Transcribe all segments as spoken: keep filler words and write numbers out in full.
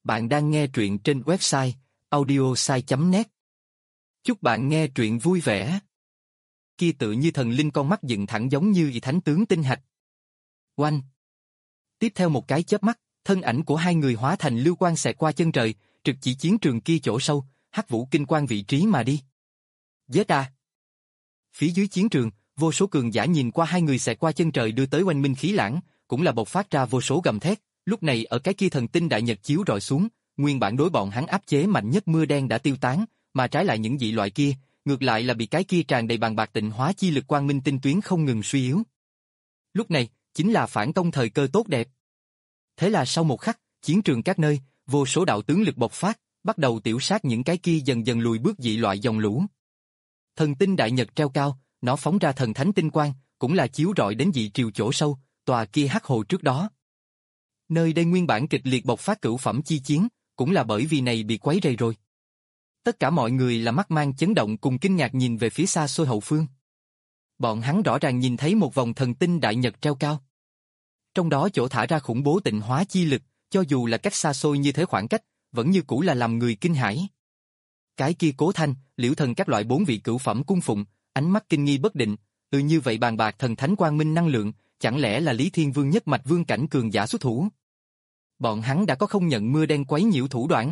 Bạn đang nghe truyện trên website audiosai chấm net. Chúc bạn nghe truyện vui vẻ. Kia tự như thần linh con mắt dựng thẳng giống như y thánh tướng tinh hạch. Oanh! Tiếp theo một cái chớp mắt, thân ảnh của hai người hóa thành lưu quang xẹt qua chân trời, trực chỉ chiến trường kia chỗ sâu, Hắc Vũ Kinh Quang vị trí mà đi. Giết a! Phía dưới chiến trường, vô số cường giả nhìn qua hai người xẹt qua chân trời đưa tới oanh minh khí lãng, cũng là bộc phát ra vô số gầm thét. Lúc này ở cái kia thần tinh đại nhật chiếu rọi xuống, nguyên bản đối bọn hắn áp chế mạnh nhất mưa đen đã tiêu tán, mà trái lại những dị loại kia, ngược lại là bị cái kia tràn đầy bàn bạc tịnh hóa chi lực quang minh tinh tuyến không ngừng suy yếu. Lúc này, chính là phản công thời cơ tốt đẹp. Thế là sau một khắc, chiến trường các nơi, vô số đạo tướng lực bộc phát, bắt đầu tiểu sát những cái kia dần dần lùi bước dị loại dòng lũ. Thần tinh đại nhật treo cao, nó phóng ra thần thánh tinh quang, cũng là chiếu rọi đến dị triều chỗ sâu, tòa kia hắc hồ trước đó. Nơi đây nguyên bản kịch liệt bộc phát cửu phẩm chi chiến, cũng là bởi vì này bị quấy rầy rồi. Tất cả mọi người là mắt mang chấn động cùng kinh ngạc nhìn về phía xa xôi hậu phương. Bọn hắn rõ ràng nhìn thấy một vòng thần tinh đại nhật treo cao. Trong đó chỗ thả ra khủng bố tịnh hóa chi lực, cho dù là cách xa xôi như thế khoảng cách, vẫn như cũ là làm người kinh hãi. Cái kia Cố Thanh, Liễu Thần các loại bốn vị cửu phẩm cung phụng, ánh mắt kinh nghi bất định, từ như vậy bàn bạc thần thánh quang minh năng lượng, chẳng lẽ là Lý Thiên Vương nhất mạch vương cảnh cường giả xuất thủ? Bọn hắn đã có không nhận mưa đen quấy nhiễu thủ đoạn.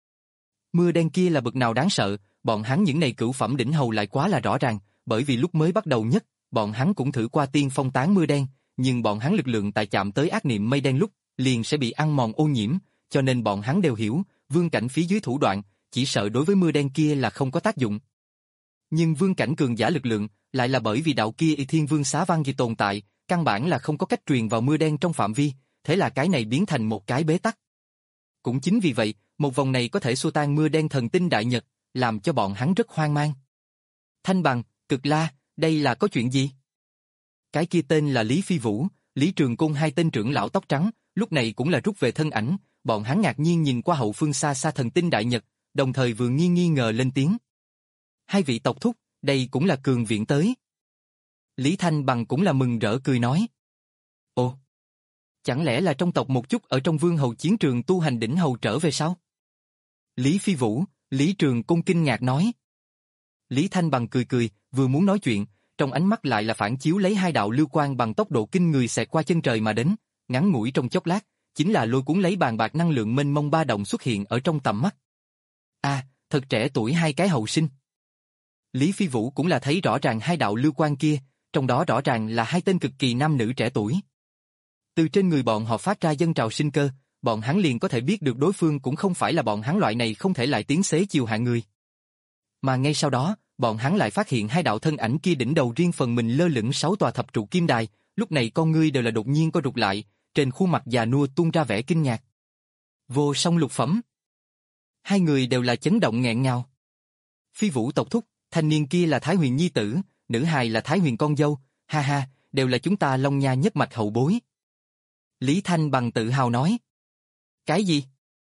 Mưa đen kia là bực nào đáng sợ, bọn hắn những này cửu phẩm đỉnh hầu lại quá là rõ ràng, bởi vì lúc mới bắt đầu nhất, bọn hắn cũng thử qua tiên phong tán mưa đen, nhưng bọn hắn lực lượng tại chạm tới ác niệm mây đen lúc, liền sẽ bị ăn mòn ô nhiễm, cho nên bọn hắn đều hiểu, vương cảnh phía dưới thủ đoạn, chỉ sợ đối với mưa đen kia là không có tác dụng. Nhưng vương cảnh cường giả lực lượng, lại là bởi vì đạo kia y thiên vương xá văn gì tồn tại, căn bản là không có cách truyền vào mưa đen trong phạm vi, thế là cái này biến thành một cái bế tắc. Cũng chính vì vậy, một vòng này có thể xua tan mưa đen thần tinh đại nhật, làm cho bọn hắn rất hoang mang. Thanh Bằng, Cực La, đây là có chuyện gì? Cái kia tên là Lý Phi Vũ, Lý Trường Côn hai tên trưởng lão tóc trắng, lúc này cũng là rút về thân ảnh, bọn hắn ngạc nhiên nhìn qua hậu phương xa xa thần tinh đại nhật, đồng thời vừa nghi nghi ngờ lên tiếng. Hai vị tộc thúc, đây cũng là cường viện tới. Lý Thanh Bằng cũng là mừng rỡ cười nói. Ồ, chẳng lẽ là trong tộc một chút ở trong vương hầu chiến trường tu hành đỉnh hầu trở về sao? Lý Phi Vũ, Lý Trường Côn kinh ngạc nói. Lý Thanh Bằng cười cười, vừa muốn nói chuyện, trong ánh mắt lại là phản chiếu lấy hai đạo lưu quang bằng tốc độ kinh người xẹt qua chân trời mà đến, ngắn ngủi trong chốc lát, chính là lôi cuốn lấy bàn bạc năng lượng mênh mông ba động xuất hiện ở trong tầm mắt. À, thật trẻ tuổi hai cái hậu sinh. Lý Phi Vũ cũng là thấy rõ ràng hai đạo lưu quang kia, trong đó rõ ràng là hai tên cực kỳ nam nữ trẻ tuổi. Từ trên người bọn họ phát ra dân trào sinh cơ, bọn hắn liền có thể biết được đối phương cũng không phải là bọn hắn loại này không thể lại tiến xế chiều hạ người. Mà ngay sau đó, bọn hắn lại phát hiện hai đạo thân ảnh kia đỉnh đầu riêng phần mình lơ lửng sáu tòa thập trụ kim đài, lúc này con ngươi đều là đột nhiên co rụt lại, trên khuôn mặt già nua tuôn ra vẻ kinh ngạc. Vô song lục phẩm. Hai người đều là chấn động nghẹn ngào. Phi Vũ tộc thúc, thanh niên kia là Thái Huyền nhi tử, nữ hài là Thái Huyền con dâu, ha ha, đều là chúng ta Long Nha nhất mạch hậu bối. Lý Thanh Bằng tự hào nói. Cái gì?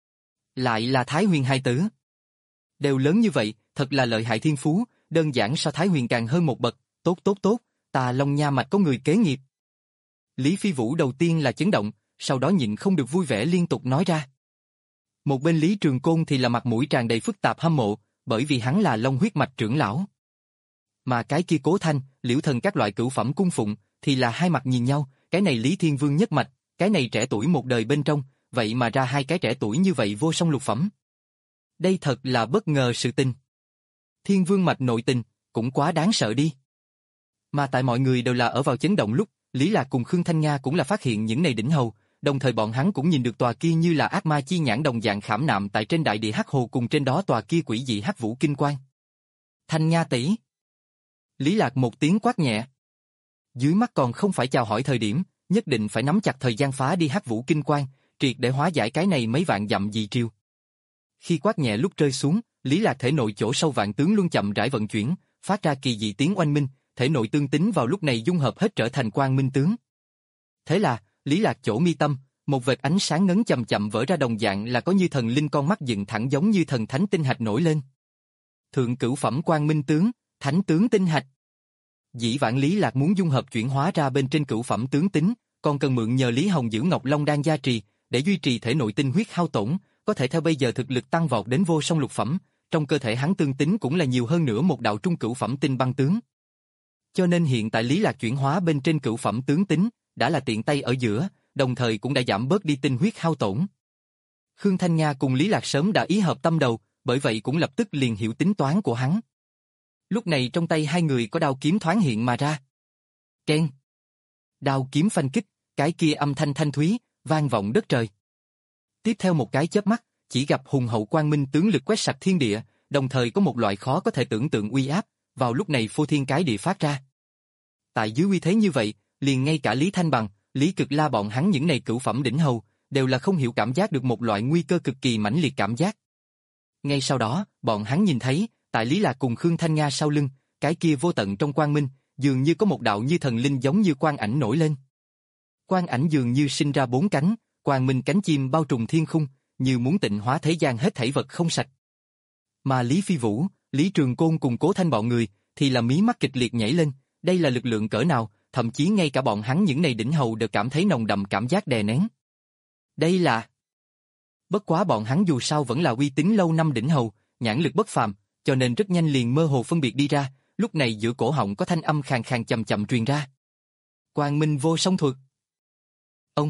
Lại là Thái Huyền hài tử. Đều lớn như vậy, thật là lợi hại thiên phú, đơn giản so Thái Huyền càng hơn một bậc, tốt tốt tốt, ta Long Nha mạch có người kế nghiệp. Lý Phi Vũ đầu tiên là chấn động, sau đó nhịn không được vui vẻ liên tục nói ra. Một bên Lý Trường Côn thì là mặt mũi tràn đầy phức tạp hâm mộ, bởi vì hắn là Long huyết mạch trưởng lão. Mà cái kia Cố Thanh, Liễu Thần các loại cửu phẩm cung phụng, thì là hai mặt nhìn nhau, cái này Lý Thiên Vương nhất mạch, cái này trẻ tuổi một đời bên trong, vậy mà ra hai cái trẻ tuổi như vậy vô song lục phẩm. Đây thật là bất ngờ sự tình. Thiên Vương mạch nội tình, cũng quá đáng sợ đi. Mà tại mọi người đều là ở vào chấn động lúc, Lý Lạc cùng Khương Thanh Nga cũng là phát hiện những này đỉnh hầu, đồng thời bọn hắn cũng nhìn được tòa kia như là ác ma chi nhãn đồng dạng khảm nạm tại trên đại địa hắc hồ cùng trên đó tòa kia quỷ dị hắc vũ kinh quang. Thanh Nga tỷ. Lý Lạc một tiếng quát nhẹ. Dưới mắt còn không phải chào hỏi thời điểm, nhất định phải nắm chặt thời gian phá đi hắc vũ kinh quang, triệt để hóa giải cái này mấy vạn dặm dị triều. Khi quát nhẹ lúc rơi xuống, Lý Lạc thể nội chỗ sâu vạn tướng luôn chậm rãi vận chuyển, phát ra kỳ dị tiếng oanh minh, thể nội tương tính vào lúc này dung hợp hết trở thành quang minh tướng. Thế là, Lý Lạc chỗ mi tâm, một vệt ánh sáng ngấn chậm chậm vỡ ra đồng dạng là có như thần linh con mắt dựng thẳng giống như thần thánh tinh hạch nổi lên. Thượng cửu phẩm quang minh tướng, thánh tướng tinh hạch. Dĩ vãng Lý Lạc muốn dung hợp chuyển hóa ra bên trên cửu phẩm tướng tính, còn cần mượn nhờ Lý Hồng giữ Ngọc Long đan gia trì, để duy trì thể nội tinh huyết hao tổn, có thể theo bây giờ thực lực tăng vọt đến vô song lục phẩm, trong cơ thể hắn tương tính cũng là nhiều hơn nữa một đạo trung cửu phẩm tinh băng tướng. Cho nên hiện tại Lý Lạc chuyển hóa bên trên cửu phẩm tướng tính, đã là tiện tay ở giữa, đồng thời cũng đã giảm bớt đi tinh huyết hao tổn. Khương Thanh Nga cùng Lý Lạc sớm đã ý hợp tâm đầu, bởi vậy cũng lập tức liền hiểu tính toán của hắn. Lúc này trong tay hai người có đao kiếm thoáng hiện mà ra. Keng! Đao kiếm phanh kích, cái kia âm thanh thanh thúy, vang vọng đất trời. Tiếp theo một cái chớp mắt, chỉ gặp hùng hậu quang minh tướng lực quét sạch thiên địa, đồng thời có một loại khó có thể tưởng tượng uy áp, vào lúc này phô thiên cái địa phát ra. Tại dưới uy thế như vậy, liền ngay cả Lý Thanh Bằng, Lý Cực La bọn hắn những này cửu phẩm đỉnh hầu, đều là không hiểu cảm giác được một loại nguy cơ cực kỳ mãnh liệt cảm giác. Ngay sau đó, bọn hắn nhìn thấy, tại Lý Lạc cùng Khương Thanh Nga sau lưng, cái kia vô tận trong quang minh, dường như có một đạo như thần linh giống như quang ảnh nổi lên. Quang ảnh dường như sinh ra bốn cánh, quang minh cánh chim bao trùm thiên khung, như muốn tịnh hóa thế gian hết thảy vật không sạch. Mà Lý Phi Vũ, Lý Trường Côn cùng Cố Thanh bọn người, thì là mí mắt kịch liệt nhảy lên, đây là lực lượng cỡ nào, thậm chí ngay cả bọn hắn những này đỉnh hầu đều cảm thấy nồng đậm cảm giác đè nén. Đây là... Bất quá bọn hắn dù sao vẫn là uy tín lâu năm đỉnh hầu, nhãn lực bất phàm, cho nên rất nhanh liền mơ hồ phân biệt đi ra, lúc này giữa cổ họng có thanh âm khàn khàn chậm chậm truyền ra. Quang minh vô song thuật. Ông.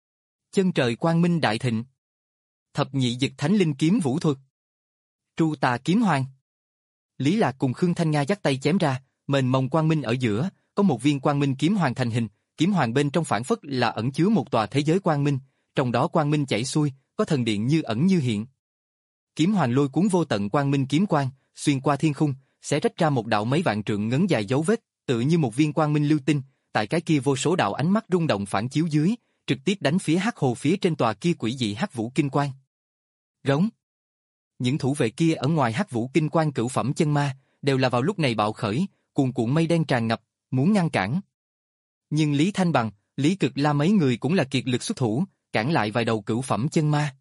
Chân trời quang minh đại thịnh. Thập nhị dực thánh linh kiếm vũ thuật. Tru tà kiếm hoàng. Lý Lạc cùng Khương Thanh Nga dắt tay chém ra, mênh mông quang minh ở giữa, có một viên quang minh kiếm hoàng thành hình, kiếm hoàng bên trong phản phất là ẩn chứa một tòa thế giới quang minh, trong đó quang minh chảy xuôi, có thần điện như ẩn như hiện. Kiếm hoàng lôi cuốn vô tận quang minh kiếm quang, xuyên qua thiên khung, sẽ rách ra một đạo mấy vạn trượng ngấn dài dấu vết, tự như một viên quang minh lưu tinh, tại cái kia vô số đạo ánh mắt rung động phản chiếu dưới, trực tiếp đánh phía hắc hồ phía trên tòa kia quỷ dị hắc vũ kinh quang. Rống. Những thủ vệ kia ở ngoài hắc vũ kinh quang cửu phẩm chân ma, đều là vào lúc này bạo khởi, cuồn cuộn mây đen tràn ngập, muốn ngăn cản. Nhưng Lý Thanh Bằng, Lý Cực La mấy người cũng là kiệt lực xuất thủ, cản lại vài đầu cửu phẩm chân ma.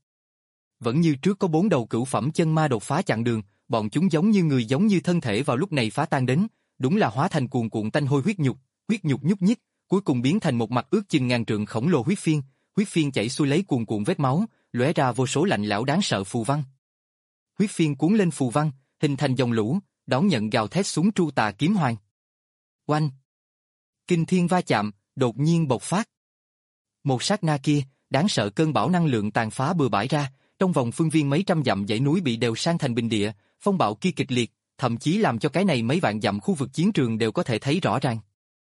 Vẫn như trước có bốn đầu cửu phẩm chân ma đột phá chặn đường, bọn chúng giống như người giống như thân thể vào lúc này phá tan đến, đúng là hóa thành cuồn cuộn tanh hôi huyết nhục, huyết nhục nhúc nhích, cuối cùng biến thành một mặt ước chừng ngàn trượng khổng lồ huyết phiên, huyết phiên chảy xuôi lấy cuồn cuộn vết máu, lóe ra vô số lạnh lẽo đáng sợ phù văn. Huyết phiên cuốn lên phù văn, hình thành dòng lũ, đón nhận gào thét xuống tru tà kiếm hoàng. Oanh! Kinh thiên va chạm, đột nhiên bộc phát. Một sát na kia, đáng sợ cơn bão năng lượng tàn phá bừa bãi ra, trong vòng phương viên mấy trăm dặm dãy núi bị đều san thành bình địa, phong bạo kia kịch liệt, thậm chí làm cho cái này mấy vạn dặm khu vực chiến trường đều có thể thấy rõ ràng.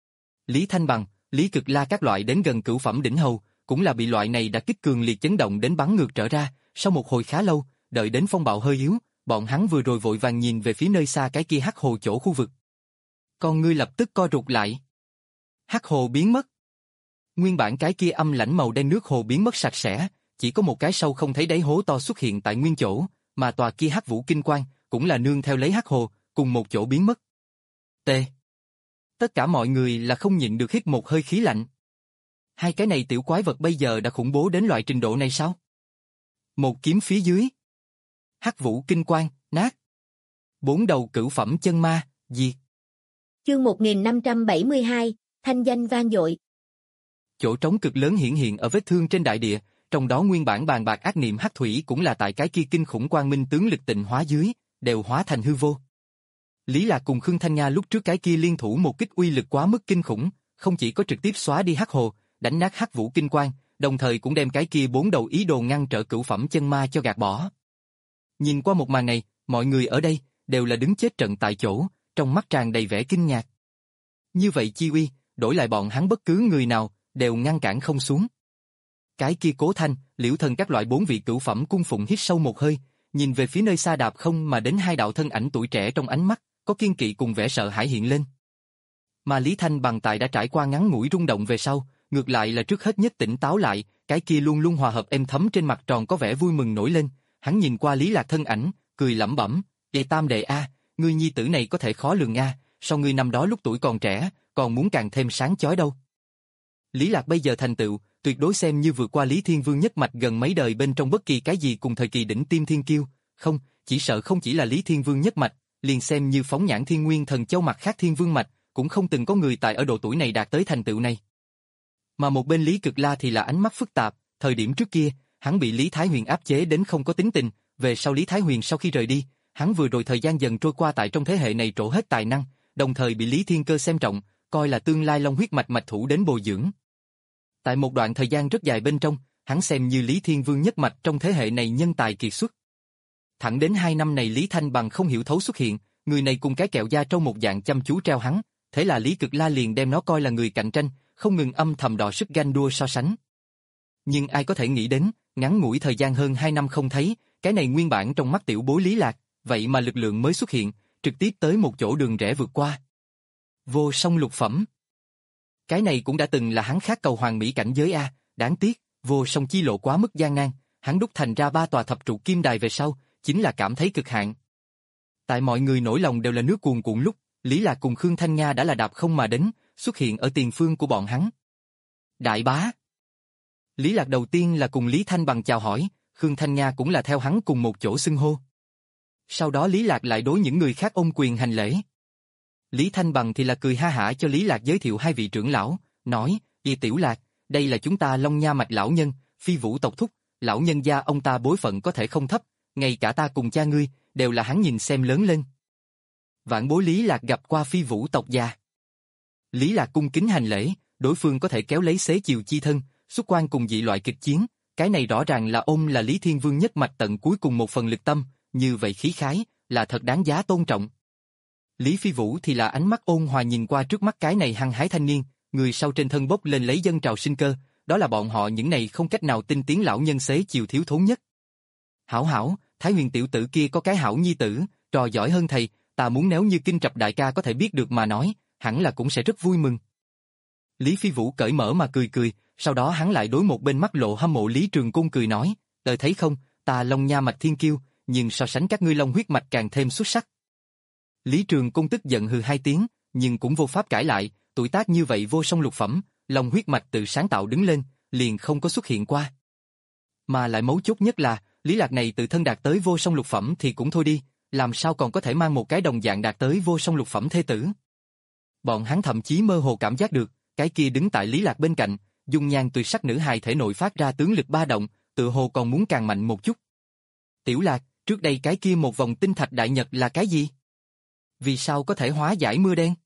Lý Thanh Bằng, Lý Cực La các loại đến gần cửu phẩm đỉnh hầu, cũng là bị loại này đã kích cường liệt chấn động đến bắn ngược trở ra, sau một hồi khá lâu, đợi đến phong bạo hơi yếu, bọn hắn vừa rồi vội vàng nhìn về phía nơi xa cái kia hắc hồ chỗ khu vực. Con ngươi lập tức co rụt lại. Hắc hồ biến mất. Nguyên bản cái kia âm lãnh màu đen nước hồ biến mất sạch sẽ, chỉ có một cái sâu không thấy đáy hố to xuất hiện tại nguyên chỗ, mà tòa kia hắc vũ kinh quang cũng là nương theo lấy hắc hồ, cùng một chỗ biến mất. T. Tất cả mọi người là không nhịn được hít một hơi khí lạnh. Hai cái này tiểu quái vật bây giờ đã khủng bố đến loại trình độ này sao? Một kiếm phía dưới. Hắc vũ kinh quang, nát. Bốn đầu cửu phẩm chân ma, diệt. Chương một nghìn năm trăm bảy mươi hai, thanh danh vang dội. Chỗ trống cực lớn hiển hiện ở vết thương trên đại địa, trong đó nguyên bản bàn bạc ác niệm hắc thủy cũng là tại cái kia kinh khủng quang minh tướng lực tịnh hóa dưới, đều hóa thành hư vô. Lý Lạc cùng Khương Thanh Nga lúc trước cái kia liên thủ một kích uy lực quá mức kinh khủng, không chỉ có trực tiếp xóa đi hắc hồ, đánh nát hắc vũ kinh quang, đồng thời cũng đem cái kia bốn đầu ý đồ ngăn trở cửu phẩm chân ma cho gạt bỏ. Nhìn qua một màn này, mọi người ở đây đều là đứng chết trận tại chỗ, trong mắt tràn đầy vẻ kinh ngạc. Như vậy chi uy, đổi lại bọn hắn bất cứ người nào đều ngăn cản không xuống. Cái kia Cố Thanh, Liễu Thần các loại bốn vị cửu phẩm cung phụng hít sâu một hơi, nhìn về phía nơi xa đạp không mà đến hai đạo thân ảnh tuổi trẻ, trong ánh mắt có kiên kỵ cùng vẻ sợ hãi hiện lên. Mà Lý Thanh Bằng tại đã trải qua ngắn ngủi rung động về sau, ngược lại là trước hết nhất tỉnh táo lại, cái kia luôn luôn hòa hợp êm thấm trên mặt tròn có vẻ vui mừng nổi lên, hắn nhìn qua Lý Lạc thân ảnh, cười lẩm bẩm, "Đệ tam đệ a, ngươi nhi tử này có thể khó lường a, sao ngươi năm đó lúc tuổi còn trẻ, còn muốn càng thêm sáng chói đâu." Lý Lạc bây giờ thành tựu, tuyệt đối xem như vượt qua Lý Thiên Vương nhất mạch gần mấy đời bên trong bất kỳ cái gì cùng thời kỳ đỉnh tiêm thiên kiêu, không, chỉ sợ không chỉ là Lý Thiên Vương nhất mạch, liền xem như phóng nhãn Thiên Nguyên Thần Châu mặt khác Thiên Vương mạch, cũng không từng có người tại ở độ tuổi này đạt tới thành tựu này. Mà một bên Lý Cực La thì là ánh mắt phức tạp, thời điểm trước kia, hắn bị Lý Thái Huyền áp chế đến không có tính tình, về sau Lý Thái Huyền sau khi rời đi, hắn vừa rồi thời gian dần trôi qua tại trong thế hệ này trổ hết tài năng, đồng thời bị Lý Thiên Cơ xem trọng, coi là tương lai long huyết mạch mạch thủ đến bồi dưỡng. Tại một đoạn thời gian rất dài bên trong, hắn xem như Lý Thiên Vương nhất mạch trong thế hệ này nhân tài kiệt xuất. Thẳng đến hai năm này Lý Thanh Bằng không hiểu thấu xuất hiện, người này cùng cái kẹo da trong một dạng chăm chú treo hắn, thế là Lý Cực La liền đem nó coi là người cạnh tranh, không ngừng âm thầm đọ sức ganh đua so sánh. Nhưng ai có thể nghĩ đến, ngắn ngủi thời gian hơn hai năm không thấy, cái này nguyên bản trong mắt tiểu bối Lý Lạc, vậy mà lực lượng mới xuất hiện, trực tiếp tới một chỗ đường rẽ vượt qua. Vô song lục phẩm. Cái này cũng đã từng là hắn khát cầu hoàng mỹ cảnh giới a, đáng tiếc, vô song chi lộ quá mức gian nan, hắn đúc thành ra ba tòa thập trụ kim đài về sau, chính là cảm thấy cực hạn. Tại mọi người nổi lòng đều là nước cuồn cuộn lúc, Lý Lạc cùng Khương Thanh Nga đã là đạp không mà đến, xuất hiện ở tiền phương của bọn hắn. Đại bá. Lý Lạc đầu tiên là cùng Lý Thanh Bằng chào hỏi, Khương Thanh Nga cũng là theo hắn cùng một chỗ xưng hô. Sau đó Lý Lạc lại đối những người khác ôm quyền hành lễ. Lý Thanh Bằng thì là cười ha hả cho Lý Lạc giới thiệu hai vị trưởng lão, nói, "Y Tiểu Lạc, đây là chúng ta Long Nha mạch lão nhân, Phi Vũ tộc thúc, lão nhân gia ông ta bối phận có thể không thấp, ngay cả ta cùng cha ngươi, đều là hắn nhìn xem lớn lên." Vãn bối Lý Lạc gặp qua Phi Vũ tộc già. Lý Lạc cung kính hành lễ, đối phương có thể kéo lấy xế chiều chi thân, xuất quan cùng dị loại kịch chiến, cái này rõ ràng là ôm là Lý Thiên Vương nhất mạch tận cuối cùng một phần lực tâm, như vậy khí khái, là thật đáng giá tôn trọng. Lý Phi Vũ thì là ánh mắt ôn hòa nhìn qua trước mắt cái này hăng hái thanh niên, người sau trên thân bốc lên lấy dân trào sinh cơ, đó là bọn họ những này không cách nào tinh tiến lão nhân xế chiều thiếu thốn nhất. Hảo hảo, Thái Huyền tiểu tử kia có cái hảo nhi tử, trò giỏi hơn thầy, ta muốn nếu như Kinh Trập đại ca có thể biết được mà nói, hẳn là cũng sẽ rất vui mừng. Lý Phi Vũ cởi mở mà cười cười, sau đó hắn lại đối một bên mắt lộ hâm mộ Lý Trường Côn cười nói, "Đời thấy không, ta Long Nha mạch thiên kiêu, nhưng so sánh các ngươi Long huyết mạch càng thêm xuất sắc." Lý Trường Côn tức giận hừ hai tiếng, nhưng cũng vô pháp cãi lại, tuổi tác như vậy vô song lục phẩm, Long huyết mạch tự sáng tạo đứng lên, liền không có xuất hiện qua. Mà lại mấu chốt nhất là, Lý Lạc này tự thân đạt tới vô song lục phẩm thì cũng thôi đi, làm sao còn có thể mang một cái đồng dạng đạt tới vô song lục phẩm thê tử. Bọn hắn thậm chí mơ hồ cảm giác được, cái kia đứng tại Lý Lạc bên cạnh, dung nhan tuyệt sắc nữ hài thể nội phát ra tướng lực ba động, tựa hồ còn muốn càng mạnh một chút. Tiểu Lạc, trước đây cái kia một vòng tinh thạch đại nhật là cái gì? Vì sao có thể hóa giải mưa đen?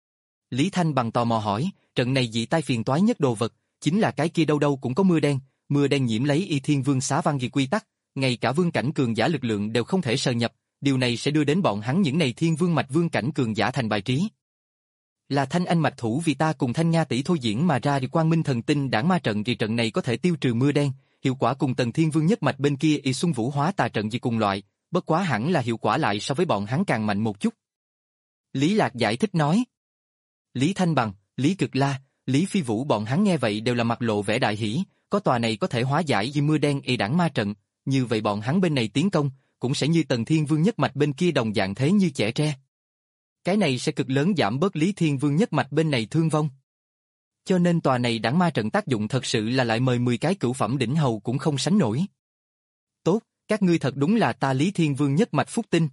Lý Thanh Bằng tò mò hỏi, trận này dị tai phiền toái nhất đồ vật, chính là cái kia đâu đâu cũng có mưa đen, mưa đen nhiễm lấy Y Thiên Vương xá văn ghi quy tắc, ngay cả vương cảnh cường giả lực lượng đều không thể sờ nhập, điều này sẽ đưa đến bọn hắn những này thiên vương mạch vương cảnh cường giả thành bài trí. Là Thanh Anh mạch thủ vì ta cùng Thanh Nga tỷ thôi diễn mà ra đi Quang Minh thần tinh đảng ma trận, thì trận này có thể tiêu trừ mưa đen, hiệu quả cùng Tần Thiên Vương nhất mạch bên kia Y Xuân Vũ hóa tà trận gì cùng loại, bất quá hẳn là hiệu quả lại so với bọn hắn càng mạnh một chút. Lý Lạc giải thích nói. Lý Thanh Bằng, Lý Cực La, Lý Phi Vũ bọn hắn nghe vậy đều là mặt lộ vẻ đại hỉ, có tòa này có thể hóa giải vì mưa đen y đảng ma trận, như vậy bọn hắn bên này tiến công, cũng sẽ như Tần Thiên Vương nhất mạch bên kia đồng dạng thế như chẻ tre. Cái này sẽ cực lớn giảm bớt Lý Thiên Vương nhất mạch bên này thương vong. Cho nên tòa này đảng ma trận tác dụng thật sự là lại mời mười cái cửu phẩm đỉnh hầu cũng không sánh nổi. Tốt, các ngươi thật đúng là ta Lý Thiên Vương nhất mạch phúc tinh.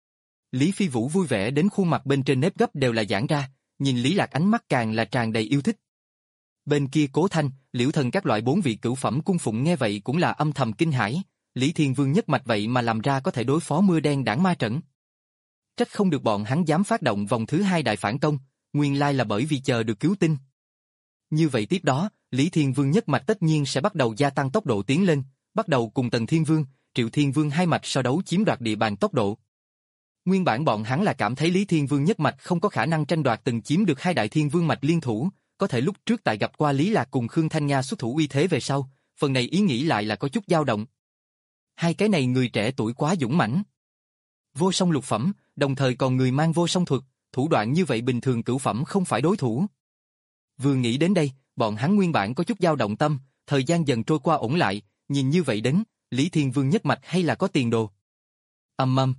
Lý Phi Vũ vui vẻ đến khuôn mặt bên trên nếp gấp đều là giãn ra, nhìn Lý Lạc ánh mắt càng là tràn đầy yêu thích. Bên kia Cố Thanh, Liễu Thần các loại bốn vị cửu phẩm cung phụng nghe vậy cũng là âm thầm kinh hãi, Lý Thiên Vương nhất mạch vậy mà làm ra có thể đối phó mưa đen đảng ma trận. Trách không được bọn hắn dám phát động vòng thứ hai đại phản công, nguyên lai là bởi vì chờ được cứu tinh. Như vậy tiếp đó, Lý Thiên Vương nhất mạch tất nhiên sẽ bắt đầu gia tăng tốc độ tiến lên, bắt đầu cùng Tần Thiên Vương, Triệu Thiên Vương hai mạch so đấu chiếm đoạt địa bàn tốc độ. Nguyên bản bọn hắn là cảm thấy Lý Thiên Vương nhất mạch không có khả năng tranh đoạt từng chiếm được hai đại thiên vương mạch liên thủ, có thể lúc trước tại gặp qua Lý Lạc cùng Khương Thanh Nga xuất thủ uy thế về sau, phần này ý nghĩ lại là có chút dao động. Hai cái này người trẻ tuổi quá dũng mãnh. Vô song lục phẩm, đồng thời còn người mang vô song thuật, thủ đoạn như vậy bình thường cửu phẩm không phải đối thủ. Vừa nghĩ đến đây, bọn hắn nguyên bản có chút dao động tâm, thời gian dần trôi qua ổn lại, nhìn như vậy đến, Lý Thiên Vương nhất mạch hay là có tiền đồ. Ầm ầm.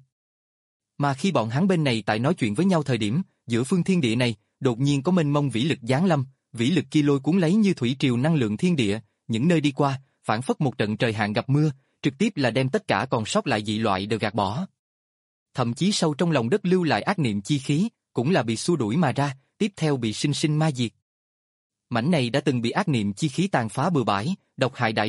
Mà khi bọn hắn bên này tại nói chuyện với nhau thời điểm, giữa phương thiên địa này, đột nhiên có mênh mông vĩ lực giáng lâm, vĩ lực kia lôi cuốn lấy như thủy triều năng lượng thiên địa, những nơi đi qua, phản phất một trận trời hạn gặp mưa, trực tiếp là đem tất cả còn sót lại dị loại đều gạt bỏ. Thậm chí sâu trong lòng đất lưu lại ác niệm chi khí, cũng là bị xua đuổi mà ra, tiếp theo bị sinh sinh ma diệt. Mảnh này đã từng bị ác niệm chi khí tàn phá bừa bãi, độc hại đại địa,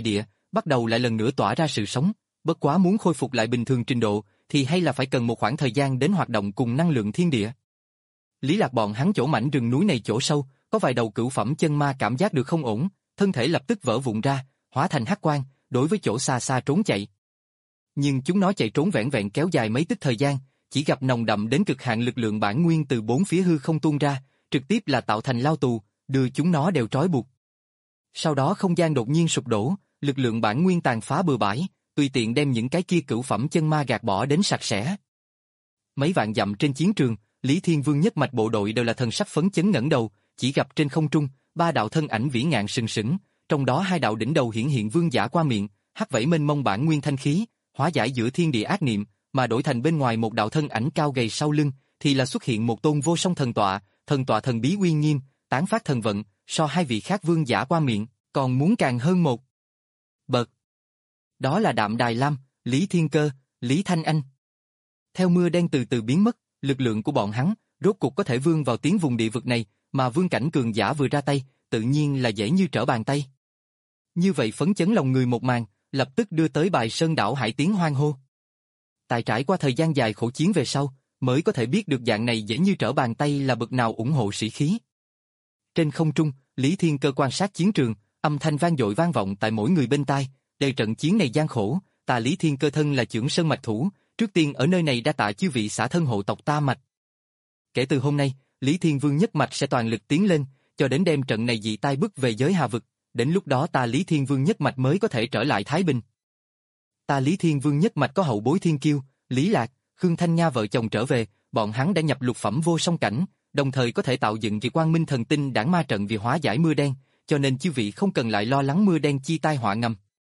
bắt đầu lại lần nữa tỏa ra sự sống, bất quá muốn khôi phục lại bình thường trình độ, thì hay là phải cần một khoảng thời gian đến hoạt động cùng năng lượng thiên địa. Lý Lạc bọn hắn chỗ mảnh rừng núi này chỗ sâu, có vài đầu cửu phẩm chân ma cảm giác được không ổn, thân thể lập tức vỡ vụn ra, hóa thành hắc quang, đối với chỗ xa xa trốn chạy. Nhưng chúng nó chạy trốn vẻn vẹn kéo dài mấy tức thời gian, chỉ gặp nồng đậm đến cực hạn lực lượng bản nguyên từ bốn phía hư không tuôn ra, trực tiếp là tạo thành lao tù, đưa chúng nó đều trói buộc. Sau đó không gian đột nhiên sụp đổ, lực lượng bản nguyên tàn phá bừa bãi, tùy tiện đem những cái kia cửu phẩm chân ma gạt bỏ đến sạch sẽ. Mấy vạn dặm trên chiến trường, Lý Thiên Vương nhất mạch bộ đội đều là thần sắc phấn chấn ngẩng đầu, chỉ gặp trên không trung, ba đạo thân ảnh vĩ ngạn sừng sững, trong đó hai đạo đỉnh đầu hiển hiện vương giả qua miệng, hắc vẫy mênh mông bản nguyên thanh khí, hóa giải giữa thiên địa ác niệm, mà đổi thành bên ngoài một đạo thân ảnh cao gầy sau lưng, thì là xuất hiện một tôn vô song thần tọa, thần tọa thần bí uy nghiêm, tán phát thần vận, so hai vị khác vương giả qua miệng, còn muốn càng hơn một bậc. Đó là Đạm Đài Lam, Lý Thiên Cơ, Lý Thanh Anh. Theo mưa đen từ từ biến mất, lực lượng của bọn hắn, rốt cục có thể vươn vào tiến vùng địa vực này, mà vương cảnh cường giả vừa ra tay, tự nhiên là dễ như trở bàn tay. Như vậy phấn chấn lòng người một màn, lập tức đưa tới Bài Sơn đảo hải tiếng hoan hô. Tại trải qua thời gian dài khổ chiến về sau, mới có thể biết được dạng này dễ như trở bàn tay là bậc nào ủng hộ sĩ khí. Trên không trung, Lý Thiên Cơ quan sát chiến trường, âm thanh vang dội vang vọng tại mỗi người bên tai, đây trận chiến này gian khổ, ta Lý Thiên Cơ thân là trưởng sơn mạch thủ, trước tiên ở nơi này đa tạ chư vị xả thân hộ tộc ta mạch. Kể từ hôm nay, Lý Thiên Vương nhất mạch sẽ toàn lực tiến lên, cho đến đem trận này dị tai bức về giới Hà vực, đến lúc đó ta Lý Thiên Vương nhất mạch mới có thể trở lại thái bình. Ta Lý Thiên Vương nhất mạch có hậu bối thiên kiêu, Lý Lạc, Khương Thanh Nha vợ chồng trở về, bọn hắn đã nhập lục phẩm vô song cảnh, đồng thời có thể tạo dựng vì Quang Minh thần tinh đảng ma trận vì hóa giải mưa đen, cho nên chư vị không cần lại lo lắng mưa đen chi tai họa ngầm.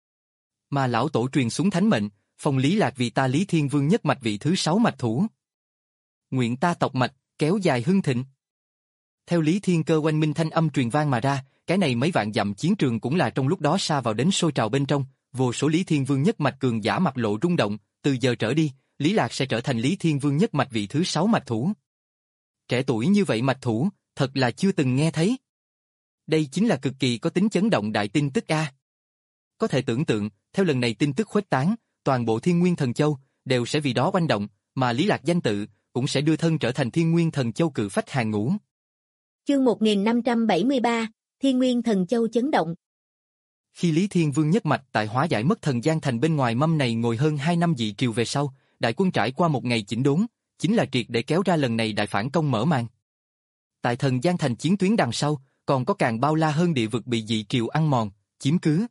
Mà lão tổ truyền xuống thánh mệnh, phong Lý Lạc vì ta Lý Thiên Vương nhất mạch vị thứ sáu mạch thủ. Nguyện ta tộc mạch kéo dài hưng thịnh. Theo Lý Thiên Cơ oanh minh thanh âm truyền vang mà ra, cái này mấy vạn dặm chiến trường cũng là trong lúc đó sa vào đến sôi trào bên trong, vô số Lý Thiên Vương nhất mạch cường giả mặt lộ rung động, từ giờ trở đi, Lý Lạc sẽ trở thành Lý Thiên Vương nhất mạch vị thứ sáu mạch thủ. Trẻ tuổi như vậy mạch thủ, thật là chưa từng nghe thấy. Đây chính là cực kỳ có tính chấn động đại tin tức a. Có thể tưởng tượng, theo lần này tin tức khuếch tán, toàn bộ Thiên Nguyên Thần Châu đều sẽ vì đó oanh động, mà Lý Lạc danh tự cũng sẽ đưa thân trở thành Thiên Nguyên Thần Châu cự phách hàng ngũ. Chương một nghìn năm trăm bảy mươi ba, Thiên Nguyên Thần Châu chấn động. Khi Lý Thiên Vương nhất mạch tại hóa giải mất thần gian thành bên ngoài mâm này ngồi hơn hai năm dị triều về sau, đại quân trải qua một ngày chỉnh đốn, chính là triệt để kéo ra lần này đại phản công mở màn. Tại thần gian thành chiến tuyến đằng sau, còn có càng bao la hơn địa vực bị dị triều ăn mòn, chiếm cứ.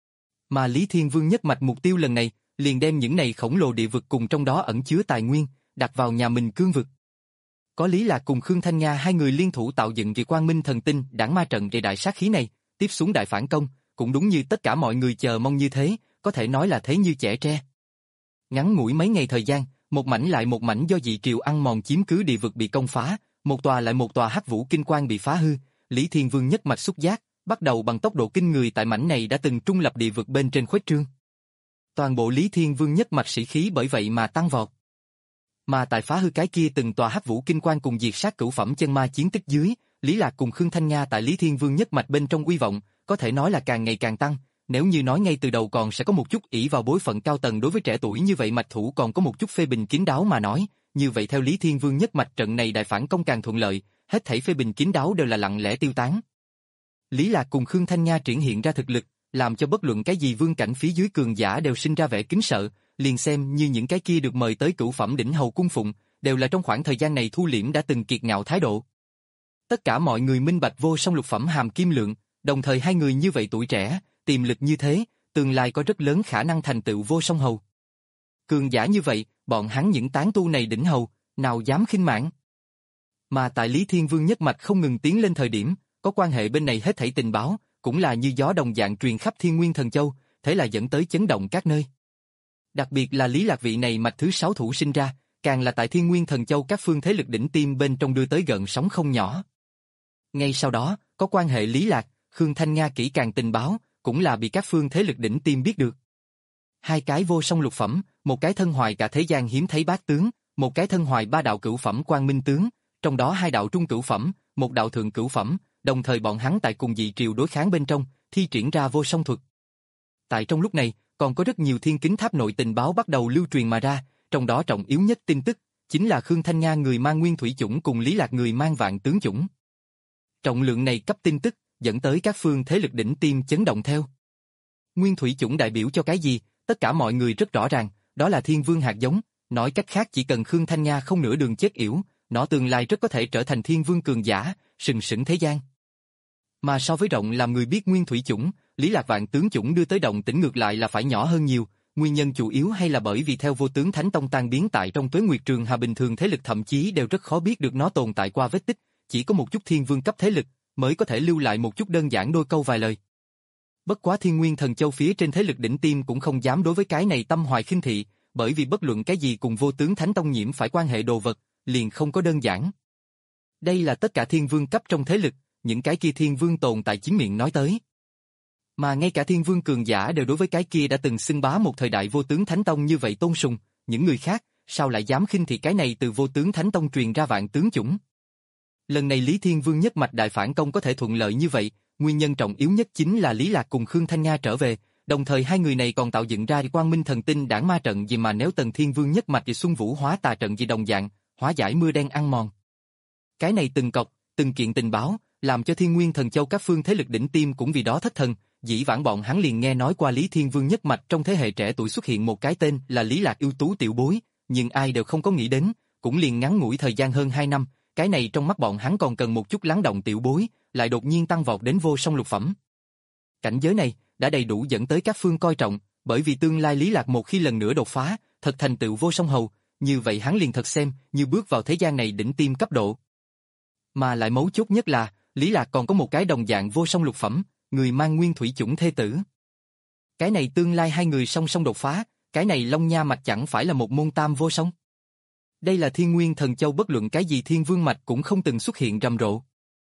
Mà Lý Thiên Vương nhất mạch mục tiêu lần này, liền đem những này khổng lồ địa vực cùng trong đó ẩn chứa tài nguyên, đặt vào nhà mình cương vực. Có Lý Lạc cùng Khương Thanh Nha hai người liên thủ tạo dựng vì Quang Minh thần tinh đảng ma trận để đại sát khí này, tiếp xuống đại phản công, cũng đúng như tất cả mọi người chờ mong như thế, có thể nói là thế như trẻ tre. Ngắn ngủi mấy ngày thời gian, một mảnh lại một mảnh do dị triều ăn mòn chiếm cứ địa vực bị công phá, một tòa lại một tòa hắc vũ kinh quan bị phá hư, Lý Thiên Vương nhất mạch xúc giác, bắt đầu bằng tốc độ kinh người tại mảnh này đã từng trung lập địa vực bên trên khuếch trương. Toàn bộ Lý Thiên Vương nhất mạch sĩ khí bởi vậy mà tăng vọt. Mà tại phá hư cái kia từng tòa hắc vũ kinh quan cùng diệt sát cửu phẩm chân ma chiến tích dưới, Lý Lạc cùng Khương Thanh Nha tại Lý Thiên Vương nhất mạch bên trong uy vọng, có thể nói là càng ngày càng tăng, nếu như nói ngay từ đầu còn sẽ có một chút ỷ vào bối phận cao tầng đối với trẻ tuổi như vậy mạch thủ còn có một chút phê bình kín đáo mà nói, như vậy theo Lý Thiên Vương nhất mạch trận này đại phản công càng thuận lợi, hết thảy phê bình kín đáo đều là lặng lẽ tiêu tán. Lý Lạc cùng Khương Thanh Nha triển hiện ra thực lực, làm cho bất luận cái gì vương cảnh phía dưới cường giả đều sinh ra vẻ kính sợ, liền xem như những cái kia được mời tới cửu phẩm đỉnh hầu cung phụng, đều là trong khoảng thời gian này thu liễm đã từng kiệt ngạo thái độ. Tất cả mọi người minh bạch vô song lục phẩm hàm kim lượng, đồng thời hai người như vậy tuổi trẻ, tiềm lực như thế, tương lai có rất lớn khả năng thành tựu vô song hầu. Cường giả như vậy, bọn hắn những tán tu này đỉnh hầu, nào dám khinh mạn. Mà tại Lý Thiên Vương nhất mạch không ngừng tiến lên thời điểm, có quan hệ bên này hết thảy tình báo, cũng là như gió đồng dạng truyền khắp Thiên Nguyên Thần Châu, thế là dẫn tới chấn động các nơi. Đặc biệt là Lý Lạc vị này mạch thứ sáu thủ sinh ra, càng là tại Thiên Nguyên Thần Châu các phương thế lực đỉnh tiêm bên trong đưa tới gợn sóng không nhỏ. Ngay sau đó, có quan hệ Lý Lạc, Khương Thanh Nga kỹ càng tình báo, cũng là bị các phương thế lực đỉnh tiêm biết được. Hai cái vô song lục phẩm, một cái thân hoài cả thế gian hiếm thấy bát tướng, một cái thân hoài ba đạo cửu phẩm quang minh tướng, trong đó hai đạo trung cửu phẩm, một đạo thượng cửu phẩm, đồng thời bọn hắn tại cùng dị triều đối kháng bên trong, thi triển ra vô song thuật. Tại trong lúc này, còn có rất nhiều thiên kính tháp nội tình báo bắt đầu lưu truyền mà ra, trong đó trọng yếu nhất tin tức, chính là Khương Thanh Nga người mang nguyên thủy chủng cùng Lý Lạc người mang vạn tướng chủng. Trọng lượng này cấp tin tức, dẫn tới các phương thế lực đỉnh tiêm chấn động theo. Nguyên thủy chủng đại biểu cho cái gì, tất cả mọi người rất rõ ràng, đó là thiên vương hạt giống, nói cách khác chỉ cần Khương Thanh Nga không nửa đường chết yểu, nó tương lai rất có thể trở thành thiên vương cường giả, sừng sững thế gian. Mà so với Động làm người biết nguyên thủy chủng, Lý Lạc vạn tướng chủng đưa tới động tĩnh ngược lại là phải nhỏ hơn nhiều, nguyên nhân chủ yếu hay là bởi vì theo vô tướng thánh tông tan biến tại trong Tuế Nguyệt Trường Hà bình thường thế lực thậm chí đều rất khó biết được nó tồn tại qua vết tích, chỉ có một chút thiên vương cấp thế lực mới có thể lưu lại một chút đơn giản đôi câu vài lời. Bất quá Thiên Nguyên Thần Châu phía trên thế lực đỉnh tiêm cũng không dám đối với cái này tâm hoài khinh thị, bởi vì bất luận cái gì cùng vô tướng thánh tông nhiễm phải quan hệ đồ vật, liền không có đơn giản. Đây là tất cả thiên vương cấp trong thế lực, những cái kia thiên vương tồn tại chính miệng nói tới. Mà ngay cả thiên vương cường giả đều đối với cái kia đã từng xưng bá một thời đại vô tướng thánh tông như vậy tôn sùng, những người khác, sao lại dám khinh thị cái này từ vô tướng thánh tông truyền ra vạn tướng chủng. Lần này Lý Thiên Vương nhất mạch đại phản công có thể thuận lợi như vậy, nguyên nhân trọng yếu nhất chính là Lý Lạc cùng Khương Thanh Nga trở về, đồng thời hai người này còn tạo dựng ra Quang Minh Thần Tinh Đảng Ma trận gì mà nếu Tần Thiên Vương nhất mạch thì Xuân Vũ Hóa Tà trận gì đồng dạng, hóa giải mưa đen ăn mòn. Cái này từng cọc, từng kiện tình báo, làm cho Thiên Nguyên Thần Châu các phương thế lực đỉnh tiêm cũng vì đó thất thần, dĩ vãng bọn hắn liền nghe nói qua Lý Thiên Vương nhất mạch trong thế hệ trẻ tuổi xuất hiện một cái tên là Lý Lạc ưu tú tiểu bối, nhưng ai đều không có nghĩ đến, cũng liền ngắn ngủi thời gian hơn hai năm, cái này trong mắt bọn hắn còn cần một chút lắng động tiểu bối, lại đột nhiên tăng vọt đến vô song lục phẩm. Cảnh giới này đã đầy đủ dẫn tới các phương coi trọng, bởi vì tương lai Lý Lạc một khi lần nữa đột phá, thật thành tựu vô song hầu, như vậy hắn liền thật xem như bước vào thế gian này đỉnh tiêm cấp độ. Mà lại mấu chốt nhất là, Lý Lạc còn có một cái đồng dạng vô song lục phẩm, người mang nguyên thủy chủng thê tử. Cái này tương lai hai người song song đột phá, cái này Long Nha mạch chẳng phải là một môn tam vô song. Đây là Thiên Nguyên Thần Châu bất luận cái gì Thiên Vương mạch cũng không từng xuất hiện rầm rộ.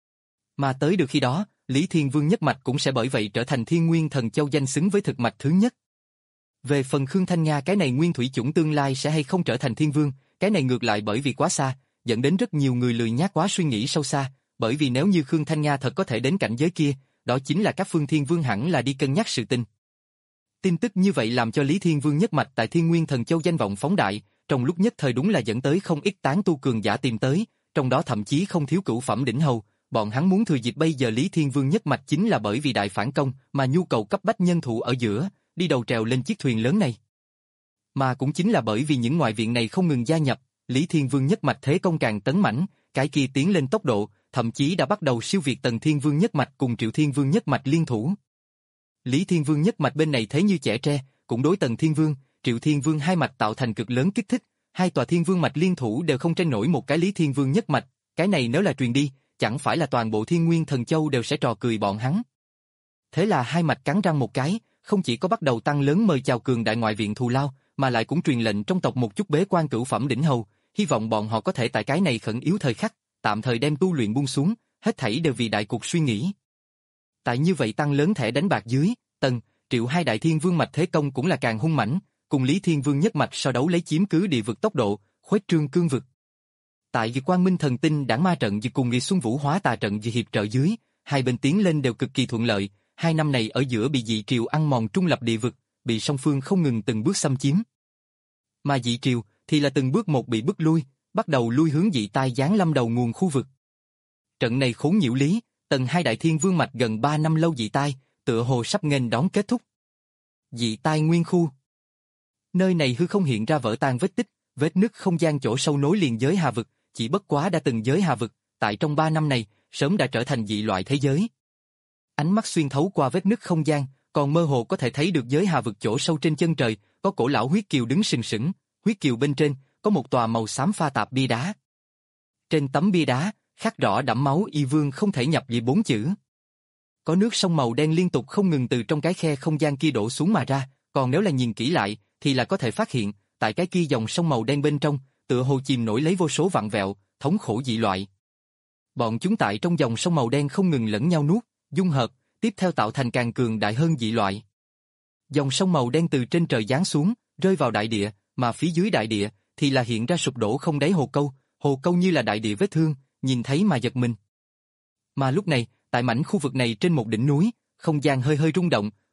Mà tới được khi đó, Lý Thiên Vương nhất mạch cũng sẽ bởi vậy trở thành Thiên Nguyên Thần Châu danh xứng với thực mạch thứ nhất. Về phần Khương Thanh Nga cái này nguyên thủy chủng tương lai sẽ hay không trở thành Thiên Vương, cái này ngược lại bởi vì quá xa, dẫn đến rất nhiều người lười nhác quá suy nghĩ sâu xa, bởi vì nếu như Khương Thanh Nga thật có thể đến cảnh giới kia, đó chính là các phương Thiên Vương hẳn là đi cân nhắc sự tình. Tin tức như vậy làm cho Lý Thiên Vương nhất mạch tại Thiên Nguyên Thần Châu danh vọng phóng đại, trong lúc nhất thời đúng là dẫn tới không ít tán tu cường giả tìm tới, trong đó thậm chí không thiếu cửu phẩm đỉnh hầu, bọn hắn muốn thừa dịp bây giờ Lý Thiên Vương nhất mạch chính là bởi vì đại phản công mà nhu cầu cấp bách nhân thủ ở giữa, đi đầu trèo lên chiếc thuyền lớn này. Mà cũng chính là bởi vì những ngoại viện này không ngừng gia nhập, Lý Thiên Vương nhất mạch thế công càng tấn mãnh, cái kia tiến lên tốc độ, thậm chí đã bắt đầu siêu việt Tần Thiên Vương nhất mạch cùng Triệu Thiên Vương nhất mạch liên thủ. Lý Thiên Vương nhất mạch bên này thế như trẻ tre, cũng đối Tần Thiên Vương, Triệu Thiên Vương hai mạch tạo thành cực lớn kích thích, hai tòa Thiên Vương mạch liên thủ đều không tranh nổi một cái Lý Thiên Vương nhất mạch, cái này nếu là truyền đi, chẳng phải là toàn bộ Thiên Nguyên Thần Châu đều sẽ trò cười bọn hắn. Thế là hai mạch cắn răng một cái, không chỉ có bắt đầu tăng lớn mời chào cường đại ngoại viện thù lao, mà lại cũng truyền lệnh trong tộc một chút bế quan cửu phẩm đỉnh hầu, hy vọng bọn họ có thể tại cái này khẩn yếu thời khắc, tạm thời đem tu luyện buông xuống, hết thảy đều vì đại cục suy nghĩ. Tại như vậy tăng lớn thẻ đánh bạc dưới, Tần, Triệu hai đại Thiên Vương mạch thế công cũng là càng hung mãnh, cùng Lý Thiên Vương nhất mạch so đấu lấy chiếm cứ địa vực tốc độ, khuếch trương cương vực. Tại vì Quang Minh Thần Tinh Đảng Ma trận vì cùng Nghị Xuân Vũ Hóa Tà trận vì hiệp trợ dưới, hai bên tiến lên đều cực kỳ thuận lợi, hai năm này ở giữa bị dị triều ăn mòn trung lập địa vực, bị song phương không ngừng từng bước xâm chiếm. Mà dị triều thì là từng bước một bị bức lui, bắt đầu lui hướng dị tai giáng lâm đầu nguồn khu vực. Trận này khốn nhiễu Lý, Tần hai đại Thiên Vương mạch gần ba năm lâu dị tai, tựa hồ sắp nghênh đón kết thúc. Dị tai nguyên khu. Nơi này hư không hiện ra vỡ tan vết tích, vết nứt không gian chỗ sâu nối liền giới hà vực, chỉ bất quá đã từng giới hà vực, tại trong ba năm này, sớm đã trở thành dị loại thế giới. Ánh mắt xuyên thấu qua vết nứt không gian, còn mơ hồ có thể thấy được giới hà vực chỗ sâu trên chân trời, có cổ lão huyết kiều đứng sừng sững, huyết kiều bên trên, có một tòa màu xám pha tạp bia đá. Trên tấm bia đá, khắc rõ đẫm máu y vương không thể nhập vì bốn chữ. Có nước sông màu đen liên tục không ngừng từ trong cái khe không gian kia đổ xuống mà ra, còn nếu là nhìn kỹ lại, thì là có thể phát hiện, tại cái kia dòng sông màu đen bên trong, tựa hồ chìm nổi lấy vô số vặn vẹo, thống khổ dị loại. Bọn chúng tại trong dòng sông màu đen không ngừng lẫn nhau nuốt, dung hợp, tiếp theo tạo thành càng cường đại hơn dị loại. Dòng sông màu đen từ trên trời giáng xuống, rơi vào đại địa, mà phía dưới đại địa thì là hiện ra sụp đổ không đáy hồ câu, hồ câu như là đại địa vết thương, nhìn thấy mà giật mình. Mà lúc này, tại mảnh khu vực này trên một đỉnh núi, không gian hơi hơi rung động,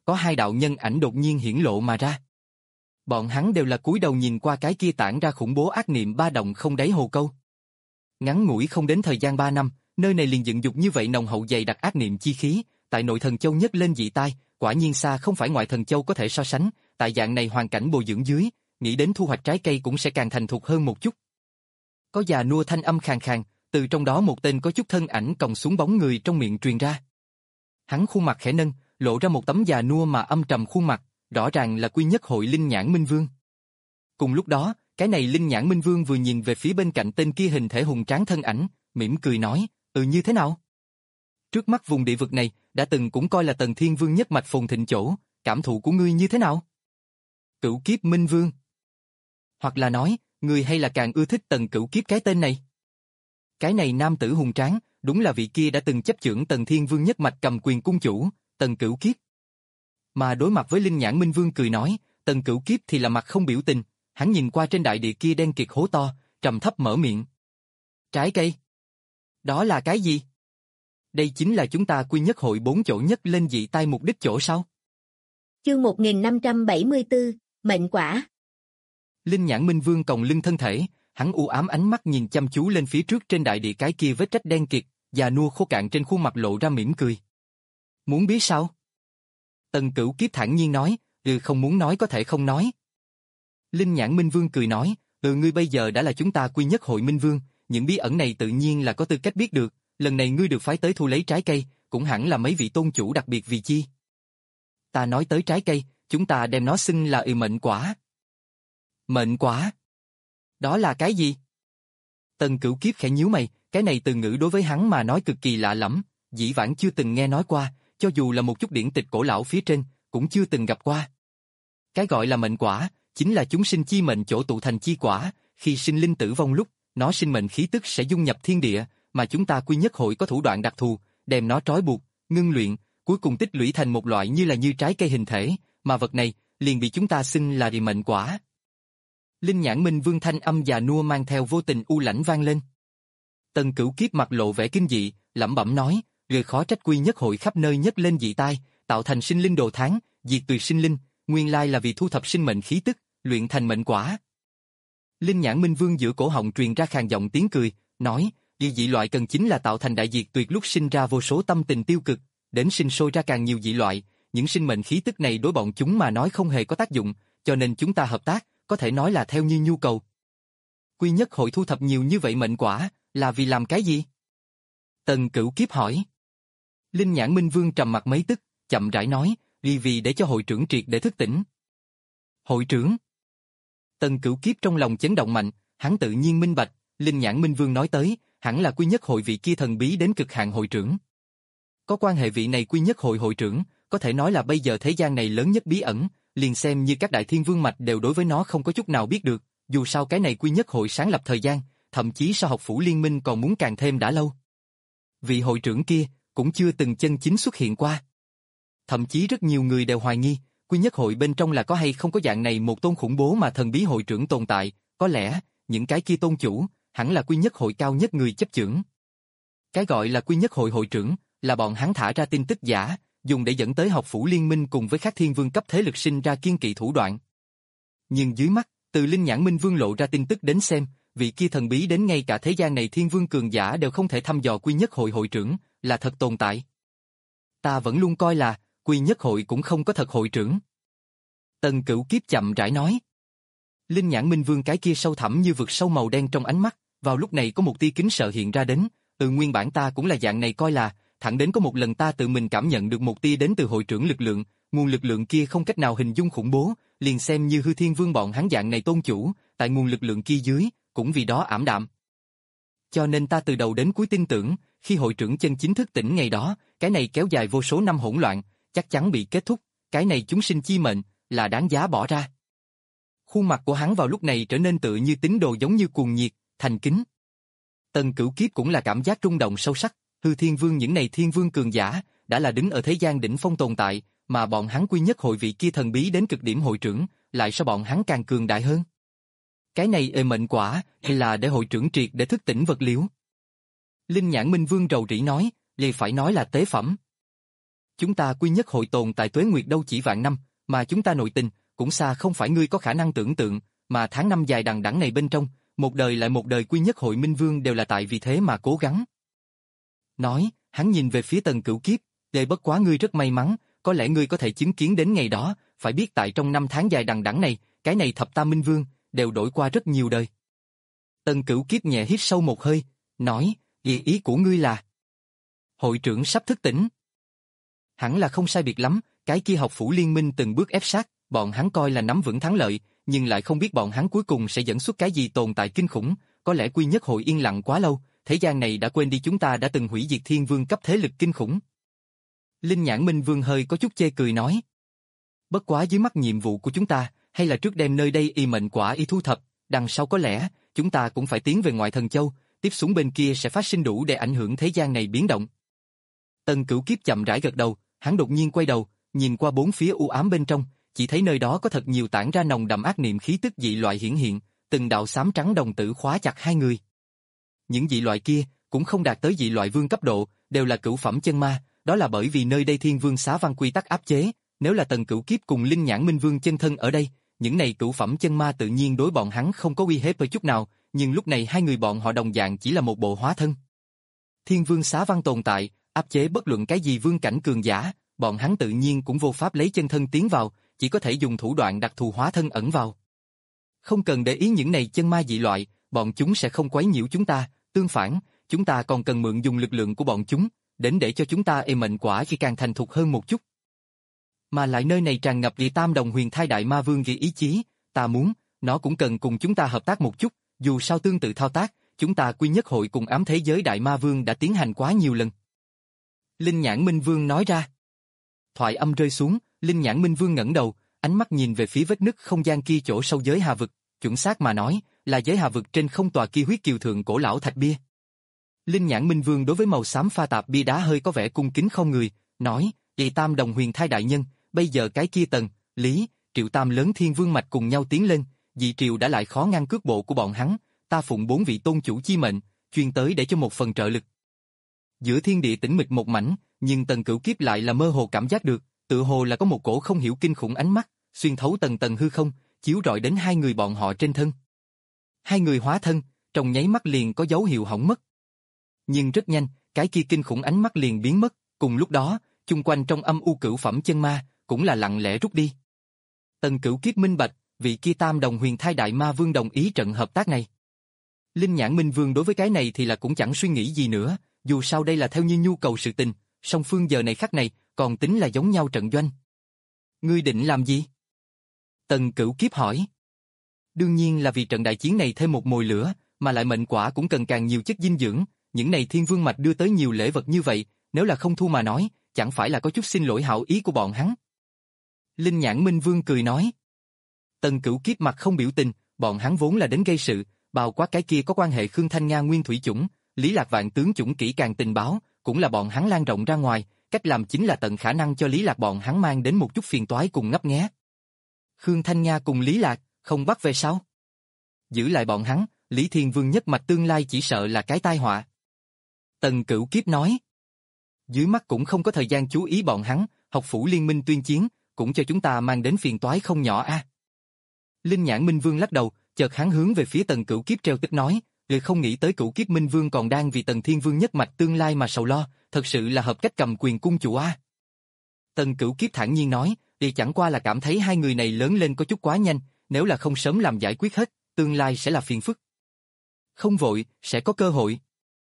có hai đạo nhân ảnh đột nhiên hiển lộ mà ra. Bọn hắn đều là cúi đầu nhìn qua cái kia tản ra khủng bố ác niệm ba động không đáy hồ câu. Ngắn ngủi không đến thời gian ba năm, nơi này liền dựng dục như vậy nồng hậu dày đặc ác niệm chi khí, tại nội thần châu nhất lên dị tai, quả nhiên xa không phải ngoại thần châu có thể so sánh, tại dạng này hoàn cảnh bồi dưỡng dưới, nghĩ đến thu hoạch trái cây cũng sẽ càng thành thục hơn một chút. Có già nua thanh âm khàn khàn, từ trong đó một tên có chút thân ảnh còng xuống bóng người trong miệng truyền ra. Hắn khuôn mặt khẽ nâng, lộ ra một tấm già nua mà âm trầm khuôn mặt, rõ ràng là Quy Nhất Hội Linh Nhãn Minh Vương. Cùng lúc đó, cái này Linh Nhãn Minh Vương vừa nhìn về phía bên cạnh tên kia hình thể hùng tráng thân ảnh, mỉm cười nói, ừ như thế nào? Trước mắt vùng địa vực này, đã từng cũng coi là Tần Thiên Vương nhất mạch phồn thịnh chỗ, cảm thụ của ngươi như thế nào? Cửu Kiếp Minh Vương. Hoặc là nói, ngươi hay là càng ưa thích Tần Cửu Kiếp cái tên này? Cái này nam tử hùng tráng, đúng là vị kia đã từng chấp chưởng Tần Thiên Vương nhất mạch cầm quyền cung chủ, Tần Cửu Kiếp. Mà đối mặt với Linh Nhãn Minh Vương cười nói, Tần Cửu Kiếp thì là mặt không biểu tình, hắn nhìn qua trên đại địa kia đen kịt hố to, trầm thấp mở miệng. Trái cây? Đó là cái gì? Đây chính là chúng ta Quy Nhất Hội bốn chỗ nhất lên dị tai mục đích chỗ sao? Chương một nghìn năm trăm bảy mươi tư, Mệnh Quả. Linh Nhãn Minh Vương còng lưng thân thể, hắn u ám ánh mắt nhìn chăm chú lên phía trước trên đại địa cái kia vết rách đen kịt, già nua khô cạn trên khuôn mặt lộ ra mỉm cười. Muốn biết sao? Tần Cửu Kiếp thản nhiên nói, ừ không muốn nói có thể không nói. Linh Nhãn Minh Vương cười nói, ừ ngươi bây giờ đã là chúng ta Quy Nhất Hội Minh Vương, những bí ẩn này tự nhiên là có tư cách biết được, lần này ngươi được phái tới thu lấy trái cây, cũng hẳn là mấy vị tôn chủ đặc biệt vì chi. Ta nói tới trái cây, chúng ta đem nó xưng là ừ mệnh quả. Mệnh quả? Đó là cái gì? Tần Cửu Kiếp khẽ nhíu mày, cái này từ ngữ đối với hắn mà nói cực kỳ lạ lẫm, dĩ vãng chưa từng nghe nói qua, cho dù là một chút điển tịch cổ lão phía trên, cũng chưa từng gặp qua. Cái gọi là mệnh quả, chính là chúng sinh chi mệnh chỗ tụ thành chi quả, khi sinh linh tử vong lúc, nó sinh mệnh khí tức sẽ dung nhập thiên địa, mà chúng ta Quy Nhất Hội có thủ đoạn đặc thù, đem nó trói buộc, ngưng luyện, cuối cùng tích lũy thành một loại như là như trái cây hình thể, mà vật này liền bị chúng ta xưng là địa mệnh quả. Linh Nhãn Minh Vương thanh âm già nua mang theo vô tình u lãnh vang lên. Tần Cửu Kiếp mặt lộ vẻ kinh dị, lẩm bẩm nói, người khó trách Quy Nhất Hội khắp nơi nhất lên dị tai, tạo thành sinh linh đồ tháng, diệt tuyệt sinh linh, nguyên lai là vì thu thập sinh mệnh khí tức, luyện thành mệnh quả. Linh Nhãn Minh Vương giữa cổ họng truyền ra khàn giọng tiếng cười, nói, dị dị loại cần chính là tạo thành đại diệt tuyệt lúc sinh ra vô số tâm tình tiêu cực, đến sinh sôi ra càng nhiều dị loại, những sinh mệnh khí tức này đối bọn chúng mà nói không hề có tác dụng, cho nên chúng ta hợp tác, có thể nói là theo như nhu cầu. Quy Nhất Hội thu thập nhiều như vậy mệnh quả, là vì làm cái gì? Tần Cửu Kiếp hỏi. Linh Nhãn Minh Vương trầm mặt mấy tức, chậm rãi nói, vì vì để cho hội trưởng triệt để thức tỉnh. Hội trưởng? Tần Cửu Kiếp trong lòng chấn động mạnh, hắn tự nhiên minh bạch, Linh Nhãn Minh Vương nói tới, hẳn là Quy Nhất Hội vị kia thần bí đến cực hạn hội trưởng. Có quan hệ vị này Quy Nhất Hội hội trưởng, có thể nói là bây giờ thế gian này lớn nhất bí ẩn, liền xem như các đại thiên vương mạch đều đối với nó không có chút nào biết được, dù sao cái này Quy Nhất Hội sáng lập thời gian, thậm chí so học phủ liên minh còn muốn càng thêm đã lâu. Vị hội trưởng kia cũng chưa từng chân chính xuất hiện qua. Thậm chí rất nhiều người đều hoài nghi, Quy Nhất Hội bên trong là có hay không có dạng này một tôn khủng bố mà thần bí hội trưởng tồn tại, có lẽ, những cái kia tôn chủ, hẳn là Quy Nhất Hội cao nhất người chấp chưởng. Cái gọi là Quy Nhất Hội hội trưởng, là bọn hắn thả ra tin tức giả, dùng để dẫn tới học phủ liên minh cùng với các thiên vương cấp thế lực sinh ra kiên kỵ thủ đoạn. Nhưng dưới mắt, từ Linh Nhãn Minh Vương lộ ra tin tức đến xem, vị kia thần bí đến ngay cả thế gian này thiên vương cường giả đều không thể thăm dò Quy Nhất Hội hội trưởng, là thật tồn tại. Ta vẫn luôn coi là, Quy Nhất Hội cũng không có thật hội trưởng. Tần Cửu Kiếp chậm rãi nói. Linh Nhãn Minh Vương cái kia sâu thẳm như vực sâu màu đen trong ánh mắt, vào lúc này có một tia kính sợ hiện ra đến, từ nguyên bản ta cũng là dạng này coi là, thẳng đến có một lần ta tự mình cảm nhận được một tia đến từ hội trưởng lực lượng, nguồn lực lượng kia không cách nào hình dung khủng bố, liền xem như hư thiên vương bọn hắn dạng này tôn chủ, tại nguồn lực lượng kia dưới, cũng vì đó ảm đạm. Cho nên ta từ đầu đến cuối tin tưởng, khi hội trưởng chân chính thức tỉnh ngày đó, cái này kéo dài vô số năm hỗn loạn, chắc chắn bị kết thúc, cái này chúng sinh chi mệnh, là đáng giá bỏ ra. Khuôn mặt của hắn vào lúc này trở nên tựa như tín đồ giống như cuồng nhiệt, thành kính. Tần Cửu Kiếp cũng là cảm giác rung động sâu sắc, hư thiên vương những này thiên vương cường giả, đã là đứng ở thế gian đỉnh phong tồn tại, mà bọn hắn Quy Nhất Hội vị kia thần bí đến cực điểm hội trưởng, lại sao bọn hắn càng cường đại hơn. Cái này ê mệnh quả, hay là để hội trưởng triệt để thức tỉnh vật liễu? Linh Nhãn Minh Vương rầu rĩ nói, liền phải nói là tế phẩm. Chúng ta quy nhất hội tồn tại tuế nguyệt đâu chỉ vạn năm, mà chúng ta nội tình, cũng xa không phải ngươi có khả năng tưởng tượng, mà tháng năm dài đằng đẵng này bên trong, một đời lại một đời quy nhất hội minh vương đều là tại vì thế mà cố gắng. Nói, hắn nhìn về phía Tần Cửu Kiếp, để bất quá ngươi rất may mắn, có lẽ ngươi có thể chứng kiến đến ngày đó, phải biết tại trong năm tháng dài đằng đẵng này, cái này thập tam minh vương, đều đổi qua rất nhiều đời. Tần Cửu Kiếp nhẹ hít sâu một hơi, nói, ý ý của ngươi là hội trưởng sắp thức tỉnh. Hẳn là không sai biệt lắm, cái kia học phủ liên minh từng bước ép sát, bọn hắn coi là nắm vững thắng lợi, nhưng lại không biết bọn hắn cuối cùng sẽ dẫn xuất cái gì tồn tại kinh khủng, có lẽ quy nhất hội yên lặng quá lâu, thế gian này đã quên đi chúng ta đã từng hủy diệt thiên vương cấp thế lực kinh khủng. Linh Nhãn Minh Vương hơi có chút chê cười nói. Bất quá dưới mắt nhiệm vụ của chúng ta, hay là trước đem nơi đây y mệnh quả y thu thập, đằng sau có lẽ, chúng ta cũng phải tiến về ngoại thần châu, tiếp xuống bên kia sẽ phát sinh đủ để ảnh hưởng thế gian này biến động. Tần Cửu Kiếp chậm rãi gật đầu, hắn đột nhiên quay đầu, nhìn qua bốn phía u ám bên trong, chỉ thấy nơi đó có thật nhiều tản ra nồng đậm ác niệm khí tức dị loại hiển hiện, từng đạo xám trắng đồng tử khóa chặt hai người. Những dị loại kia cũng không đạt tới dị loại vương cấp độ, đều là cửu phẩm chân ma, đó là bởi vì nơi đây Thiên Vương Xá Văn quy tắc áp chế, nếu là Tần Cửu Kiếp cùng Linh Nhãn Minh Vương chân thân ở đây, những này cửu phẩm chân ma tự nhiên đối bọn hắn không có uy hiếp ở chút nào, nhưng lúc này hai người bọn họ đồng dạng chỉ là một bộ hóa thân. Thiên Vương Xá Văn tồn tại, áp chế bất luận cái gì vương cảnh cường giả, bọn hắn tự nhiên cũng vô pháp lấy chân thân tiến vào, chỉ có thể dùng thủ đoạn đặc thù hóa thân ẩn vào. Không cần để ý những này chân ma dị loại, bọn chúng sẽ không quấy nhiễu chúng ta, tương phản, chúng ta còn cần mượn dùng lực lượng của bọn chúng, đến để cho chúng ta ê mệnh quả khi càng thành thục hơn một chút. Mà lại nơi này tràn ngập vì tam đồng huyền thai đại ma vương ghi ý chí, ta muốn, nó cũng cần cùng chúng ta hợp tác một chút, dù sao tương tự thao tác, chúng ta quy nhất hội cùng ám thế giới đại ma vương đã tiến hành quá nhiều lần. Linh Nhãn Minh Vương nói ra. Thoại âm rơi xuống, Linh Nhãn Minh Vương ngẩng đầu, ánh mắt nhìn về phía vết nứt không gian kia chỗ sâu giới hà vực, chuẩn xác mà nói, là giới hà vực trên không tòa kia huyết kiều thượng cổ lão thạch bia. Linh Nhãn Minh Vương đối với màu xám pha tạp bia đá hơi có vẻ cung kính không người, nói, "Đệ tam đồng huyền thai đại nhân, bây giờ cái kia Tần, Lý, Triệu tam lớn thiên vương mạch cùng nhau tiến lên, dị triều đã lại khó ngăn cước bộ của bọn hắn, ta phụng bốn vị tôn chủ chi mệnh, chuyên tới để cho một phần trợ lực." Giữa thiên địa tĩnh mịch một mảnh, nhưng Tần Cửu Kiếp lại là mơ hồ cảm giác được, tự hồ là có một cổ không hiểu kinh khủng ánh mắt, xuyên thấu tầng tầng hư không, chiếu rọi đến hai người bọn họ trên thân. Hai người hóa thân, trong nháy mắt liền có dấu hiệu hỏng mất. Nhưng rất nhanh, cái kia kinh khủng ánh mắt liền biến mất, cùng lúc đó, chung quanh trong âm u cửu phẩm chân ma, cũng là lặng lẽ rút đi. Tần Cửu Kiếp minh bạch, vị kia tam đồng huyền thai đại ma vương đồng ý trận hợp tác này. Linh Nhãn Minh Vương đối với cái này thì là cũng chẳng suy nghĩ gì nữa, dù sao đây là theo như nhu cầu sự tình, song phương giờ này khắc này, còn tính là giống nhau trận doanh. Ngươi định làm gì? Tần Cửu Kiếp hỏi. Đương nhiên là vì trận đại chiến này thêm một mồi lửa, mà lại mệnh quả cũng cần càng nhiều chất dinh dưỡng, những này thiên vương mạch đưa tới nhiều lễ vật như vậy, nếu là không thu mà nói, chẳng phải là có chút xin lỗi hảo ý của bọn hắn. Linh Nhãn Minh Vương cười nói. Tần Cửu Kiếp mặt không biểu tình, bọn hắn vốn là đến gây sự, bao quát cái kia có quan hệ Khương Thanh Nga nguyên thủy chủng, Lý Lạc Vạn tướng chủng kỹ càng tình báo, cũng là bọn hắn lan rộng ra ngoài, cách làm chính là tận khả năng cho Lý Lạc bọn hắn mang đến một chút phiền toái cùng ngấp nghé. Khương Thanh Nga cùng Lý Lạc, không bắt về sao? Giữ lại bọn hắn, Lý Thiên Vương nhất mạch tương lai chỉ sợ là cái tai họa. Tần Cửu Kiếp nói. Dưới mắt cũng không có thời gian chú ý bọn hắn, học phủ liên minh tuyên chiến, cũng cho chúng ta mang đến phiền toái không nhỏ a. À. Linh Nhãn Minh Vương lắc đầu, chợt hắn hướng về phía Tần Cửu Kiếp treo tức nói, người không nghĩ tới Cửu Kiếp Minh Vương còn đang vì Tần Thiên Vương nhất mạch tương lai mà sầu lo, thật sự là hợp cách cầm quyền cung chủ a. À. Tần Cửu Kiếp thản nhiên nói, thì chẳng qua là cảm thấy hai người này lớn lên có chút quá nhanh, nếu là không sớm làm giải quyết hết, tương lai sẽ là phiền phức. Không vội, sẽ có cơ hội.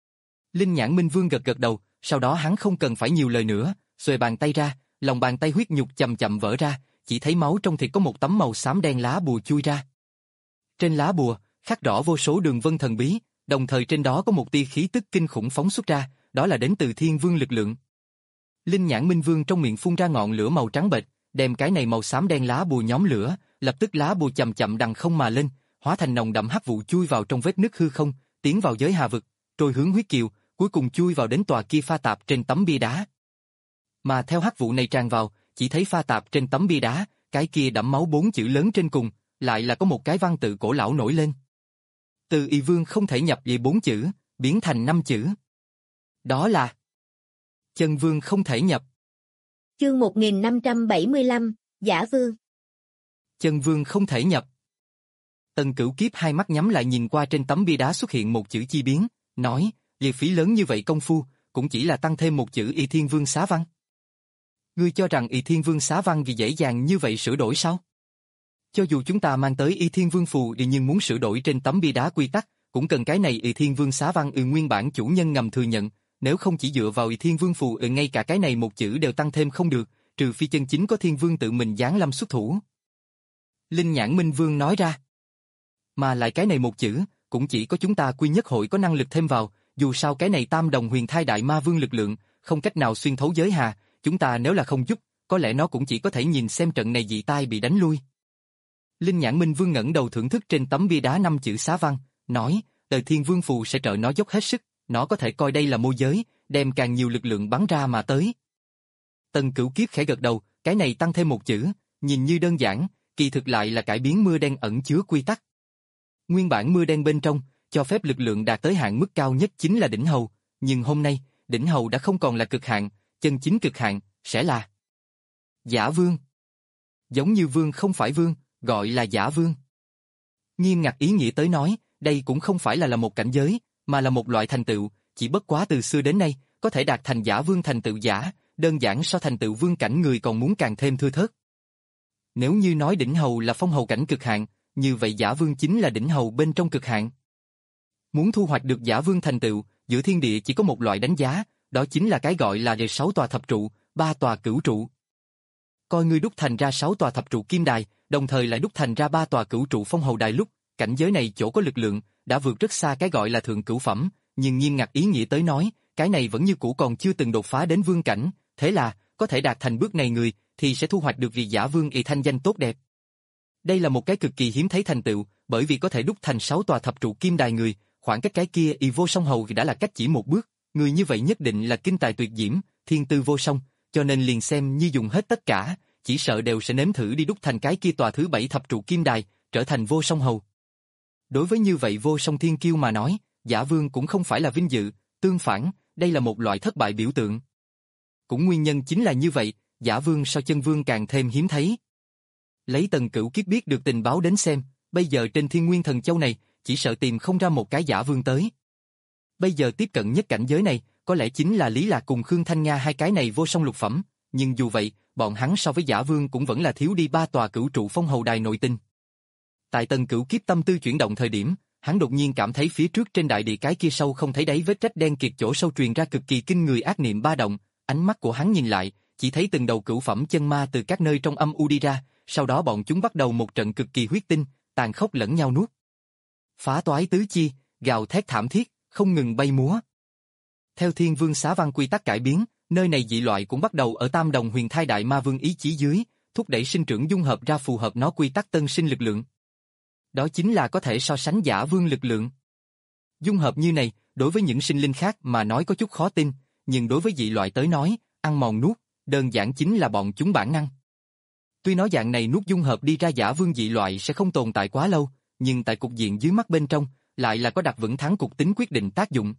Linh Nhãn Minh Vương gật gật đầu, sau đó hắn không cần phải nhiều lời nữa, xuề bàn tay ra, lòng bàn tay huyết nhục chậm chậm vỡ ra, chỉ thấy máu trong thịt có một tấm màu xám đen lá bùa chui ra. Trên lá bùa, khắc rõ vô số đường vân thần bí, đồng thời trên đó có một tia khí tức kinh khủng phóng xuất ra, đó là đến từ Thiên Vương lực lượng. Linh Nhãn Minh Vương trong miệng phun ra ngọn lửa màu trắng bệch, đem cái này màu xám đen lá bùa nhóm lửa, lập tức lá bùa chậm chậm đằng không mà lên, hóa thành nồng đậm hắc vụ chui vào trong vết nứt hư không, tiến vào giới hà vực, trôi hướng huyết kiều, cuối cùng chui vào đến tòa kia pha tạp trên tấm bia đá. Mà theo hắc vụ này tràn vào, chỉ thấy pha tạp trên tấm bia đá, cái kia đẫm máu bốn chữ lớn trên cùng, lại là có một cái văn tự cổ lão nổi lên. Từ Y Vương không thể nhập về bốn chữ, biến thành năm chữ. Đó là Chân Vương không thể nhập. Chương một nghìn năm trăm bảy mươi lăm, Giả Vương. Chân vương không thể nhập. Tần Cửu Kiếp hai mắt nhắm lại nhìn qua trên tấm bia đá xuất hiện một chữ chi biến, nói, liệt phí lớn như vậy công phu, cũng chỉ là tăng thêm một chữ Y Thiên Vương xá văn. Ngươi cho rằng Y Thiên Vương xá văn vì dễ dàng như vậy sửa đổi sao? Cho dù chúng ta mang tới Y Thiên Vương phù đi nhưng muốn sửa đổi trên tấm bia đá quy tắc, cũng cần cái này Y Thiên Vương xá văn ừ nguyên bản chủ nhân ngầm thừa nhận, nếu không chỉ dựa vào Y Thiên Vương phù ừ ngay cả cái này một chữ đều tăng thêm không được, trừ phi chân chính có Thiên Vương tự mình giáng lâm xuất thủ. Linh Nhãn Minh Vương nói ra. Mà lại cái này một chữ, cũng chỉ có chúng ta Quy Nhất Hội có năng lực thêm vào, dù sao cái này tam đồng huyền thai đại ma vương lực lượng, không cách nào xuyên thấu giới hà, chúng ta nếu là không giúp, có lẽ nó cũng chỉ có thể nhìn xem trận này dị tai bị đánh lui. Linh Nhãn Minh Vương ngẩng đầu thưởng thức trên tấm bia đá năm chữ xá văn, nói, đời Thiên Vương phù sẽ trợ nó dốc hết sức, nó có thể coi đây là môi giới, đem càng nhiều lực lượng bắn ra mà tới. Tần Cửu Kiếp khẽ gật đầu, cái này tăng thêm một chữ, nhìn như đơn giản, kỳ thực lại là cải biến mưa đen ẩn chứa quy tắc. Nguyên bản mưa đen bên trong, cho phép lực lượng đạt tới hạn mức cao nhất chính là đỉnh hầu, nhưng hôm nay, đỉnh hầu đã không còn là cực hạn, chân chính cực hạn, sẽ là Giả Vương. Giống như vương không phải vương, gọi là Giả Vương. Nghiêm ngặt ý nghĩa tới nói, đây cũng không phải là là một cảnh giới, mà là một loại thành tựu, chỉ bất quá từ xưa đến nay, có thể đạt thành Giả Vương thành tựu giả, đơn giản so thành tựu vương cảnh người còn muốn càng thêm thưa thớt. Nếu như nói đỉnh hầu là phong hầu cảnh cực hạn, như vậy Giả Vương chính là đỉnh hầu bên trong cực hạn. Muốn thu hoạch được Giả Vương thành tựu, giữa thiên địa chỉ có một loại đánh giá, đó chính là cái gọi là sáu tòa thập trụ, ba tòa cửu trụ. Coi ngươi đúc thành ra sáu tòa thập trụ kim đài, đồng thời lại đúc thành ra ba tòa cửu trụ phong hầu đài lúc, cảnh giới này chỗ có lực lượng, đã vượt rất xa cái gọi là thượng cửu phẩm, nhưng nghiêm ngặt ý nghĩa tới nói, cái này vẫn như cũ còn chưa từng đột phá đến vương cảnh, thế là, có thể đạt thành bước này người, thì sẽ thu hoạch được vị Giả Vương y thanh danh tốt đẹp. Đây là một cái cực kỳ hiếm thấy thành tựu, bởi vì có thể đúc thành sáu tòa thập trụ kim đài người, khoảng cách cái kia y vô song hầu đã là cách chỉ một bước, người như vậy nhất định là kinh tài tuyệt diễm, thiên tư vô song, cho nên liền xem như dùng hết tất cả, chỉ sợ đều sẽ nếm thử đi đúc thành cái kia tòa thứ bảy thập trụ kim đài, trở thành vô song hầu. Đối với như vậy vô song thiên kiêu mà nói, Giả Vương cũng không phải là vinh dự, tương phản, đây là một loại thất bại biểu tượng. Cũng nguyên nhân chính là như vậy, Giả Vương so chân vương càng thêm hiếm thấy. Lấy Tần Cửu Kiếp biết được tình báo đến xem, bây giờ trên Thiên Nguyên Thần Châu này, chỉ sợ tìm không ra một cái Giả Vương tới. Bây giờ tiếp cận nhất cảnh giới này, có lẽ chính là Lý Lạc cùng Khương Thanh Nga hai cái này vô song lục phẩm, nhưng dù vậy, bọn hắn so với Giả Vương cũng vẫn là thiếu đi ba tòa cửu trụ phong hầu đài nội tinh. Tại Tần Cửu Kiếp tâm tư chuyển động thời điểm, hắn đột nhiên cảm thấy phía trước trên đại địa cái kia sâu không thấy đáy vết rách đen kịt chỗ sâu truyền ra cực kỳ kinh người ác niệm ba động, ánh mắt của hắn nhìn lại, chỉ thấy từng đầu cửu phẩm chân ma từ các nơi trong âm u đi ra, sau đó bọn chúng bắt đầu một trận cực kỳ huyết tinh, tàn khốc lẫn nhau nuốt. Phá toái tứ chi, gào thét thảm thiết, không ngừng bay múa. Theo Thiên Vương xá văn quy tắc cải biến, nơi này dị loại cũng bắt đầu ở tam đồng huyền thai đại ma vương ý chí dưới, thúc đẩy sinh trưởng dung hợp ra phù hợp nó quy tắc tân sinh lực lượng. Đó chính là có thể so sánh Giả Vương lực lượng. Dung hợp như này, đối với những sinh linh khác mà nói có chút khó tin, nhưng đối với dị loại tới nói, ăn mòn nuốt, đơn giản chính là bọn chúng bản năng. Tuy nói dạng này nuốt dung hợp đi ra Giả Vương dị loại sẽ không tồn tại quá lâu, nhưng tại cục diện dưới mắt bên trong, lại là có đặt vững thắng cục tính quyết định tác dụng.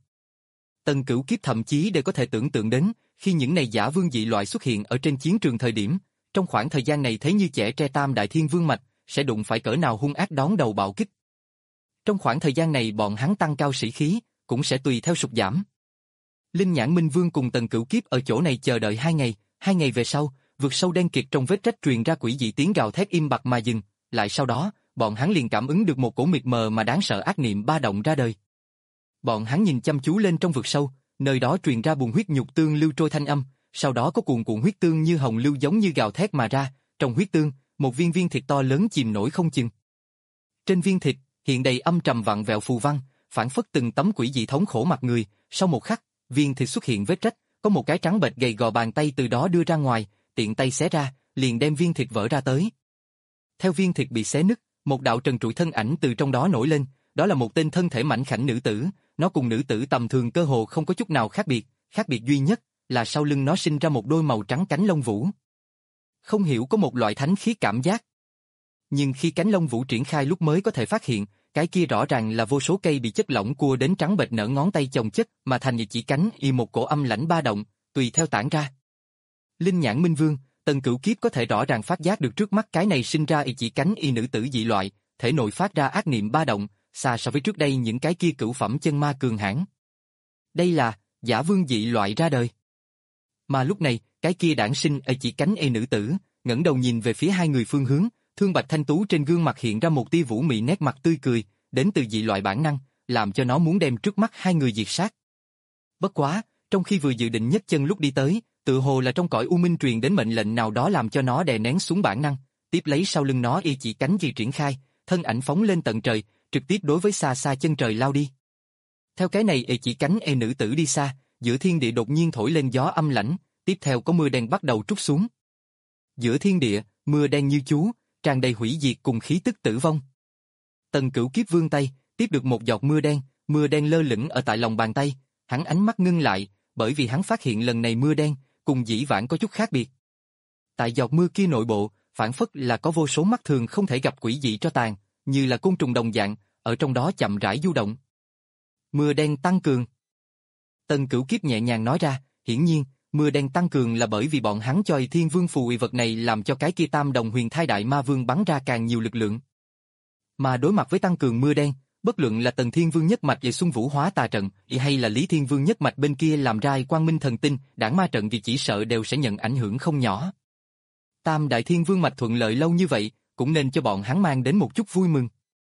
Tần Cửu Kiếp thậm chí đều có thể tưởng tượng đến, khi những này Giả Vương dị loại xuất hiện ở trên chiến trường thời điểm, trong khoảng thời gian này thấy như trẻ tre tam đại thiên vương mạch, sẽ đụng phải cỡ nào hung ác đón đầu bạo kích. Trong khoảng thời gian này bọn hắn tăng cao sĩ khí, cũng sẽ tùy theo sụt giảm. Linh Nhãn Minh Vương cùng Tần Cửu Kiếp ở chỗ này chờ đợi hai ngày, hai ngày về sau, vượt sâu đen kịt trong vết rách truyền ra quỷ dị tiếng gào thét im bặt mà dừng, lại sau đó, bọn hắn liền cảm ứng được một cổ mịt mờ mà đáng sợ ác niệm ba động ra đời. Bọn hắn nhìn chăm chú lên trong vực sâu, nơi đó truyền ra buồn huyết nhục tương lưu trôi thanh âm, sau đó có cuồn cuộn huyết tương như hồng lưu giống như gào thét mà ra, trong huyết tương, một viên viên thịt to lớn chìm nổi không chừng. Trên viên thịt, hiện đầy âm trầm vặn vẹo phù văn, phản phất từng tấm quỷ dị thống khổ mặt người, sau một khắc, viên thịt xuất hiện vết rách, có một cái trắng bệch gầy gò bàn tay từ đó đưa ra ngoài, tiện tay xé ra, liền đem viên thịt vỡ ra tới. Theo viên thịt bị xé nứt, một đạo trần trụi thân ảnh từ trong đó nổi lên, đó là một tên thân thể mảnh khảnh nữ tử, nó cùng nữ tử tầm thường cơ hồ không có chút nào khác biệt, khác biệt duy nhất là sau lưng nó sinh ra một đôi màu trắng cánh lông vũ. Không hiểu có một loại thánh khí cảm giác. Nhưng khi cánh lông vũ triển khai lúc mới có thể phát hiện, cái kia rõ ràng là vô số cây bị chất lỏng cua đến trắng bệch nở ngón tay chồng chất mà thành chỉ cánh y một cổ âm lãnh ba động, tùy theo tản ra. Linh nhãn minh vương, Tần Cửu Kiếp có thể rõ ràng phát giác được trước mắt cái này sinh ra y chỉ cánh y nữ tử dị loại, thể nội phát ra ác niệm ba động, xa so với trước đây những cái kia cửu phẩm chân ma cường hãn. Đây là giả vương dị loại ra đời. Mà lúc này, cái kia đản sinh y chỉ cánh y nữ tử, ngẩng đầu nhìn về phía hai người phương hướng, Thương Bạch Thanh Tú trên gương mặt hiện ra một tia vũ mị nét mặt tươi cười, đến từ dị loại bản năng, làm cho nó muốn đem trước mắt hai người diệt sát. Bất quá, trong khi vừa dự định nhấc chân lúc đi tới, tự hồ là trong cõi u minh truyền đến mệnh lệnh nào đó làm cho nó đè nén xuống bản năng, tiếp lấy sau lưng nó y chỉ cánh gì triển khai, thân ảnh phóng lên tận trời, trực tiếp đối với xa xa chân trời lao đi. Theo cái này y chỉ cánh y nữ tử đi xa, giữa thiên địa đột nhiên thổi lên gió âm lãnh, tiếp theo có mưa đen bắt đầu trút xuống. Giữa thiên địa, mưa đen như chú, tràn đầy hủy diệt cùng khí tức tử vong. Tần Cửu Kiếp vươn tay, tiếp được một giọt mưa đen, mưa đen lơ lửng ở tại lòng bàn tay, hắn ánh mắt ngưng lại, bởi vì hắn phát hiện lần này mưa đen cùng dĩ vãng có chút khác biệt. Tại giọt mưa kia nội bộ, phản phất là có vô số mắt thường không thể gặp quỷ dị tro tàn, như là côn trùng đồng dạng, ở trong đó chậm rãi du động. Mưa đen tăng cường. Tần Cửu Kiếp nhẹ nhàng nói ra, hiển nhiên, mưa đen tăng cường là bởi vì bọn hắn cho Thiên Vương phù uy vật này làm cho cái kia tam đồng huyền thai đại ma vương bắn ra càng nhiều lực lượng. Mà đối mặt với tăng cường mưa đen, bất luận là Tần Thiên Vương nhất mạch về Xuân Vũ hóa tà trận, hay là Lý Thiên Vương nhất mạch bên kia làm ra Quang Minh thần tinh, đảng ma trận thì chỉ sợ đều sẽ nhận ảnh hưởng không nhỏ. Tam đại Thiên Vương mạch thuận lợi lâu như vậy, cũng nên cho bọn hắn mang đến một chút vui mừng.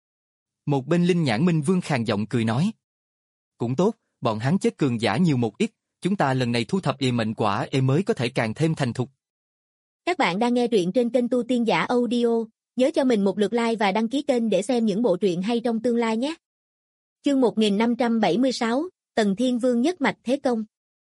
Một bên Linh Nhãn Minh Vương khàn giọng cười nói. Cũng tốt, bọn hắn chết cường giả nhiều một ít, chúng ta lần này thu thập y mệnh quả e mới có thể càng thêm thành thục. Các bạn đang nghe truyện trên kênh Tu Tiên Giả Audio, nhớ cho mình một lượt like và đăng ký kênh để xem những bộ truyện hay trong tương lai nhé. Chương một nghìn năm trăm bảy mươi sáu, Tần Thiên Vương nhất mạch thế công.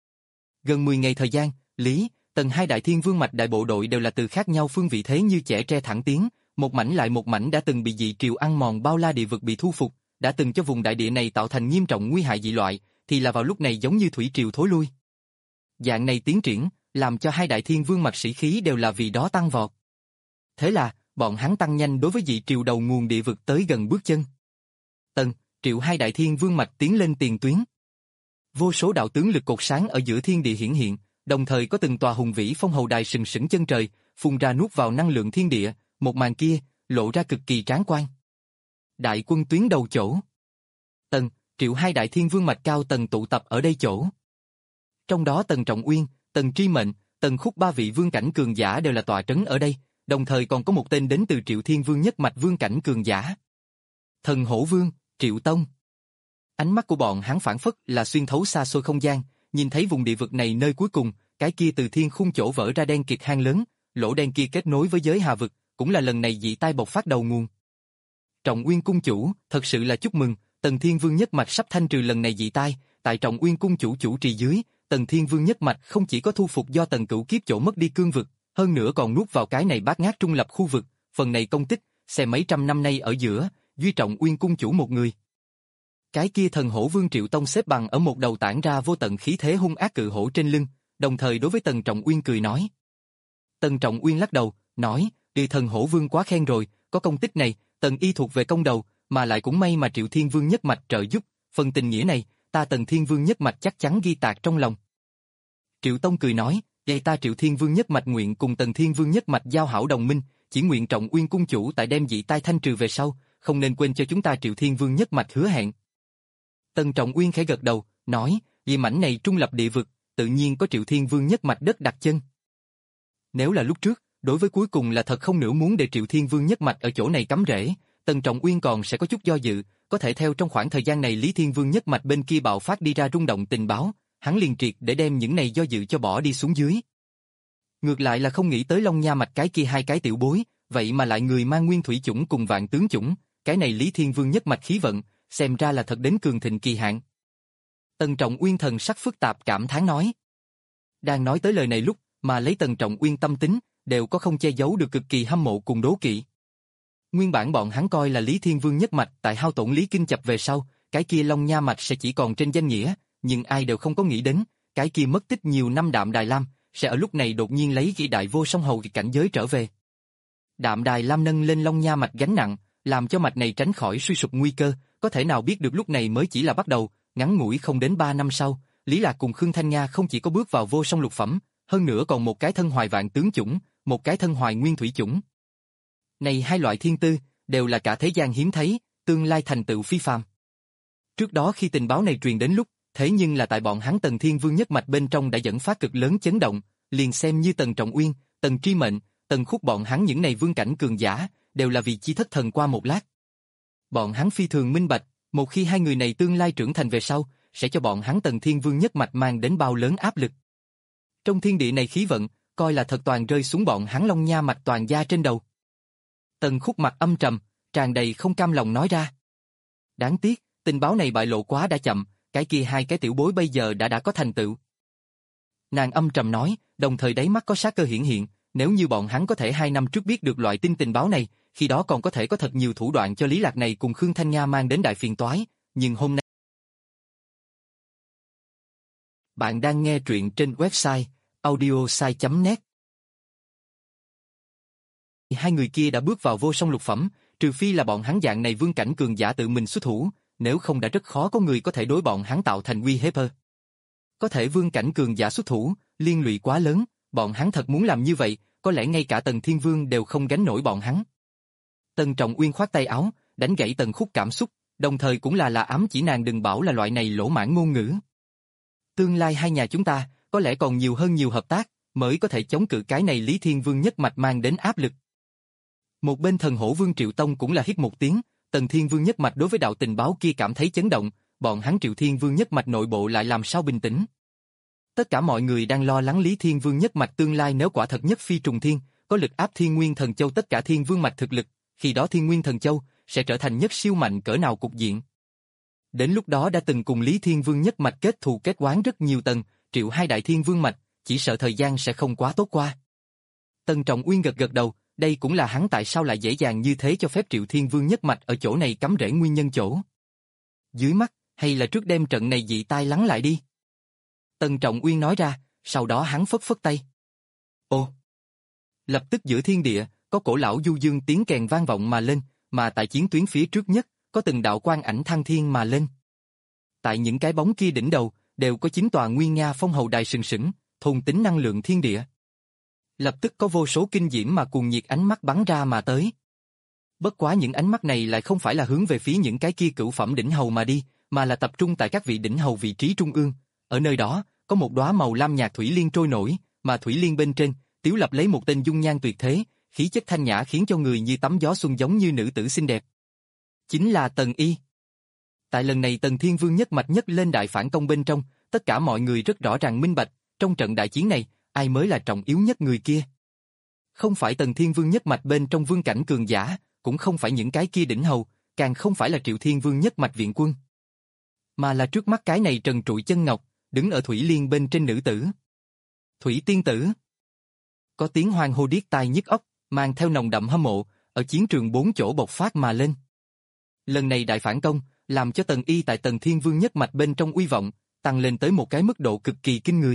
Gần mười ngày thời gian, Lý, Tần hai đại Thiên Vương mạch đại bộ đội đều là từ khác nhau phương vị thế như chẻ tre thẳng tiến, một mảnh lại một mảnh đã từng bị dị triều ăn mòn bao la địa vực bị thu phục, đã từng cho vùng đại địa này tạo thành nghiêm trọng nguy hại dị loại, thì là vào lúc này giống như thủy triều thối lui. Dạng này tiến triển, làm cho hai đại Thiên Vương mạch sĩ khí đều là vì đó tăng vọt. Thế là, bọn hắn tăng nhanh đối với dị triều đầu nguồn địa vực tới gần bước chân. Tần, Triệu hai đại Thiên Vương mạch tiến lên tiền tuyến. Vô số đạo tướng lực cột sáng ở giữa thiên địa hiển hiện, đồng thời có từng tòa hùng vĩ phong hầu đài sừng sững chân trời, phun ra nuốt vào năng lượng thiên địa, một màn kia lộ ra cực kỳ tráng quan. Đại quân tuyến đầu chỗ. Tần, Triệu hai đại Thiên Vương mạch cao tầng tụ tập ở đây chỗ. Trong đó Tần Trọng Uyên, Tần Tri Mệnh, Tần Khúc ba vị vương cảnh cường giả đều là tọa trấn ở đây, đồng thời còn có một tên đến từ Triệu Thiên Vương nhất mạch vương cảnh cường giả. Thần Hổ Vương, Triệu Tông. Ánh mắt của bọn hắn phảng phất là xuyên thấu xa xôi không gian, nhìn thấy vùng địa vực này nơi cuối cùng, cái kia từ thiên khung chỗ vỡ ra đen kịt hang lớn, lỗ đen kia kết nối với giới hà vực, cũng là lần này dị tai bộc phát đầu nguồn. Trọng Uyên cung chủ, thật sự là chúc mừng, Tần Thiên Vương nhất mạch sắp thanh trừ lần này dị tai, tại Trọng Uyên cung chủ chủ trì dưới, Tần Thiên Vương nhất mạch không chỉ có thu phục do Tần Cửu Kiếp chỗ mất đi cương vực, hơn nữa còn nuốt vào cái này bát ngát trung lập khu vực, phần này công tích, xe mấy trăm năm nay ở giữa, duy Trọng Uyên cung chủ một người. Cái kia Thần Hổ Vương Triệu Tông xếp bằng ở một đầu tản ra vô tận khí thế hung ác cự hổ trên lưng, đồng thời đối với Tần Trọng Uyên cười nói. Tần Trọng Uyên lắc đầu, nói, đi Thần Hổ Vương quá khen rồi, có công tích này, Tần y thuộc về công đầu, mà lại cũng may mà Triệu Thiên Vương nhất mạch trợ giúp, phần tình nghĩa này, ta Tần Thiên Vương nhất mạch chắc chắn ghi tạc trong lòng. Triệu Tông cười nói, vậy ta Triệu Thiên Vương nhất mạch nguyện cùng Tần Thiên Vương nhất mạch giao hảo đồng minh, chỉ nguyện Trọng Uyên cung chủ tại đem dị tai thanh trừ về sau, không nên quên cho chúng ta Triệu Thiên Vương nhất mạch hứa hẹn. Tần Trọng Uyên khẽ gật đầu, nói, vì mảnh này trung lập địa vực, tự nhiên có Triệu Thiên Vương nhất mạch đất đặt chân. Nếu là lúc trước, đối với cuối cùng là thật không nửa muốn để Triệu Thiên Vương nhất mạch ở chỗ này cắm rễ, Tần Trọng Uyên còn sẽ có chút do dự, có thể theo trong khoảng thời gian này Lý Thiên Vương nhất mạch bên kia bạo phát đi ra rung động tình báo, hắn liền triệt để đem những này do dự cho bỏ đi xuống dưới. Ngược lại là không nghĩ tới Long Nha mạch cái kia hai cái tiểu bối, vậy mà lại người mang nguyên thủy chủng cùng vạn tướng chủng, cái này Lý Thiên Vương nhất mạch khí vận, xem ra là thật đến cường thịnh kỳ hạn. Tần Trọng Uyên thần sắc phức tạp cảm thán nói. Đang nói tới lời này lúc, mà lấy Tần Trọng Uyên tâm tính, đều có không che giấu được cực kỳ hâm mộ cùng đố kỵ. Nguyên bản bọn hắn coi là Lý Thiên Vương nhất mạch tại hao tổn Lý Kinh Chập về sau, cái kia Long Nha mạch sẽ chỉ còn trên danh nghĩa, nhưng ai đều không có nghĩ đến, cái kia mất tích nhiều năm Đạm Đài Lam, sẽ ở lúc này đột nhiên lấy ghi đại vô song hầu cảnh giới trở về. Đạm Đài Lam nâng lên Long Nha mạch gánh nặng, làm cho mạch này tránh khỏi suy sụp nguy cơ, có thể nào biết được lúc này mới chỉ là bắt đầu, ngắn ngủi không đến ba năm sau, Lý Lạc cùng Khương Thanh Nga không chỉ có bước vào vô song lục phẩm, hơn nữa còn một cái thân hoài vạn tướng chủng, một cái thân hoài nguyên thủy chủng. Này hai loại thiên tư, đều là cả thế gian hiếm thấy, tương lai thành tựu phi phàm. Trước đó khi tình báo này truyền đến lúc, thế nhưng là tại bọn hắn Tần Thiên Vương nhất mạch bên trong đã dẫn phát cực lớn chấn động, liền xem như Tần Trọng Uyên, Tần Tri Mệnh, Tần Khúc bọn hắn những này vương cảnh cường giả, đều là vì chi thất thần qua một lát. Bọn hắn phi thường minh bạch, một khi hai người này tương lai trưởng thành về sau, sẽ cho bọn hắn Tần Thiên Vương nhất mạch mang đến bao lớn áp lực. Trong thiên địa này khí vận, coi là thật toàn rơi xuống bọn hắn Long Nha mạch toàn gia trên đầu. Tần Khúc mặt âm trầm, tràn đầy không cam lòng nói ra. Đáng tiếc, tình báo này bại lộ quá đã chậm, cái kia hai cái tiểu bối bây giờ đã đã có thành tựu. Nàng âm trầm nói, đồng thời đáy mắt có sát cơ hiển hiện, nếu như bọn hắn có thể hai năm trước biết được loại tin tình báo này, khi đó còn có thể có thật nhiều thủ đoạn cho Lý Lạc này cùng Khương Thanh Nga mang đến đại phiền toái, nhưng hôm nay... Bạn đang nghe truyện trên website audiosai chấm net. Hai người kia đã bước vào vô song lục phẩm, trừ phi là bọn hắn dạng này vương cảnh cường giả tự mình xuất thủ, nếu không đã rất khó có người có thể đối bọn hắn tạo thành uy hiếp. Có thể vương cảnh cường giả xuất thủ, liên lụy quá lớn, bọn hắn thật muốn làm như vậy, có lẽ ngay cả Tần Thiên Vương đều không gánh nổi bọn hắn. Tần Trọng Uyên khoát tay áo, đánh gãy Tần Khúc cảm xúc, đồng thời cũng là là ám chỉ nàng đừng bảo là loại này lỗ mãng ngôn ngữ. Tương lai hai nhà chúng ta, có lẽ còn nhiều hơn nhiều hợp tác, mới có thể chống cự cái này Lý Thiên Vương nhất mạch mang đến áp lực. Một bên Thần Hổ Vương Triệu Tông cũng là hít một tiếng, Tần Thiên Vương nhất mạch đối với đạo tình báo kia cảm thấy chấn động, bọn hắn Triệu Thiên Vương nhất mạch nội bộ lại làm sao bình tĩnh. Tất cả mọi người đang lo lắng Lý Thiên Vương nhất mạch tương lai nếu quả thật nhất phi trùng thiên, có lực áp Thiên Nguyên Thần Châu tất cả Thiên Vương mạch thực lực, khi đó Thiên Nguyên Thần Châu sẽ trở thành nhất siêu mạnh cỡ nào cục diện. Đến lúc đó đã từng cùng Lý Thiên Vương nhất mạch kết thù kết oán rất nhiều tầng, Triệu hai đại Thiên Vương mạch, chỉ sợ thời gian sẽ không quá tốt qua. Tần Trọng Uyên gật gật đầu, đây cũng là hắn tại sao lại dễ dàng như thế cho phép Triệu Thiên Vương nhất mạch ở chỗ này cắm rễ nguyên nhân chỗ. Dưới mắt, hay là trước đêm trận này dị tai lắng lại đi. Tần Trọng Uyên nói ra, sau đó hắn phất phất tay. Ồ! Lập tức giữa thiên địa, có cổ lão du dương tiếng kèn vang vọng mà lên, mà tại chiến tuyến phía trước nhất, có từng đạo quang ảnh thăng thiên mà lên. Tại những cái bóng kia đỉnh đầu, đều có chín tòa nguy nga phong hầu đài sừng sững, thôn tính năng lượng thiên địa. Lập tức có vô số kinh diễm mà cuồng nhiệt ánh mắt bắn ra mà tới. Bất quá những ánh mắt này lại không phải là hướng về phía những cái kia cửu phẩm đỉnh hầu mà đi, mà là tập trung tại các vị đỉnh hầu vị trí trung ương. Ở nơi đó, có một đóa màu lam nhạt thủy liên trôi nổi, mà thủy liên bên trên, tiếu lập lấy một tên dung nhan tuyệt thế, khí chất thanh nhã khiến cho người như tắm gió xuân giống như nữ tử xinh đẹp. Chính là Tần Y. Tại lần này Tần Thiên Vương nhất mạch nhất lên đại phản công bên trong, tất cả mọi người rất rõ ràng minh bạch, trong trận đại chiến này, ai mới là trọng yếu nhất người kia. Không phải Tần Thiên Vương nhất mạch bên trong vương cảnh cường giả, cũng không phải những cái kia đỉnh hầu, càng không phải là Triệu Thiên Vương nhất mạch viện quân. Mà là trước mắt cái này trần trụi chân ngọc, đứng ở thủy liên bên trên nữ tử. Thủy tiên tử. Có tiếng hoang hô điếc tai nhức óc, mang theo nồng đậm hâm mộ, ở chiến trường bốn chỗ bộc phát mà lên. Lần này đại phản công, làm cho Tần Y tại Tần Thiên Vương nhất mạch bên trong uy vọng, tăng lên tới một cái mức độ cực kỳ kinh người.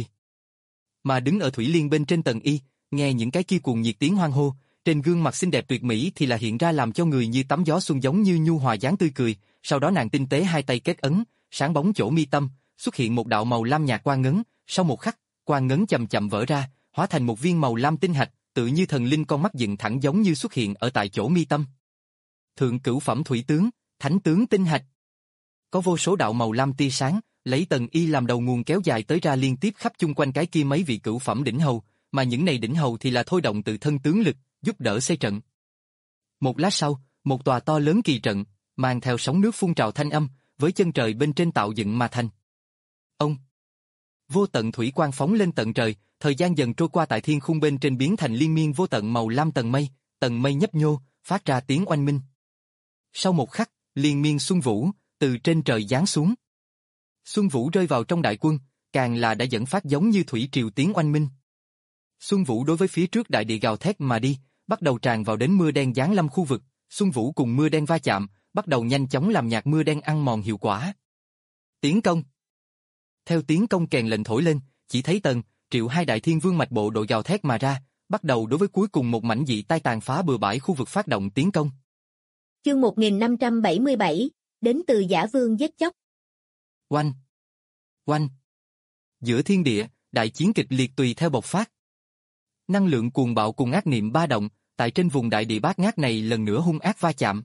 Mà đứng ở thủy liên bên trên Tần Y, nghe những cái kia cuồng nhiệt tiếng hoang hô, trên gương mặt xinh đẹp tuyệt mỹ thì là hiện ra làm cho người như tắm gió xuân giống như nhu hòa dáng tươi cười, sau đó nàng tinh tế hai tay kết ấn, sáng bóng chỗ mi tâm, xuất hiện một đạo màu lam nhạt quang ngấn, sau một khắc, quang ngấn chậm chậm vỡ ra, hóa thành một viên màu lam tinh hạch, tự như thần linh con mắt dựng thẳng giống như xuất hiện ở tại chỗ mi tâm. Thượng cửu phẩm thủy tướng, thánh tướng tinh hạch. Có vô số đạo màu lam tia sáng, lấy Tần Y làm đầu nguồn kéo dài tới ra liên tiếp khắp chung quanh cái kia mấy vị cửu phẩm đỉnh hầu, mà những này đỉnh hầu thì là thôi động tự thân tướng lực, giúp đỡ xây trận. Một lát sau, một tòa to lớn kỳ trận, mang theo sóng nước phun trào thanh âm, với chân trời bên trên tạo dựng mà thành. Ông! Vô tận thủy quang phóng lên tận trời, thời gian dần trôi qua tại thiên khung bên trên biến thành liên miên vô tận màu lam tầng mây, tầng mây nhấp nhô, phát ra tiếng oanh minh. Sau một khắc, liên miên xuân vũ, từ trên trời giáng xuống. Xuân vũ rơi vào trong đại quân, càng là đã dẫn phát giống như thủy triều tiếng oanh minh. Xuân vũ đối với phía trước đại địa gào thét mà đi, bắt đầu tràn vào đến mưa đen giáng lâm khu vực, xuân vũ cùng mưa đen va chạm, bắt đầu nhanh chóng làm nhạt mưa đen ăn mòn hiệu quả. Tiến công. Theo tiếng công kèn lệnh thổi lên, chỉ thấy Tần, Triệu hai đại thiên vương mạch bộ đội gào thét mà ra, bắt đầu đối với cuối cùng một mảnh dị tai tàn phá bừa bãi khu vực phát động tiến công. Chương một nghìn năm trăm bảy mươi bảy, đến từ Giả Vương giết chóc. Oanh! Oanh! Giữa thiên địa, đại chiến kịch liệt tùy theo bộc phát. Năng lượng cuồng bạo cùng ác niệm ba động, tại trên vùng đại địa bát ngát này lần nữa hung ác va chạm.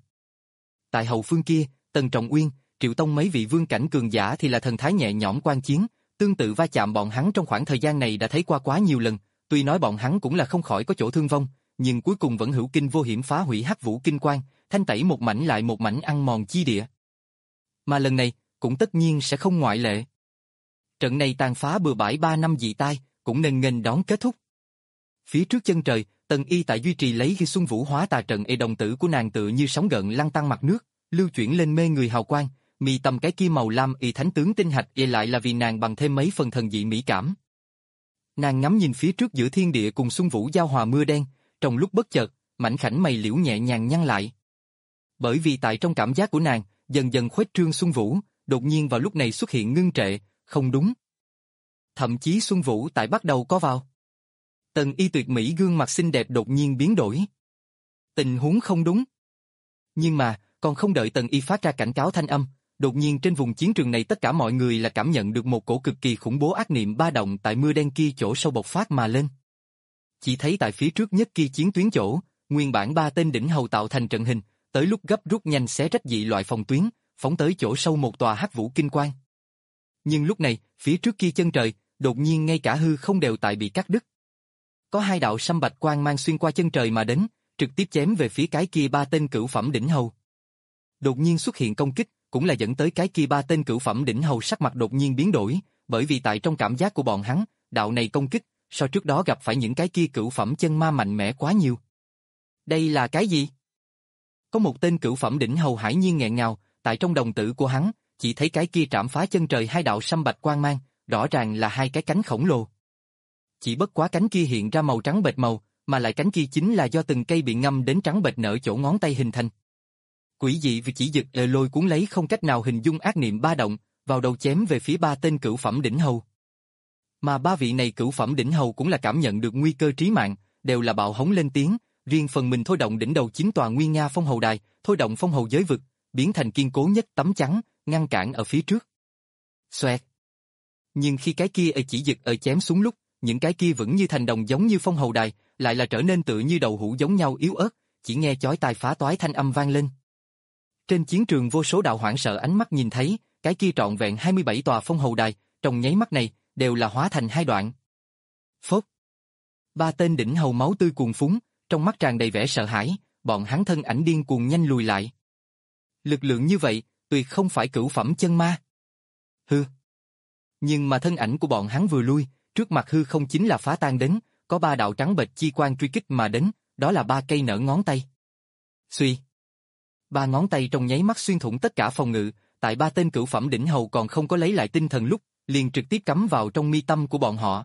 Tại hậu phương kia, Tần Trọng Uyên, Triệu Tông mấy vị vương cảnh cường giả thì là thần thái nhẹ nhõm quan chiến, tương tự va chạm bọn hắn trong khoảng thời gian này đã thấy qua quá nhiều lần, tuy nói bọn hắn cũng là không khỏi có chỗ thương vong, nhưng cuối cùng vẫn hữu kinh vô hiểm phá hủy Hắc Vũ Kinh Quan, thanh tẩy một mảnh lại một mảnh ăn mòn chi địa. Mà lần này, cũng tất nhiên sẽ không ngoại lệ. Trận này tàn phá bừa bãi ba năm dị tai, cũng nên nghênh đón kết thúc. Phía trước chân trời, Tần Y tại duy trì lấy khi Xuân Vũ hóa tà trận y đồng tử của nàng tự như sóng gợn lăn tăng mặt nước, lưu chuyển lên mê người hào quang, mi tâm cái kia màu lam y thánh tướng tinh hạch y lại là vì nàng bằng thêm mấy phần thần dị mỹ cảm. Nàng ngắm nhìn phía trước giữa thiên địa cùng Xuân Vũ giao hòa mưa đen, trong lúc bất chợt, mảnh khảnh mày liễu nhẹ nhàng nhăn lại. Bởi vì tại trong cảm giác của nàng, dần dần khuếch trương Xuân Vũ, đột nhiên vào lúc này xuất hiện ngưng trệ, không đúng. Thậm chí Xuân Vũ tại bắt đầu có vào. Tần Y tuyệt mỹ gương mặt xinh đẹp đột nhiên biến đổi. Tình huống không đúng. Nhưng mà, còn không đợi Tần Y phát ra cảnh cáo thanh âm, đột nhiên trên vùng chiến trường này tất cả mọi người là cảm nhận được một cổ cực kỳ khủng bố ác niệm ba động tại mưa đen kia chỗ sâu bộc phát mà lên. Chỉ thấy tại phía trước nhất kia chiến tuyến chỗ, nguyên bản ba tên đỉnh hầu tạo thành trận hình, tới lúc gấp rút nhanh xé rách dị loại phòng tuyến, phóng tới chỗ sâu một tòa Hắc Vũ Kinh Quan. Nhưng lúc này, phía trước kia chân trời, đột nhiên ngay cả hư không đều tại bị cắt đứt. Có hai đạo sâm bạch quang mang xuyên qua chân trời mà đến, trực tiếp chém về phía cái kia ba tên cửu phẩm đỉnh hầu. Đột nhiên xuất hiện công kích, cũng là dẫn tới cái kia ba tên cửu phẩm đỉnh hầu sắc mặt đột nhiên biến đổi, bởi vì tại trong cảm giác của bọn hắn, đạo này công kích, so trước đó gặp phải những cái kia cửu phẩm chân ma mạnh mẽ quá nhiều. Đây là cái gì? Có một tên cửu phẩm đỉnh hầu hải nhiên nghẹn ngào, tại trong đồng tử của hắn, chỉ thấy cái kia trảm phá chân trời hai đạo sâm bạch quang mang, rõ ràng là hai cái cánh khổng lồ. Chỉ bất quá cánh kia hiện ra màu trắng bệch màu, mà lại cánh kia chính là do từng cây bị ngâm đến trắng bệch nở chỗ ngón tay hình thành. Quỷ dị vì chỉ giật lề lôi cuốn lấy không cách nào hình dung ác niệm ba động, vào đầu chém về phía ba tên cửu phẩm đỉnh hầu. Mà ba vị này cửu phẩm đỉnh hầu cũng là cảm nhận được nguy cơ trí mạng, đều là bạo hống lên tiếng, riêng phần mình thôi động đỉnh đầu chín tòa nguyên nga phong hầu đài, thôi động phong hầu giới vực, biến thành kiên cố nhất tấm chắn, ngăn cản ở phía trước. Xoẹt. Nhưng khi cái kia ở chỉ giật ở chém xuống lúc, những cái kia vẫn như thành đồng giống như phong hầu đài, lại là trở nên tựa như đầu hũ giống nhau yếu ớt, chỉ nghe chói tai phá toái thanh âm vang lên. Trên chiến trường vô số đạo hoảng sợ ánh mắt nhìn thấy, cái kia trọn vẹn hai mươi bảy tòa phong hầu đài, trong nháy mắt này, đều là hóa thành hai đoạn. Phốt. Ba tên đỉnh hầu máu tươi cuồn phúng, trong mắt tràn đầy vẻ sợ hãi, bọn hắn thân ảnh điên cuồng nhanh lùi lại. Lực lượng như vậy, tuyệt không phải cửu phẩm chân ma. Hư. Nhưng mà thân ảnh của bọn hắn vừa lui, trước mặt hư không chính là phá tan đến, có ba đạo trắng bệch chi quang truy kích mà đến, đó là ba cây nở ngón tay. Xuy. Ba ngón tay trong nháy mắt xuyên thủng tất cả phòng ngự, tại ba tên cửu phẩm đỉnh hầu còn không có lấy lại tinh thần lúc, liền trực tiếp cắm vào trong mi tâm của bọn họ.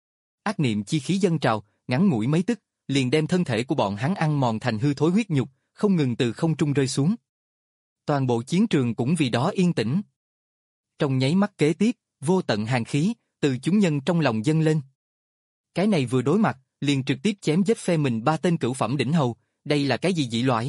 Ác niệm chi khí dâng trào, ngắn ngủi mấy tức, liền đem thân thể của bọn hắn ăn mòn thành hư thối huyết nhục, không ngừng từ không trung rơi xuống. Toàn bộ chiến trường cũng vì đó yên tĩnh. Trong nháy mắt kế tiếp, vô tận hàn khí, từ chúng nhân trong lòng dâng lên. Cái này vừa đối mặt, liền trực tiếp chém giết phe mình ba tên cửu phẩm đỉnh hầu, đây là cái gì dị loại?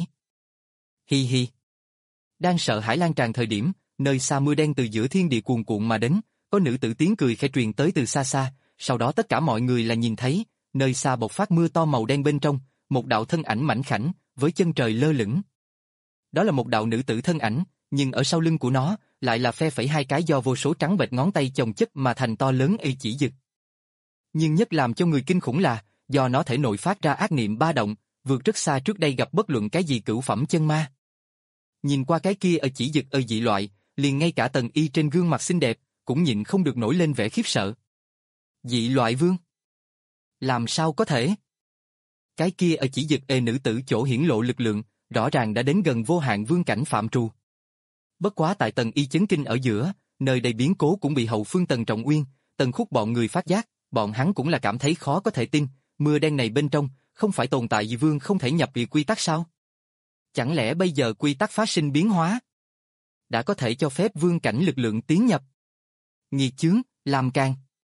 Hi hi. Đang sợ hãi lan tràn thời điểm, nơi xa mưa đen từ giữa thiên địa cuồn cuộn mà đến, có nữ tử tiếng cười khẽ truyền tới từ xa xa, sau đó tất cả mọi người là nhìn thấy, nơi xa bộc phát mưa to màu đen bên trong, một đạo thân ảnh mảnh khảnh, với chân trời lơ lửng. Đó là một đạo nữ tử thân ảnh, nhưng ở sau lưng của nó, lại là phe phẩy hai cái do vô số trắng bệch ngón tay chồng chất mà thành to lớn y chỉ dực. Nhưng nhất làm cho người kinh khủng là, do nó thể nội phát ra ác niệm ba động, vượt rất xa trước đây gặp bất luận cái gì cửu phẩm chân ma. Nhìn qua cái kia ở chỉ dực ở dị loại, liền ngay cả Tần Y trên gương mặt xinh đẹp, cũng nhịn không được nổi lên vẻ khiếp sợ. Dị loại vương? Làm sao có thể? Cái kia ở chỉ dực ê nữ tử chỗ hiển lộ lực lượng, rõ ràng đã đến gần vô hạn vương cảnh phạm trù. Bất quá tại Tần Y chấn kinh ở giữa, nơi đây biến cố cũng bị hậu phương Tần Trọng Uyên, Tần Khúc bọn người phát giác, bọn hắn cũng là cảm thấy khó có thể tin, mưa đen này bên trong, không phải tồn tại gì vương không thể nhập vì quy tắc sao? Chẳng lẽ bây giờ quy tắc phát sinh biến hóa? Đã có thể cho phép vương cảnh lực lượng tiến nhập. Nghiệt chướng, làm càng.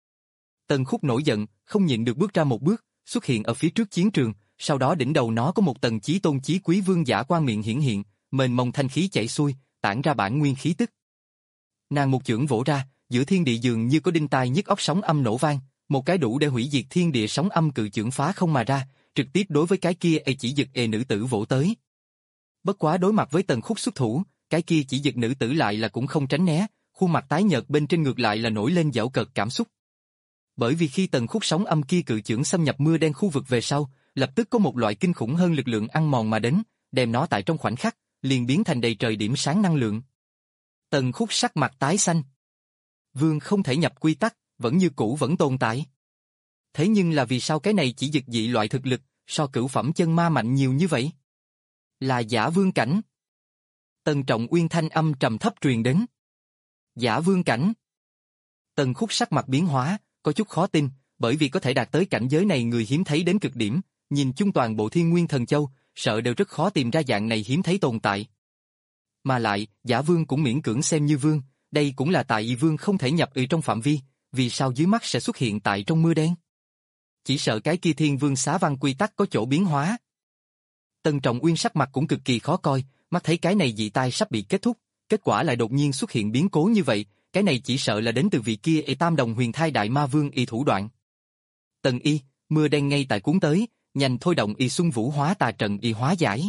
Tần Khúc nổi giận, không nhịn được bước ra một bước, xuất hiện ở phía trước chiến trường, sau đó đỉnh đầu nó có một tầng chí tôn chí quý vương giả quang miệng hiển hiện, mênh mông thanh khí chảy xuôi, tản ra bản nguyên khí tức. Nàng một chưởng vỗ ra, giữa thiên địa dường như có đinh tai nhức óc sóng âm nổ vang, một cái đủ để hủy diệt thiên địa sóng âm cự chưởng phá không mà ra, trực tiếp đối với cái kia e chỉ dực e nữ tử vỗ tới. Bất quá đối mặt với Tần Khúc xuất thủ, cái kia chỉ dực nữ tử lại là cũng không tránh né, khuôn mặt tái nhợt bên trên ngược lại là nổi lên giễu cợt cảm xúc. Bởi vì khi Tần Khúc sóng âm kia cự chưởng xâm nhập mưa đen khu vực về sau, lập tức có một loại kinh khủng hơn lực lượng ăn mòn mà đến, đem nó tại trong khoảnh khắc, liền biến thành đầy trời điểm sáng năng lượng. Tần Khúc sắc mặt tái xanh. Vương không thể nhập quy tắc, vẫn như cũ vẫn tồn tại. Thế nhưng là vì sao cái này chỉ dực dị loại thực lực, so cửu phẩm chân ma mạnh nhiều như vậy? Là giả vương cảnh. Tần Trọng Uyên thanh âm trầm thấp truyền đến. Giả vương cảnh. Tần Khúc sắc mặt biến hóa, có chút khó tin, bởi vì có thể đạt tới cảnh giới này người hiếm thấy đến cực điểm, nhìn chung toàn bộ Thiên Nguyên Thần Châu, sợ đều rất khó tìm ra dạng này hiếm thấy tồn tại. Mà lại, giả vương cũng miễn cưỡng xem như vương, đây cũng là tại y vương không thể nhập ở trong phạm vi, vì sao dưới mắt sẽ xuất hiện tại trong mưa đen? Chỉ sợ cái kia thiên vương xá văn quy tắc có chỗ biến hóa. Tần Trọng Uyên sắc mặt cũng cực kỳ khó coi, mắt thấy cái này dị tai sắp bị kết thúc, kết quả lại đột nhiên xuất hiện biến cố như vậy, cái này chỉ sợ là đến từ vị kia y tam đồng huyền thai đại ma vương y thủ đoạn. Tần y, mưa đen ngay tại cuốn tới, nhanh thôi động y xuân vũ hóa tà trận y hóa giải.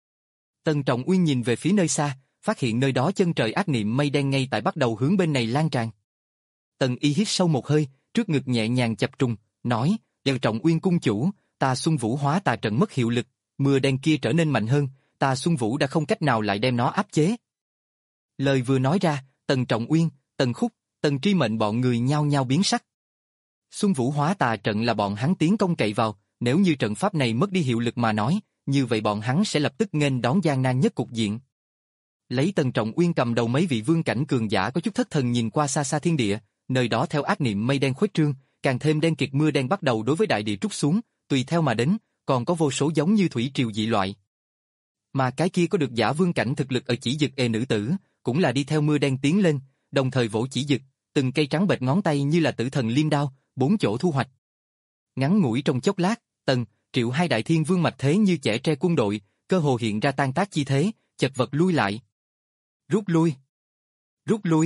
Tần Trọng Uyên nhìn về phía nơi xa, phát hiện nơi đó chân trời ác niệm mây đen ngay tại bắt đầu hướng bên này lan tràn. Tần y hít sâu một hơi, trước ngực nhẹ nhàng chập trùng, nói, Tần Trọng Uyên cung chủ, ta xuân vũ hóa tà trận mất hiệu lực, mưa đen kia trở nên mạnh hơn, ta xuân vũ đã không cách nào lại đem nó áp chế. Lời vừa nói ra, Tần Trọng Uyên, Tần Khúc, Tần Tri Mệnh bọn người nhao nhao biến sắc. Xuân vũ hóa tà trận là bọn hắn tiến công cậy vào, nếu như trận pháp này mất đi hiệu lực mà nói, như vậy bọn hắn sẽ lập tức nghênh đón gian nan nhất cục diện. Lấy Tần Trọng Uyên cầm đầu mấy vị vương cảnh cường giả có chút thất thần nhìn qua xa xa thiên địa, nơi đó theo ác niệm mây đen khuếch trương, càng thêm đen kịt mưa đen bắt đầu đối với đại địa trút xuống, tùy theo mà đến, còn có vô số giống như thủy triều dị loại. Mà cái kia có được giả vương cảnh thực lực ở chỉ dực e nữ tử, cũng là đi theo mưa đen tiến lên, đồng thời vỗ chỉ dực, từng cây trắng bệch ngón tay như là tử thần liêm đao, bốn chỗ thu hoạch. Ngắn ngủi trong chốc lát, Tần, Triệu hai đại thiên vương mạch thế như chẻ tre quân đội, cơ hồ hiện ra tan tác chi thế, chật vật lui lại. Rút lui. Rút lui.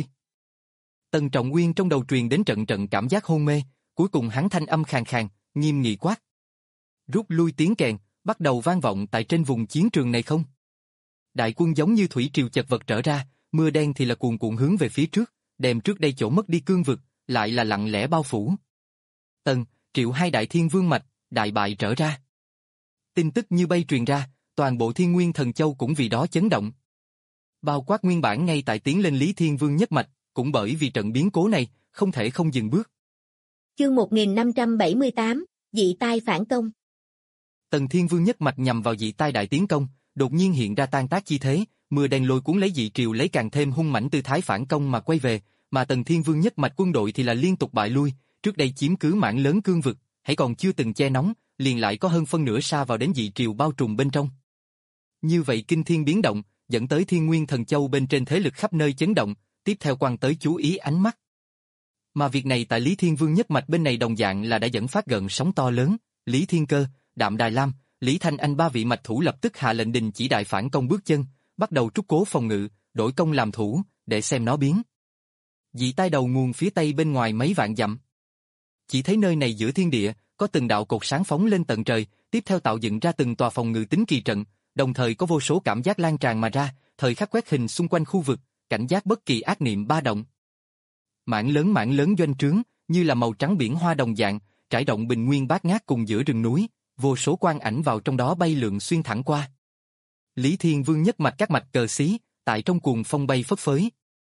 Tần Trọng Uyên trong đầu truyền đến trận trận cảm giác hôn mê, cuối cùng hắn thanh âm khàn khàn, nghiêm nghị quát. Rút lui tiếng kèn, bắt đầu vang vọng tại trên vùng chiến trường này không? Đại quân giống như thủy triều chật vật trở ra, mưa đen thì là cuồn cuộn hướng về phía trước, đem trước đây chỗ mất đi cương vực, lại là lặng lẽ bao phủ. Tần, Triệu hai đại thiên vương mạch, đại bại trở ra. Tin tức như bay truyền ra, toàn bộ Thiên Nguyên Thần Châu cũng vì đó chấn động. Bao quát nguyên bản ngay tại tiến lên Lý Thiên Vương nhất mạch, cũng bởi vì trận biến cố này, không thể không dừng bước. Chương một nghìn năm trăm bảy mươi tám, dị tai phản công. Tần Thiên Vương nhất mạch nhằm vào dị tai đại tiến công, đột nhiên hiện ra tan tác chi thế, mưa đen lôi cuốn lấy dị triều lấy càng thêm hung mãnh tư thái phản công mà quay về, mà Tần Thiên Vương nhất mạch quân đội thì là liên tục bại lui, trước đây chiếm cứ mảng lớn cương vực, hãy còn chưa từng che nóng, liền lại có hơn phân nửa sa vào đến dị triều bao trùm bên trong. Như vậy kinh thiên biến động, dẫn tới Thiên Nguyên Thần Châu bên trên thế lực khắp nơi chấn động, tiếp theo quan tới chú ý ánh mắt. Mà việc này tại Lý Thiên Vương nhất mạch bên này đồng dạng là đã dẫn phát gần sóng to lớn, Lý Thiên Cơ, Đạm Đài Lam, Lý Thanh Anh ba vị mạch thủ lập tức hạ lệnh đình chỉ đại phản công bước chân, bắt đầu trúc cố phòng ngự, đổi công làm thủ, để xem nó biến. Dị tai đầu nguồn phía tây bên ngoài mấy vạn dặm. Chỉ thấy nơi này giữa thiên địa, có từng đạo cột sáng phóng lên tận trời, tiếp theo tạo dựng ra từng tòa phòng ngự tính kỳ trận, đồng thời có vô số cảm giác lan tràn mà ra, thời khắc quét hình xung quanh khu vực, cảnh giác bất kỳ ác niệm ba động. Mảng lớn mảng lớn doanh trướng, như là màu trắng biển hoa đồng dạng, trải rộng bình nguyên bát ngát cùng giữa rừng núi, vô số quang ảnh vào trong đó bay lượn xuyên thẳng qua. Lý Thiên Vương nhất mạch các mạch cờ xí, tại trong cuồng phong bay phất phới.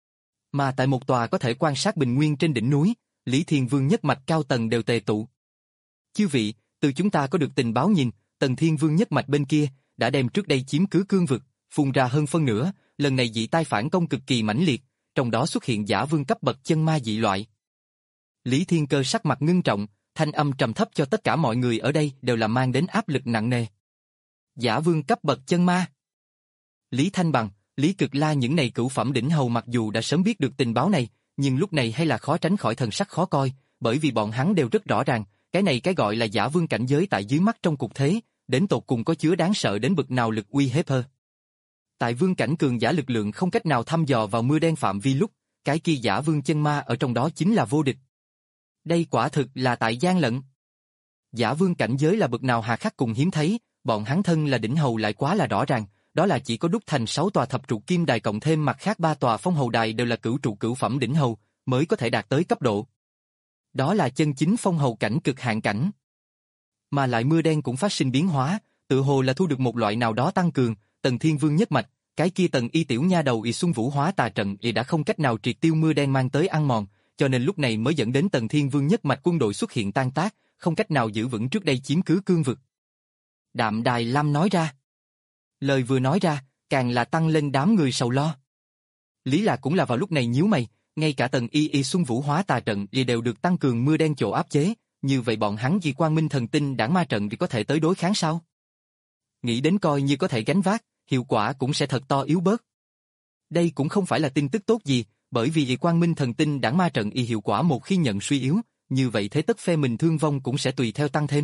Mà tại một tòa có thể quan sát bình nguyên trên đỉnh núi, Lý Thiên Vương nhất mạch cao tầng đều tề tụ. Chư vị, từ chúng ta có được tình báo nhìn, Tần Thiên Vương nhất mạch bên kia, đã đem trước đây chiếm cứ cương vực, phun ra hơn phân nửa, lần này dị tai phản công cực kỳ mãnh liệt, trong đó xuất hiện giả vương cấp bậc chân ma dị loại. Lý Thiên Cơ sắc mặt ngưng trọng, thanh âm trầm thấp cho tất cả mọi người ở đây đều là mang đến áp lực nặng nề. Giả vương cấp bậc chân ma. Lý Thanh Bằng, Lý Cực La những này cửu phẩm đỉnh hầu mặc dù đã sớm biết được tình báo này, nhưng lúc này hay là khó tránh khỏi thần sắc khó coi, bởi vì bọn hắn đều rất rõ ràng, cái này cái gọi là giả vương cảnh giới tại dưới mắt trong cục thế, đến tột cùng có chứa đáng sợ đến bực nào lực uy hiếp hơn. Tại vương cảnh cường giả lực lượng không cách nào thăm dò vào mưa đen phạm vi lúc, cái kia giả vương chân ma ở trong đó chính là vô địch. Đây quả thực là tại gian lận. Giả vương cảnh giới là bậc nào hà khắc cùng hiếm thấy, bọn hắn thân là đỉnh hầu lại quá là rõ ràng, đó là chỉ có đúc thành sáu tòa thập trụ kim đài cộng thêm mặt khác ba tòa phong hầu đài đều là cửu trụ cửu phẩm đỉnh hầu, mới có thể đạt tới cấp độ. Đó là chân chính phong hầu cảnh cực hạn cảnh. Mà lại mưa đen cũng phát sinh biến hóa, tự hồ là thu được một loại nào đó tăng cường, Tần Thiên Vương nhất mạch, cái kia Tần Y tiểu nha đầu y Xuân Vũ hóa tà trận y đã không cách nào triệt tiêu mưa đen mang tới ăn mòn, cho nên lúc này mới dẫn đến Tần Thiên Vương nhất mạch quân đội xuất hiện tan tác, không cách nào giữ vững trước đây chiếm cứ cương vực. Đạm Đài Lam nói ra. Lời vừa nói ra, càng là tăng lên đám người sầu lo. Lý Lạc cũng là vào lúc này nhíu mày, ngay cả Tần Y y Xuân Vũ hóa tà trận y đều được tăng cường mưa đen chỗ áp chế, như vậy bọn hắn vì Quang Minh thần tinh đảng ma trận thì có thể tới đối kháng sao? Nghĩ đến coi như có thể gánh vác, hiệu quả cũng sẽ thật to yếu bớt. Đây cũng không phải là tin tức tốt gì, bởi vì Quang Minh thần tinh đảng ma trận y hiệu quả một khi nhận suy yếu, như vậy thế tất phe mình thương vong cũng sẽ tùy theo tăng thêm.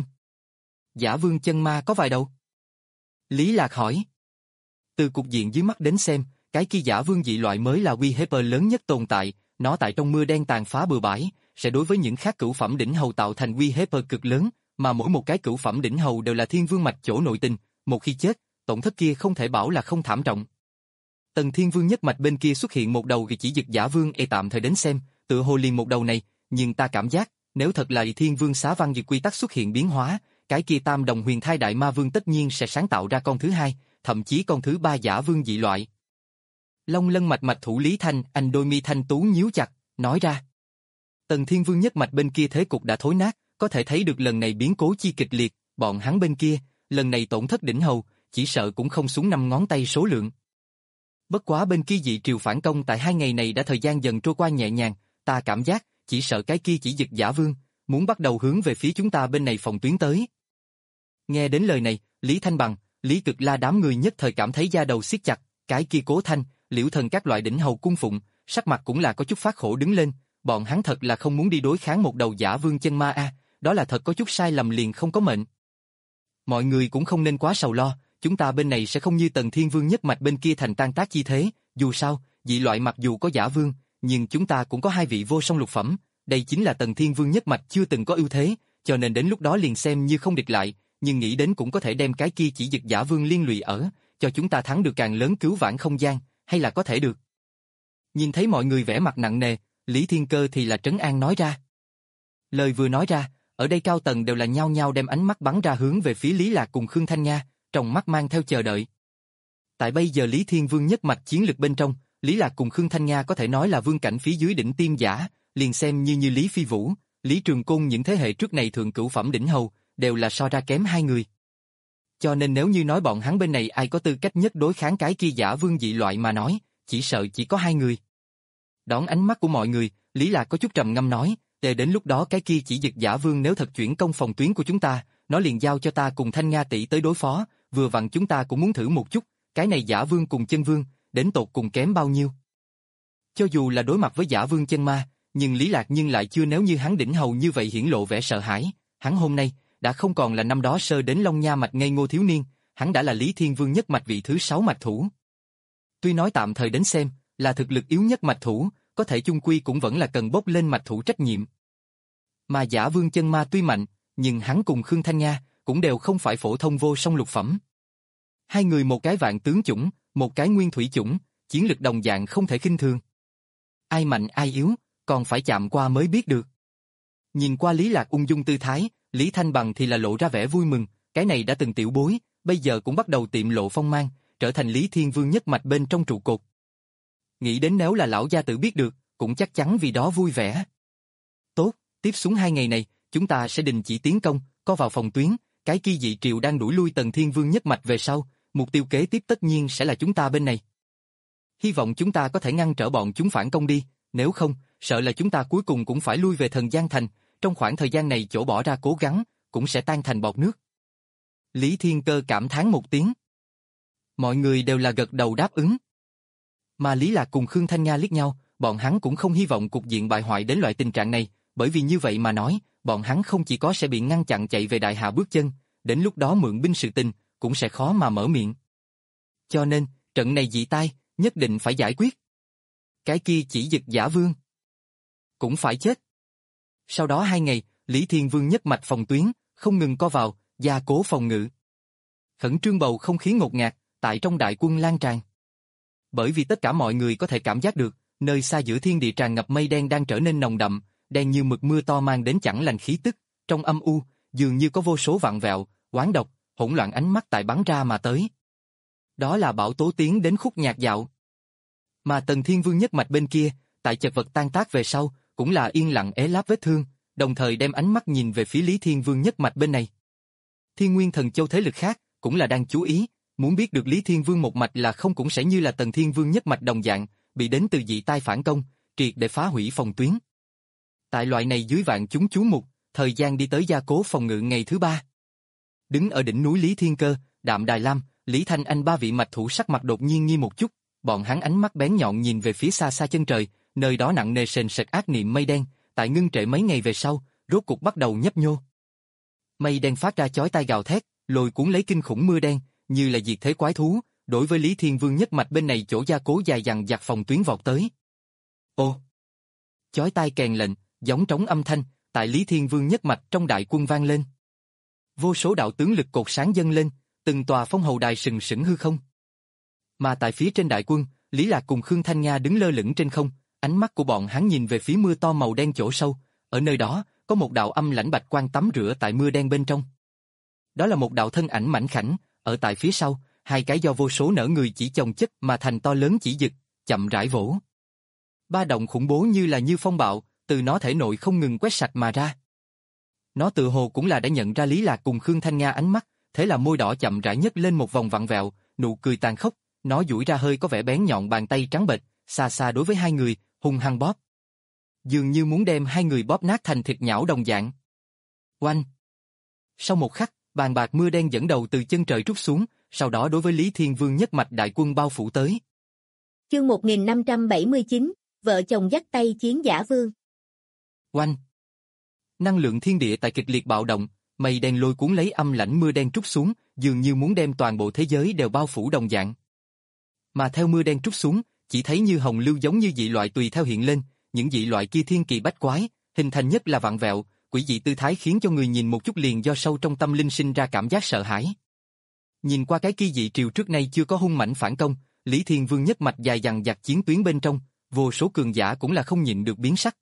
Giả vương chân ma có vài đầu? Lý Lạc hỏi. Từ cục diện dưới mắt đến xem, cái kia giả vương dị loại mới là uy hiếp lớn nhất tồn tại, nó tại trong mưa đen tàn phá bừa bãi, sẽ đối với những khác cửu phẩm đỉnh hầu tạo thành uy hiếp cực lớn, mà mỗi một cái cửu phẩm đỉnh hầu đều là thiên vương mạch chỗ nội tình, một khi chết, tổn thất kia không thể bảo là không thảm trọng. Tần Thiên Vương nhất mạch bên kia xuất hiện một đầu chỉ dực giả vương e tạm thời đến xem, tự hồ liền một đầu này, nhưng ta cảm giác, nếu thật là Thiên Vương xá văn dực quy tắc xuất hiện biến hóa, cái kia tam đồng huyền thai đại ma vương tất nhiên sẽ sáng tạo ra con thứ hai, thậm chí con thứ ba giả vương dị loại. Long lân mạch mạch thủ Lý Thanh, anh đôi mi thanh tú nhíu chặt, nói ra. Tần Thiên Vương nhất mạch bên kia thế cục đã thối nát, có thể thấy được lần này biến cố chi kịch liệt, bọn hắn bên kia, lần này tổn thất đỉnh hầu, chỉ sợ cũng không xuống năm ngón tay số lượng. Bất quá bên kia dị triều phản công tại hai ngày này đã thời gian dần trôi qua nhẹ nhàng, ta cảm giác, chỉ sợ cái kia chỉ dực giả vương, muốn bắt đầu hướng về phía chúng ta bên này phòng tuyến tới. Nghe đến lời này, Lý Thanh Bằng, Lý Cực La đám người nhất thời cảm thấy da đầu siết chặt, cái kia Cố Thanh, Liễu Thần các loại đỉnh hầu cung phụng, sắc mặt cũng là có chút phát khổ đứng lên, bọn hắn thật là không muốn đi đối kháng một đầu giả vương chân ma a, đó là thật có chút sai lầm liền không có mệnh. Mọi người cũng không nên quá sầu lo, chúng ta bên này sẽ không như Tần Thiên Vương nhất mạch bên kia thành tan tác chi thế, dù sao, dị loại mặc dù có giả vương, nhưng chúng ta cũng có hai vị vô song lục phẩm, đây chính là Tần Thiên Vương nhất mạch chưa từng có ưu thế, cho nên đến lúc đó liền xem như không địch lại, nhưng nghĩ đến cũng có thể đem cái kia chỉ dực giả vương liên lụy ở, cho chúng ta thắng được càng lớn cứu vãn không gian, hay là có thể được. Nhìn thấy mọi người vẻ mặt nặng nề, Lý Thiên Cơ thì là trấn an nói ra. Lời vừa nói ra, ở đây cao tầng đều là nhao nhao đem ánh mắt bắn ra hướng về phía Lý Lạc cùng Khương Thanh Nga, trong mắt mang theo chờ đợi. Tại bây giờ Lý Thiên Vương nhất mạch chiến lực bên trong, Lý Lạc cùng Khương Thanh Nga có thể nói là vương cảnh phía dưới đỉnh tiêm giả, liền xem như như Lý Phi Vũ, Lý Trường Côn những thế hệ trước này thượng cửu phẩm đỉnh hầu, đều là so ra kém hai người. Cho nên nếu như nói bọn hắn bên này ai có tư cách nhất đối kháng cái kia giả vương dị loại mà nói, chỉ sợ chỉ có hai người. Đón ánh mắt của mọi người, Lý Lạc có chút trầm ngâm nói, để đến lúc đó cái kia chỉ dực giả vương nếu thật chuyển công phòng tuyến của chúng ta, nó liền giao cho ta cùng Thanh Nga tỷ tới đối phó, vừa vặn chúng ta cũng muốn thử một chút, cái này giả vương cùng chân vương, đến tột cùng kém bao nhiêu. Cho dù là đối mặt với giả vương chân ma, nhưng Lý Lạc nhưng lại chưa nếu như hắn đỉnh hầu như vậy hiển lộ vẻ sợ hãi, hắn hôm nay, đã không còn là năm đó sơ đến Long Nha mạch ngây ngô thiếu niên, hắn đã là Lý Thiên Vương nhất mạch vị thứ sáu mạch thủ. Tuy nói tạm thời đến xem, là thực lực yếu nhất mạch thủ, có thể chung quy cũng vẫn là cần bốc lên mạch thủ trách nhiệm. Mà giả vương chân ma tuy mạnh, nhưng hắn cùng Khương Thanh Nga, cũng đều không phải phổ thông vô song lục phẩm. Hai người một cái vạn tướng chủng, một cái nguyên thủy chủng, chiến lực đồng dạng không thể khinh thường. Ai mạnh ai yếu, còn phải chạm qua mới biết được. Nhìn qua Lý Lạc ung dung tư thái, Lý Thanh Bằng thì là lộ ra vẻ vui mừng, cái này đã từng tiểu bối, bây giờ cũng bắt đầu tiệm lộ phong mang, trở thành Lý Thiên Vương nhất mạch bên trong trụ cột. Nghĩ đến nếu là lão gia tử biết được, cũng chắc chắn vì đó vui vẻ. Tốt, tiếp xuống hai ngày này, chúng ta sẽ đình chỉ tiến công, co vào phòng tuyến, cái kia dị triều đang đuổi lui Tần Thiên Vương nhất mạch về sau, mục tiêu kế tiếp tất nhiên sẽ là chúng ta bên này. Hy vọng chúng ta có thể ngăn trở bọn chúng phản công đi, nếu không, sợ là chúng ta cuối cùng cũng phải lui về Thần Giang Thành, trong khoảng thời gian này chỗ bỏ ra cố gắng, cũng sẽ tan thành bọt nước. Lý Thiên Cơ cảm thán một tiếng. Mọi người đều là gật đầu đáp ứng. Mà Lý Lạc cùng Khương Thanh Nga liếc nhau, bọn hắn cũng không hy vọng cục diện bại hoại đến loại tình trạng này, bởi vì như vậy mà nói, bọn hắn không chỉ có sẽ bị ngăn chặn chạy về đại hạ bước chân, đến lúc đó mượn binh sự tình, cũng sẽ khó mà mở miệng. Cho nên, trận này dị tai, nhất định phải giải quyết. Cái kia chỉ dực giả vương cũng phải chết. Sau đó hai ngày, Lý Thiên Vương nhất mạch phòng tuyến, không ngừng co vào, gia cố phòng ngự. Khẩn trương bầu không khí ngột ngạt, tại trong đại quân lan tràn. Bởi vì tất cả mọi người có thể cảm giác được, nơi xa giữa thiên địa tràn ngập mây đen đang trở nên nồng đậm, đen như mực mưa to mang đến chẳng lành khí tức, trong âm u, dường như có vô số vạn vẹo, oán độc, hỗn loạn ánh mắt tại bắn ra mà tới. Đó là Bảo Tố tiến đến khúc nhạc dạo. Mà Tần Thiên Vương nhất mạch bên kia, tại chật vật tan tác về sau, cũng là yên lặng ế láp vết thương, đồng thời đem ánh mắt nhìn về phía Lý Thiên Vương nhất mạch bên này. Thiên Nguyên Thần Châu thế lực khác, cũng là đang chú ý, muốn biết được Lý Thiên Vương một mạch là không cũng sẽ như là Tần Thiên Vương nhất mạch đồng dạng, bị đến từ dị tai phản công, triệt để phá hủy phòng tuyến. Tại loại này dưới vạn chúng chú mục, thời gian đi tới gia cố phòng ngự ngày thứ ba. Đứng ở đỉnh núi Lý Thiên Cơ, Đạm Đài Lam, Lý Thanh Anh ba vị mạch thủ sắc mặt đột nhiên nghi một chút, bọn hắn ánh mắt bén nhọn nhìn về phía xa xa chân trời, nơi đó nặng nề sền sệt ác niệm mây đen, tại ngưng trệ mấy ngày về sau, rốt cục bắt đầu nhấp nhô. Mây đen phát ra chói tai gào thét, lôi cuốn lấy kinh khủng mưa đen, như là diệt thế quái thú, đối với Lý Thiên Vương nhất mạch bên này chỗ gia cố dài dằng dặc phòng tuyến vọt tới. Ô! Chói tai kèn lệnh, giống trống âm thanh, tại Lý Thiên Vương nhất mạch trong đại quân vang lên. Vô số đạo tướng lực cột sáng dâng lên, từng tòa phong hầu đài sừng sững hư không. Mà tại phía trên đại quân, Lý Lạc cùng Khương Thanh Nga đứng lơ lửng trên không, ánh mắt của bọn hắn nhìn về phía mưa to màu đen chỗ sâu, ở nơi đó, có một đạo âm lãnh bạch quang tắm rửa tại mưa đen bên trong. Đó là một đạo thân ảnh mảnh khảnh, ở tại phía sau, hai cái do vô số nở người chỉ chồng chất mà thành to lớn chỉ dực, chậm rãi vỗ. Ba động khủng bố như là như phong bạo, từ nó thể nội không ngừng quét sạch mà ra. Nó tự hồ cũng là đã nhận ra Lý Lạc cùng Khương Thanh Nga ánh mắt, thế là môi đỏ chậm rãi nhấc lên một vòng vặn vẹo, nụ cười tàn khốc, nó duỗi ra hơi có vẻ bén nhọn bàn tay trắng bệch, xa xa đối với hai người, hung hăng bóp. Dường như muốn đem hai người bóp nát thành thịt nhão đồng dạng. Oanh! Sau một khắc, bàn bạc mưa đen dẫn đầu từ chân trời trút xuống, sau đó đối với Lý Thiên Vương nhất mạch đại quân bao phủ tới. Chương một nghìn năm trăm bảy mươi chín, vợ chồng dắt tay chiến giả vương. Oanh! Năng lượng thiên địa tại kịch liệt bạo động, mây đen lôi cuốn lấy âm lãnh mưa đen trút xuống, dường như muốn đem toàn bộ thế giới đều bao phủ đồng dạng. Mà theo mưa đen trút xuống, chỉ thấy như hồng lưu giống như dị loại tùy theo hiện lên, những dị loại kia thiên kỳ bách quái, hình thành nhất là vặn vẹo, quỷ dị tư thái khiến cho người nhìn một chút liền do sâu trong tâm linh sinh ra cảm giác sợ hãi. Nhìn qua cái kia dị triều trước nay chưa có hung mãnh phản công, Lý Thiên Vương nhất mạch dài dằng dặc chiến tuyến bên trong, vô số cường giả cũng là không nhịn được biến sắc.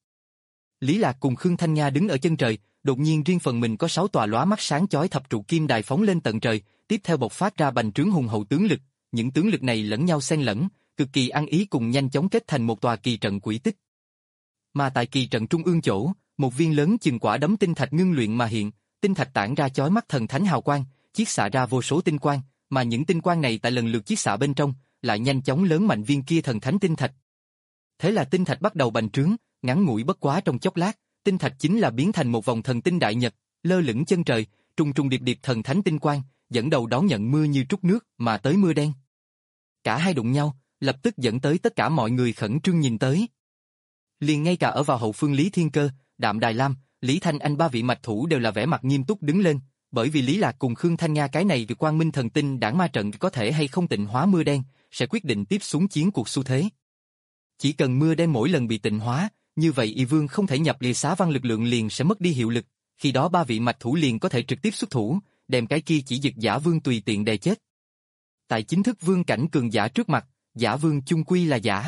Lý Lạc cùng Khương Thanh Nga đứng ở chân trời, đột nhiên riêng phần mình có sáu tòa lóa mắt sáng chói thập trụ kim đài phóng lên tận trời, tiếp theo bộc phát ra bành trướng hùng hậu tướng lực, những tướng lực này lẫn nhau xen lẫn, cực kỳ ăn ý cùng nhanh chóng kết thành một tòa kỳ trận quỷ tích. Mà tại kỳ trận trung ương chỗ, một viên lớn chừng quả đấm tinh thạch ngưng luyện mà hiện, tinh thạch tản ra chói mắt thần thánh hào quang, chiết xạ ra vô số tinh quang, mà những tinh quang này tại lần lượt chiết xạ bên trong, lại nhanh chóng lớn mạnh viên kia thần thánh tinh thạch. Thế là tinh thạch bắt đầu bành trướng, ngắn ngủi bất quá trong chốc lát, tinh thạch chính là biến thành một vòng thần tinh đại nhật, lơ lửng chân trời, trùng trùng điệp điệp thần thánh tinh quang, dẫn đầu đón nhận mưa như trút nước mà tới mưa đen. Cả hai đụng nhau, lập tức dẫn tới tất cả mọi người khẩn trương nhìn tới. Liền ngay cả ở vào hậu phương Lý Thiên Cơ, Đạm Đài Lam, Lý Thanh Anh ba vị mạch thủ đều là vẻ mặt nghiêm túc đứng lên, bởi vì Lý Lạc cùng Khương Thanh Nga cái này vì quang minh thần tinh đảng ma trận có thể hay không tịnh hóa mưa đen, sẽ quyết định tiếp xuống chiến cuộc xu thế. Chỉ cần mưa đen mỗi lần bị tịnh hóa, như vậy Y Vương không thể nhập lìa xá văn lực lượng liền sẽ mất đi hiệu lực, khi đó ba vị mạch thủ liền có thể trực tiếp xuất thủ, đem cái kia chỉ dực giả vương tùy tiện đè chết. Tại chính thức vương cảnh cường giả trước mặt, giả vương chung quy là giả.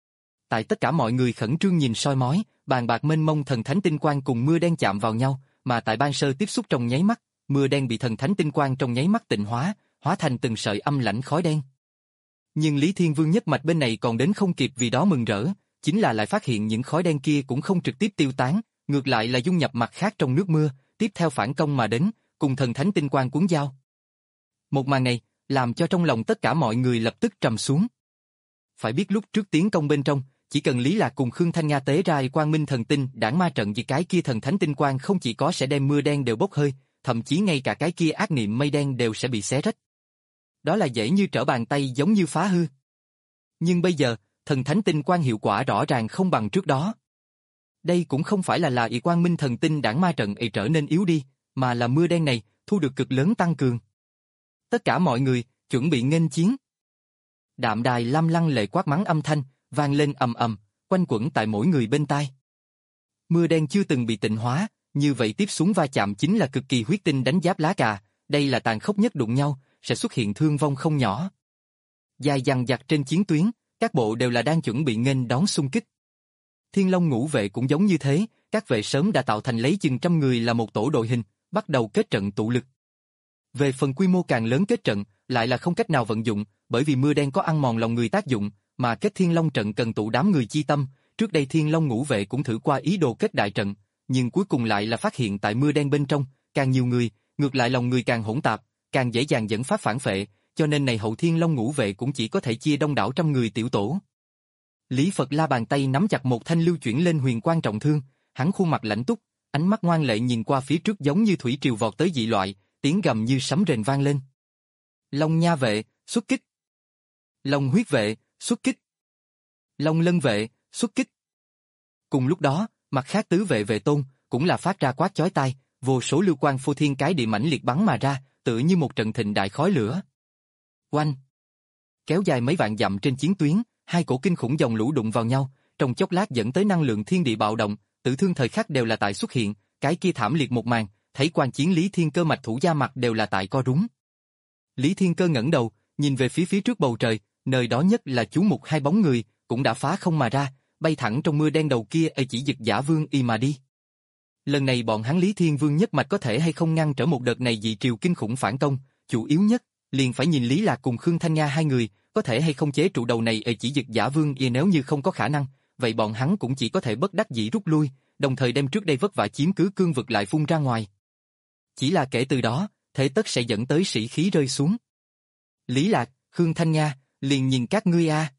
Tại tất cả mọi người khẩn trương nhìn soi mói, bàn bạc mênh mông thần thánh tinh quang cùng mưa đen chạm vào nhau, mà tại ban sơ tiếp xúc trong nháy mắt, mưa đen bị thần thánh tinh quang trong nháy mắt tịnh hóa, hóa thành từng sợi âm lãnh khói đen. Nhưng Lý Thiên Vương nhất mạch bên này còn đến không kịp vì đó mừng rỡ, chính là lại phát hiện những khói đen kia cũng không trực tiếp tiêu tán, ngược lại là dung nhập mặt khác trong nước mưa, tiếp theo phản công mà đến, cùng thần thánh tinh quang cuốn giao. Một màn này, làm cho trong lòng tất cả mọi người lập tức trầm xuống. Phải biết lúc trước tiến công bên trong, chỉ cần Lý Lạc cùng Khương Thanh Nga tế ra quang minh thần tinh, đảng ma trận vì cái kia thần thánh tinh quang không chỉ có sẽ đem mưa đen đều bốc hơi, thậm chí ngay cả cái kia ác niệm mây đen đều sẽ bị xé rách. Đó là dễ như trở bàn tay giống như phá hư. Nhưng bây giờ, thần thánh tinh quang hiệu quả rõ ràng không bằng trước đó. Đây cũng không phải là là y quang minh thần tinh đảng ma trận y trở nên yếu đi, mà là mưa đen này thu được cực lớn tăng cường. Tất cả mọi người chuẩn bị nghênh chiến. Đạm Đài Lam lăng lệ quát mắng âm thanh vang lên ầm ầm, quanh quẩn tại mỗi người bên tai. Mưa đen chưa từng bị tịnh hóa, như vậy tiếp xuống va chạm chính là cực kỳ huyết tinh đánh giáp lá cà, đây là tàn khốc nhất đụng nhau, sẽ xuất hiện thương vong không nhỏ. Dài dằng dặc trên chiến tuyến, các bộ đều là đang chuẩn bị nghênh đón xung kích. Thiên Long ngũ vệ cũng giống như thế, các vệ sớm đã tạo thành lấy chừng trăm người là một tổ đội hình, bắt đầu kết trận tụ lực. Về phần quy mô càng lớn kết trận, lại là không cách nào vận dụng, bởi vì mưa đen có ăn mòn lòng người tác dụng, mà kết Thiên Long trận cần tụ đám người chi tâm. Trước đây Thiên Long ngũ vệ cũng thử qua ý đồ kết đại trận, nhưng cuối cùng lại là phát hiện tại mưa đen bên trong, càng nhiều người, ngược lại lòng người càng hỗn tạp, càng dễ dàng dẫn phát phản phệ, cho nên này hậu Thiên Long ngũ vệ cũng chỉ có thể chia đông đảo trăm người tiểu tổ. Lý Phật La bàn tay nắm chặt một thanh lưu chuyển lên huyền quan trọng thương, hắn khuôn mặt lãnh túc, ánh mắt ngoan lệ nhìn qua phía trước giống như thủy triều vọt tới dị loại, tiếng gầm như sấm rền vang lên. Long nha vệ, xuất kích. Long huyết vệ, xuất kích. Long lân vệ, xuất kích. Cùng lúc đó, mặt khác tứ vệ vệ tôn, cũng là phát ra quát chói tai, vô số lưu quang phô thiên cái địa mãnh liệt bắn mà ra, tựa như một trận thịnh đại khói lửa. Oanh! Kéo dài mấy vạn dặm trên chiến tuyến, hai cổ kinh khủng dòng lũ đụng vào nhau, trong chốc lát dẫn tới năng lượng thiên địa bạo động, tử thương thời khắc đều là tại xuất hiện, cái kia thảm liệt một màn, thấy quan chiến Lý Thiên Cơ mạch thủ da mặt đều là tại co rúm. Lý Thiên Cơ ngẩng đầu, nhìn về phía phía trước bầu trời, nơi đó nhất là chú mục hai bóng người, cũng đã phá không mà ra, bay thẳng trong mưa đen đầu kia ấy chỉ dực giả vương y mà đi. Lần này bọn hắn Lý Thiên Vương nhất mạch có thể hay không ngăn trở một đợt này dị triều kinh khủng phản công, chủ yếu nhất, liền phải nhìn Lý Lạc cùng Khương Thanh Nga hai người, có thể hay không chế trụ đầu này ấy chỉ dực giả vương y, nếu như không có khả năng, vậy bọn hắn cũng chỉ có thể bất đắc dĩ rút lui, đồng thời đem trước đây vất vả chiếm cứ cương vực lại phun ra ngoài. Chỉ là kể từ đó, thế tất sẽ dẫn tới sĩ khí rơi xuống. Lý Lạc, Khương Thanh Nga, liền nhìn các ngươi a.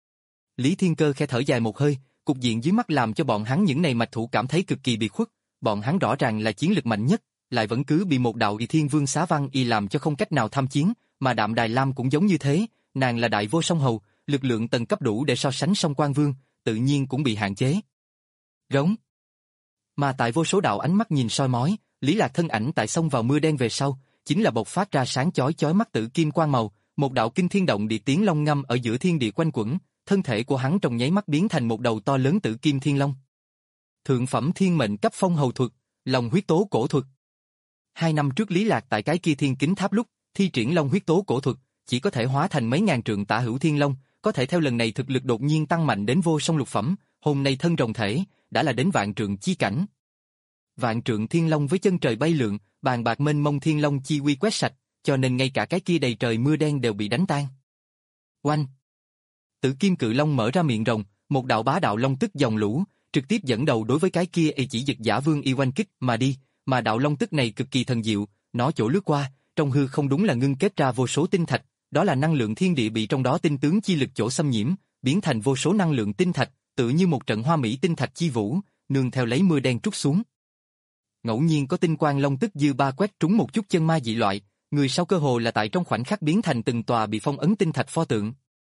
Lý Thiên Cơ khẽ thở dài một hơi, cục diện dưới mắt làm cho bọn hắn những này mạch thủ cảm thấy cực kỳ bị khuất, bọn hắn rõ ràng là chiến lực mạnh nhất, lại vẫn cứ bị một đạo y thiên vương xá văn y làm cho không cách nào tham chiến, mà Đạm Đài Lam cũng giống như thế, nàng là đại vô song hầu, lực lượng tầng cấp đủ để so sánh song quan vương, tự nhiên cũng bị hạn chế. Rống. Mà tại vô số đạo ánh mắt nhìn soi mói, Lý Lạc thân ảnh tại xông vào mưa đen về sau, chính là bộc phát ra sáng chói chói mắt tử kim quang màu, một đạo kinh thiên động địa tiếng long ngâm ở giữa thiên địa quanh quẩn, thân thể của hắn trong nháy mắt biến thành một đầu to lớn tử kim thiên long. Thượng phẩm thiên mệnh cấp phong hầu thuật, long huyết tố cổ thuật. Hai năm trước Lý Lạc tại cái kia thiên kính tháp lúc, thi triển long huyết tố cổ thuật, chỉ có thể hóa thành mấy ngàn trượng tả hữu thiên long, có thể theo lần này thực lực đột nhiên tăng mạnh đến vô song lục phẩm, hôm nay thân rồng thể, đã là đến vạn trượng chi cảnh. Vạn trượng thiên long với chân trời bay lượn, bàn bạc mênh mông thiên long chi uy quét sạch, cho nên ngay cả cái kia đầy trời mưa đen đều bị đánh tan. Oanh! Tử kim cự long mở ra miệng rồng, một đạo bá đạo long tức dòng lũ, trực tiếp dẫn đầu đối với cái kia y chỉ dực giả vương y oanh kích mà đi, mà đạo long tức này cực kỳ thần diệu, nó chỗ lướt qua, trong hư không đúng là ngưng kết ra vô số tinh thạch, đó là năng lượng thiên địa bị trong đó tinh tướng chi lực chỗ xâm nhiễm, biến thành vô số năng lượng tinh thạch, tự như một trận hoa mỹ tinh thạch chi vũ, nương theo lấy mưa đen trút xuống. Ngẫu nhiên có tinh quang long tức dư ba quét trúng một chút chân ma dị loại, người sau cơ hồ là tại trong khoảnh khắc biến thành từng tòa bị phong ấn tinh thạch pho tượng.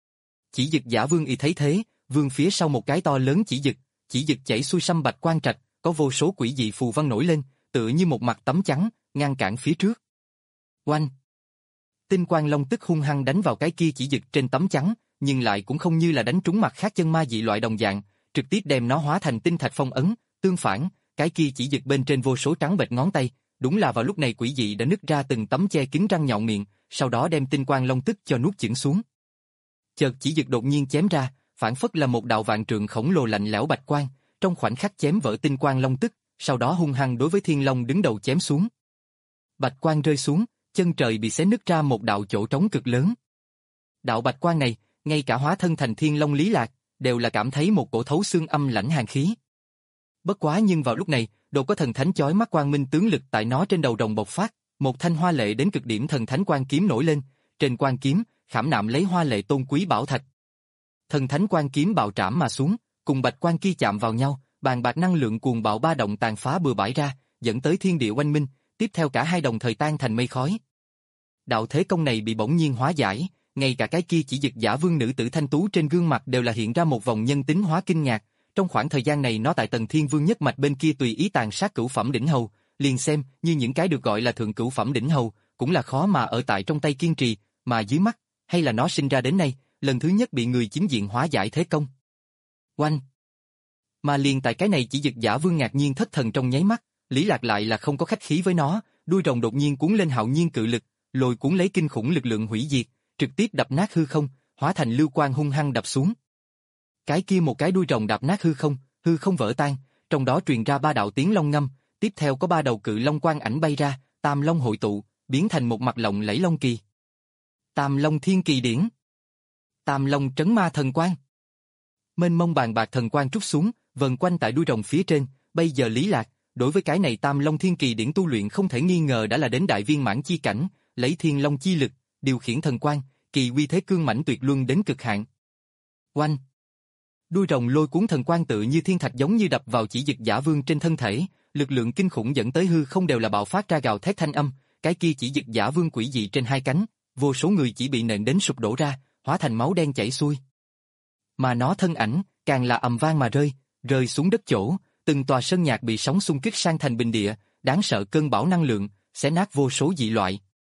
Chỉ dực giả vương y thấy thế, vương phía sau một cái to lớn chỉ dực, chỉ dực chảy xuôi sâm bạch quang trạch, có vô số quỷ dị phù văn nổi lên, tựa như một mặt tấm trắng, ngăn cản phía trước. Oanh! Tinh quang long tức hung hăng đánh vào cái kia chỉ dực trên tấm trắng, nhưng lại cũng không như là đánh trúng mặt khác chân ma dị loại đồng dạng, trực tiếp đem nó hóa thành tinh thạch phong ấn, tương phản, cái kia chỉ dực bên trên vô số trắng bệch ngón tay, đúng là vào lúc này quỷ dị đã nứt ra từng tấm che kín răng nhọn miệng, sau đó đem tinh quang long tức cho nuốt chửng xuống. Chợt chỉ dực đột nhiên chém ra, phản phất là một đạo vạn trượng khổng lồ lạnh lẽo bạch quang, trong khoảnh khắc chém vỡ tinh quang long tức, sau đó hung hăng đối với thiên long đứng đầu chém xuống. Bạch quang rơi xuống, chân trời bị xé nứt ra một đạo chỗ trống cực lớn. Đạo bạch quang này, ngay cả hóa thân thành thiên long Lý Lạc, đều là cảm thấy một cổ thấu xương âm lãnh hàn khí. Bất quá nhưng vào lúc này, đột có thần thánh chói mắt quang minh tướng lực tại nó trên đầu rồng bộc phát, một thanh hoa lệ đến cực điểm thần thánh quang kiếm nổi lên, trên quang kiếm khảm nạm lấy hoa lệ tôn quý bảo thạch. Thần thánh quang kiếm bạo trảm mà xuống, cùng bạch quang kia chạm vào nhau, bàn bạc năng lượng cuồng bạo ba động tàn phá bừa bãi ra, dẫn tới thiên địa oanh minh, tiếp theo cả hai đồng thời tan thành mây khói. Đạo thế công này bị bỗng nhiên hóa giải, ngay cả cái kia chỉ dực giả vương nữ tử thanh tú trên gương mặt đều là hiện ra một vòng nhân tính hóa kinh ngạc. Trong khoảng thời gian này nó tại Tần Thiên Vương nhất mạch bên kia tùy ý tàn sát cửu phẩm đỉnh hầu, liền xem như những cái được gọi là thượng cửu phẩm đỉnh hầu, cũng là khó mà ở tại trong tay kiên trì, mà dưới mắt, hay là nó sinh ra đến nay, lần thứ nhất bị người chính diện hóa giải thế công. Oanh! Mà liền tại cái này chỉ dực giả vương ngạc nhiên thất thần trong nháy mắt, Lý Lạc lại là không có khách khí với nó, đuôi rồng đột nhiên cuốn lên hạo nhiên cự lực, lôi cuốn lấy kinh khủng lực lượng hủy diệt, trực tiếp đập nát hư không, hóa thành lưu quang hung hăng đập xuống. Cái kia một cái đuôi rồng đập nát hư không, hư không vỡ tan, trong đó truyền ra ba đạo tiếng long ngâm, tiếp theo có ba đầu cự long quang ảnh bay ra, tam long hội tụ, biến thành một mặt lộng lẫy long kỳ. Tam long thiên kỳ điển. Tam long trấn ma thần quang. Mênh mông bàn bạc thần quang trút xuống, vần quanh tại đuôi rồng phía trên, bây giờ Lý Lạc, đối với cái này tam long thiên kỳ điển tu luyện không thể nghi ngờ đã là đến đại viên mãn chi cảnh, lấy thiên long chi lực, điều khiển thần quang, kỳ uy thế cương mãnh tuyệt luân đến cực hạn. Oanh! Đuôi rồng lôi cuốn thần quang tự như thiên thạch giống như đập vào chỉ dực giả vương trên thân thể, lực lượng kinh khủng dẫn tới hư không đều là bạo phát ra gào thét thanh âm, cái kia chỉ dực giả vương quỷ dị trên hai cánh, vô số người chỉ bị nện đến sụp đổ ra, hóa thành máu đen chảy xuôi. Mà nó thân ảnh, càng là ầm vang mà rơi, rơi xuống đất chỗ, từng tòa sơn nhạc bị sóng xung kích sang thành bình địa, đáng sợ cơn bão năng lượng, xé nát vô số dị loại.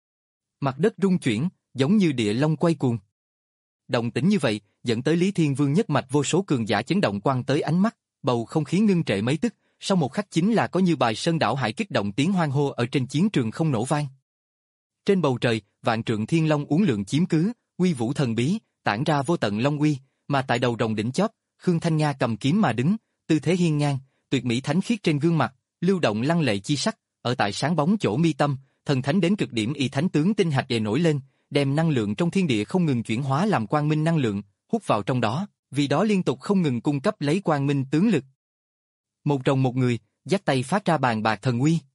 Mặt đất rung chuyển, giống như địa long quay cuồng. Động tĩnh như vậy, dẫn tới Lý Thiên Vương nhất mạch vô số cường giả chấn động quăng tới ánh mắt, bầu không khí ngưng trệ mấy tức, sau một khắc chính là có như bài sơn đảo hải kích động tiếng hoan hô ở trên chiến trường không nổ vang. Trên bầu trời, vạn trượng thiên long uốn lượn chiếm cứ, uy vũ thần bí, tản ra vô tận long uy, mà tại đầu rồng đỉnh chóp, Khương Thanh Nga cầm kiếm mà đứng, tư thế hiên ngang, tuyệt mỹ thánh khiết trên gương mặt, lưu động lăng lệ chi sắc, ở tại sáng bóng chỗ mi tâm, thần thánh đến cực điểm y thánh tướng tinh hạch dày nổi lên, đem năng lượng trong thiên địa không ngừng chuyển hóa làm quang minh năng lượng, hút vào trong đó, vì đó liên tục không ngừng cung cấp lấy quang minh tướng lực. Một rồng một người, dắt tay phát ra bàn bạc thần uy.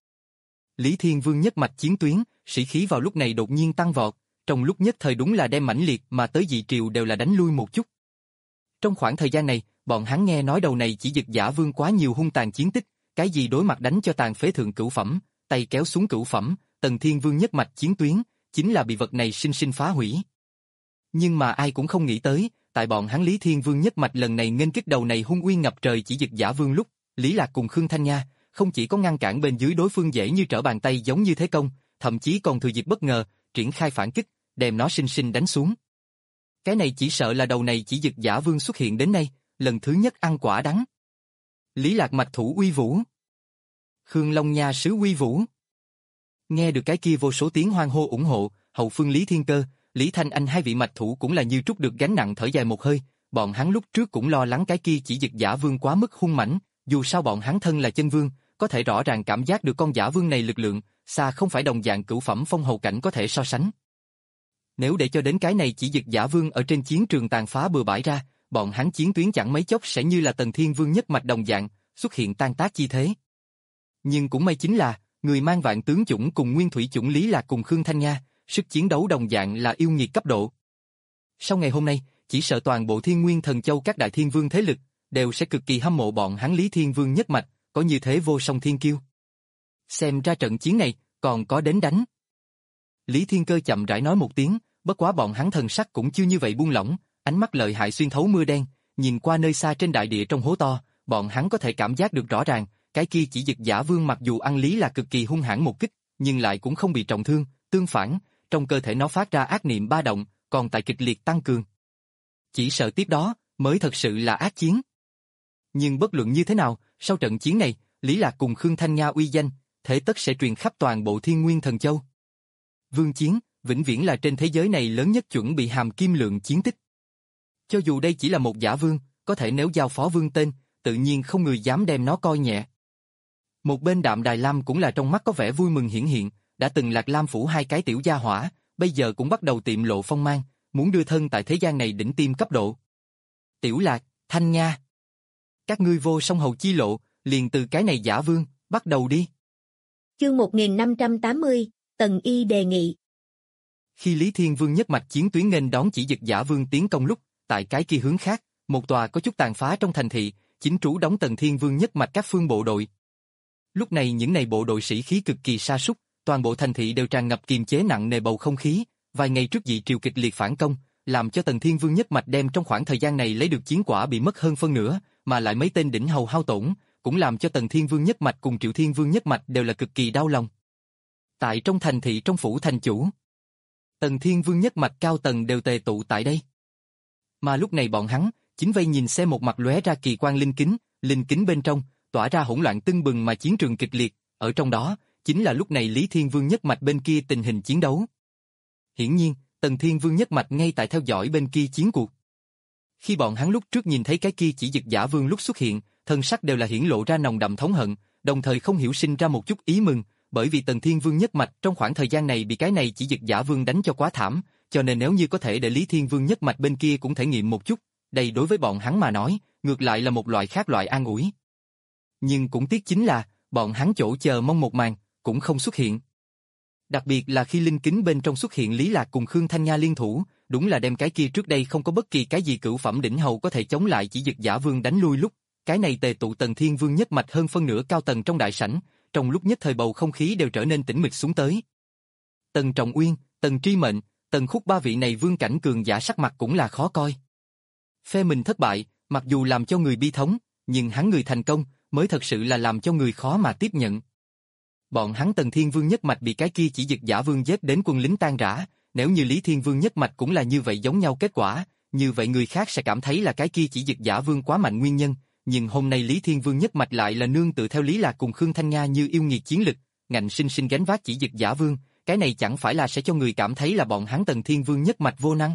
Lý Thiên Vương nhất mạch chiến tuyến, sĩ khí vào lúc này đột nhiên tăng vọt, trong lúc nhất thời đúng là đem mãnh liệt mà tới dị triều đều là đánh lui một chút. Trong khoảng thời gian này, bọn hắn nghe nói đầu này chỉ dực giả vương quá nhiều hung tàn chiến tích, cái gì đối mặt đánh cho tàn phế thượng cửu phẩm, tay kéo xuống cửu phẩm, Tần Thiên Vương nhất mạch chiến tuyến, chính là bị vật này sinh sinh phá hủy. Nhưng mà ai cũng không nghĩ tới, tại bọn hắn Lý Thiên Vương nhất mạch lần này nghênh kích đầu này hung uy ngập trời chỉ dực giả vương lúc, Lý Lạc cùng Khương Thanh Nha, không chỉ có ngăn cản bên dưới đối phương dễ như trở bàn tay giống như thế công, thậm chí còn thừa dịp bất ngờ, triển khai phản kích, đem nó sinh sinh đánh xuống. Cái này chỉ sợ là đầu này chỉ dực giả vương xuất hiện đến nay, lần thứ nhất ăn quả đắng. Lý Lạc mạch thủ uy vũ. Khương Long Nha sứ uy vũ. Nghe được cái kia vô số tiếng hoan hô ủng hộ, hậu phương Lý Thiên Cơ, Lý Thanh Anh hai vị mạch thủ cũng là như trút được gánh nặng thở dài một hơi, bọn hắn lúc trước cũng lo lắng cái kia chỉ dực giả vương quá mức hung mãnh, dù sao bọn hắn thân là chân vương, có thể rõ ràng cảm giác được con giả vương này lực lượng, xa không phải đồng dạng cửu phẩm phong hầu cảnh có thể so sánh. Nếu để cho đến cái này chỉ dực giả vương ở trên chiến trường tàn phá bừa bãi ra, bọn hắn chiến tuyến chẳng mấy chốc sẽ như là Tần Thiên Vương nhất mạch đồng dạng, xuất hiện tan tác chi thế. Nhưng cũng may chính là, người mang vạn tướng chủng cùng nguyên thủy chủng Lý Lạc cùng Khương Thanh Nha, sức chiến đấu đồng dạng là yêu nghiệt cấp độ. Sau ngày hôm nay, chỉ sợ toàn bộ Thiên Nguyên Thần Châu các đại thiên vương thế lực, đều sẽ cực kỳ hâm mộ bọn hắn Lý Thiên Vương nhất mạch, có như thế vô song thiên kiêu. Xem ra trận chiến này, còn có đến đánh. Lý Thiên Cơ chậm rãi nói một tiếng, bất quá bọn hắn thần sắc cũng chưa như vậy buông lỏng, ánh mắt lợi hại xuyên thấu mưa đen, nhìn qua nơi xa trên đại địa trong hố to, bọn hắn có thể cảm giác được rõ ràng, cái kia chỉ dực giả vương mặc dù ăn Lý là cực kỳ hung hãn một kích, nhưng lại cũng không bị trọng thương, tương phản, trong cơ thể nó phát ra ác niệm ba động, còn tại kịch liệt tăng cường. Chỉ sợ tiếp đó, mới thật sự là ác chiến. Nhưng bất luận như thế nào, sau trận chiến này, Lý Lạc cùng Khương Thanh Nha uy danh, thế tất sẽ truyền khắp toàn bộ Thiên Nguyên Thần Châu. Vương chiến, vĩnh viễn là trên thế giới này lớn nhất chuẩn bị hàm kim lượng chiến tích. Cho dù đây chỉ là một giả vương, có thể nếu giao phó vương tên, tự nhiên không người dám đem nó coi nhẹ. Một bên Đạm Đài Lam cũng là trong mắt có vẻ vui mừng hiển hiện, đã từng Lạc Lam phủ hai cái tiểu gia hỏa, bây giờ cũng bắt đầu tiệm lộ phong mang, muốn đưa thân tại thế gian này đỉnh tiêm cấp độ. Tiểu Lạc, Thanh Nha, các ngươi vô song hầu chi lộ, liền từ cái này giả vương, bắt đầu đi. Chương một nghìn năm trăm tám mươi, Tần Y đề nghị. Khi Lý Thiên Vương nhất mạch chiến tuyến nghênh đón chỉ dực giả vương tiến công lúc, tại cái kia hướng khác, một tòa có chút tàn phá trong thành thị, chính trú đóng Tần Thiên Vương nhất mạch các phương bộ đội. Lúc này những này bộ đội sĩ khí cực kỳ sa sút, toàn bộ thành thị đều tràn ngập kiềm chế nặng nề bầu không khí, vài ngày trước dị triều kịch liệt phản công, làm cho Tần Thiên Vương nhất mạch đem trong khoảng thời gian này lấy được chiến quả bị mất hơn phân nửa, mà lại mấy tên đỉnh hầu hao tổn, cũng làm cho Tần Thiên Vương nhất mạch cùng Triệu Thiên Vương nhất mạch đều là cực kỳ đau lòng. Tại trong thành thị trong phủ thành chủ, Tần Thiên Vương nhất mạch cao tầng đều tề tụ tại đây. Mà lúc này bọn hắn, chính vây nhìn xem một mặt lóe ra kỳ quang linh kính, linh kính bên trong tỏa ra hỗn loạn tưng bừng mà chiến trường kịch liệt, ở trong đó chính là lúc này Lý Thiên Vương nhất mạch bên kia tình hình chiến đấu. Hiển nhiên, Tần Thiên Vương nhất mạch ngay tại theo dõi bên kia chiến cuộc. Khi bọn hắn lúc trước nhìn thấy cái kia chỉ dực giả vương lúc xuất hiện, thân sắc đều là hiển lộ ra nồng đậm thống hận, đồng thời không hiểu sinh ra một chút ý mừng, bởi vì Tần Thiên Vương nhất mạch trong khoảng thời gian này bị cái này chỉ dực giả vương đánh cho quá thảm, cho nên nếu như có thể để Lý Thiên Vương nhất mạch bên kia cũng thể nghiệm một chút, đây đối với bọn hắn mà nói, ngược lại là một loại khác loại an ủi. Nhưng cũng tiếc chính là, bọn hắn chỗ chờ mong một màn, cũng không xuất hiện. Đặc biệt là khi linh kính bên trong xuất hiện Lý Lạc cùng Khương Thanh Nha liên thủ, đúng là đem cái kia trước đây không có bất kỳ cái gì cửu phẩm đỉnh hầu có thể chống lại chỉ dực giả vương đánh lui lúc, cái này tề tụ Tần Thiên Vương nhất mạch hơn phân nửa cao tầng trong đại sảnh, trong lúc nhất thời bầu không khí đều trở nên tĩnh mịch xuống tới. Tần Trọng Uyên, Tần Tri Mệnh, Tần Khúc ba vị này vương cảnh cường giả sắc mặt cũng là khó coi. Phe mình thất bại, mặc dù làm cho người bi thống, nhưng hắn người thành công, mới thật sự là làm cho người khó mà tiếp nhận. Bọn hắn Tần Thiên Vương nhất mạch bị cái kia chỉ dực giả vương giết đến quân lính tan rã, nếu như Lý Thiên Vương nhất mạch cũng là như vậy giống nhau kết quả, như vậy người khác sẽ cảm thấy là cái kia chỉ dực giả vương quá mạnh nguyên nhân, nhưng hôm nay Lý Thiên Vương nhất mạch lại là nương tự theo Lý Lạc cùng Khương Thanh Nha như yêu nghiệt chiến lực, ngạnh sinh sinh gánh vác chỉ dực giả vương, cái này chẳng phải là sẽ cho người cảm thấy là bọn hắn Tần Thiên Vương nhất mạch vô năng.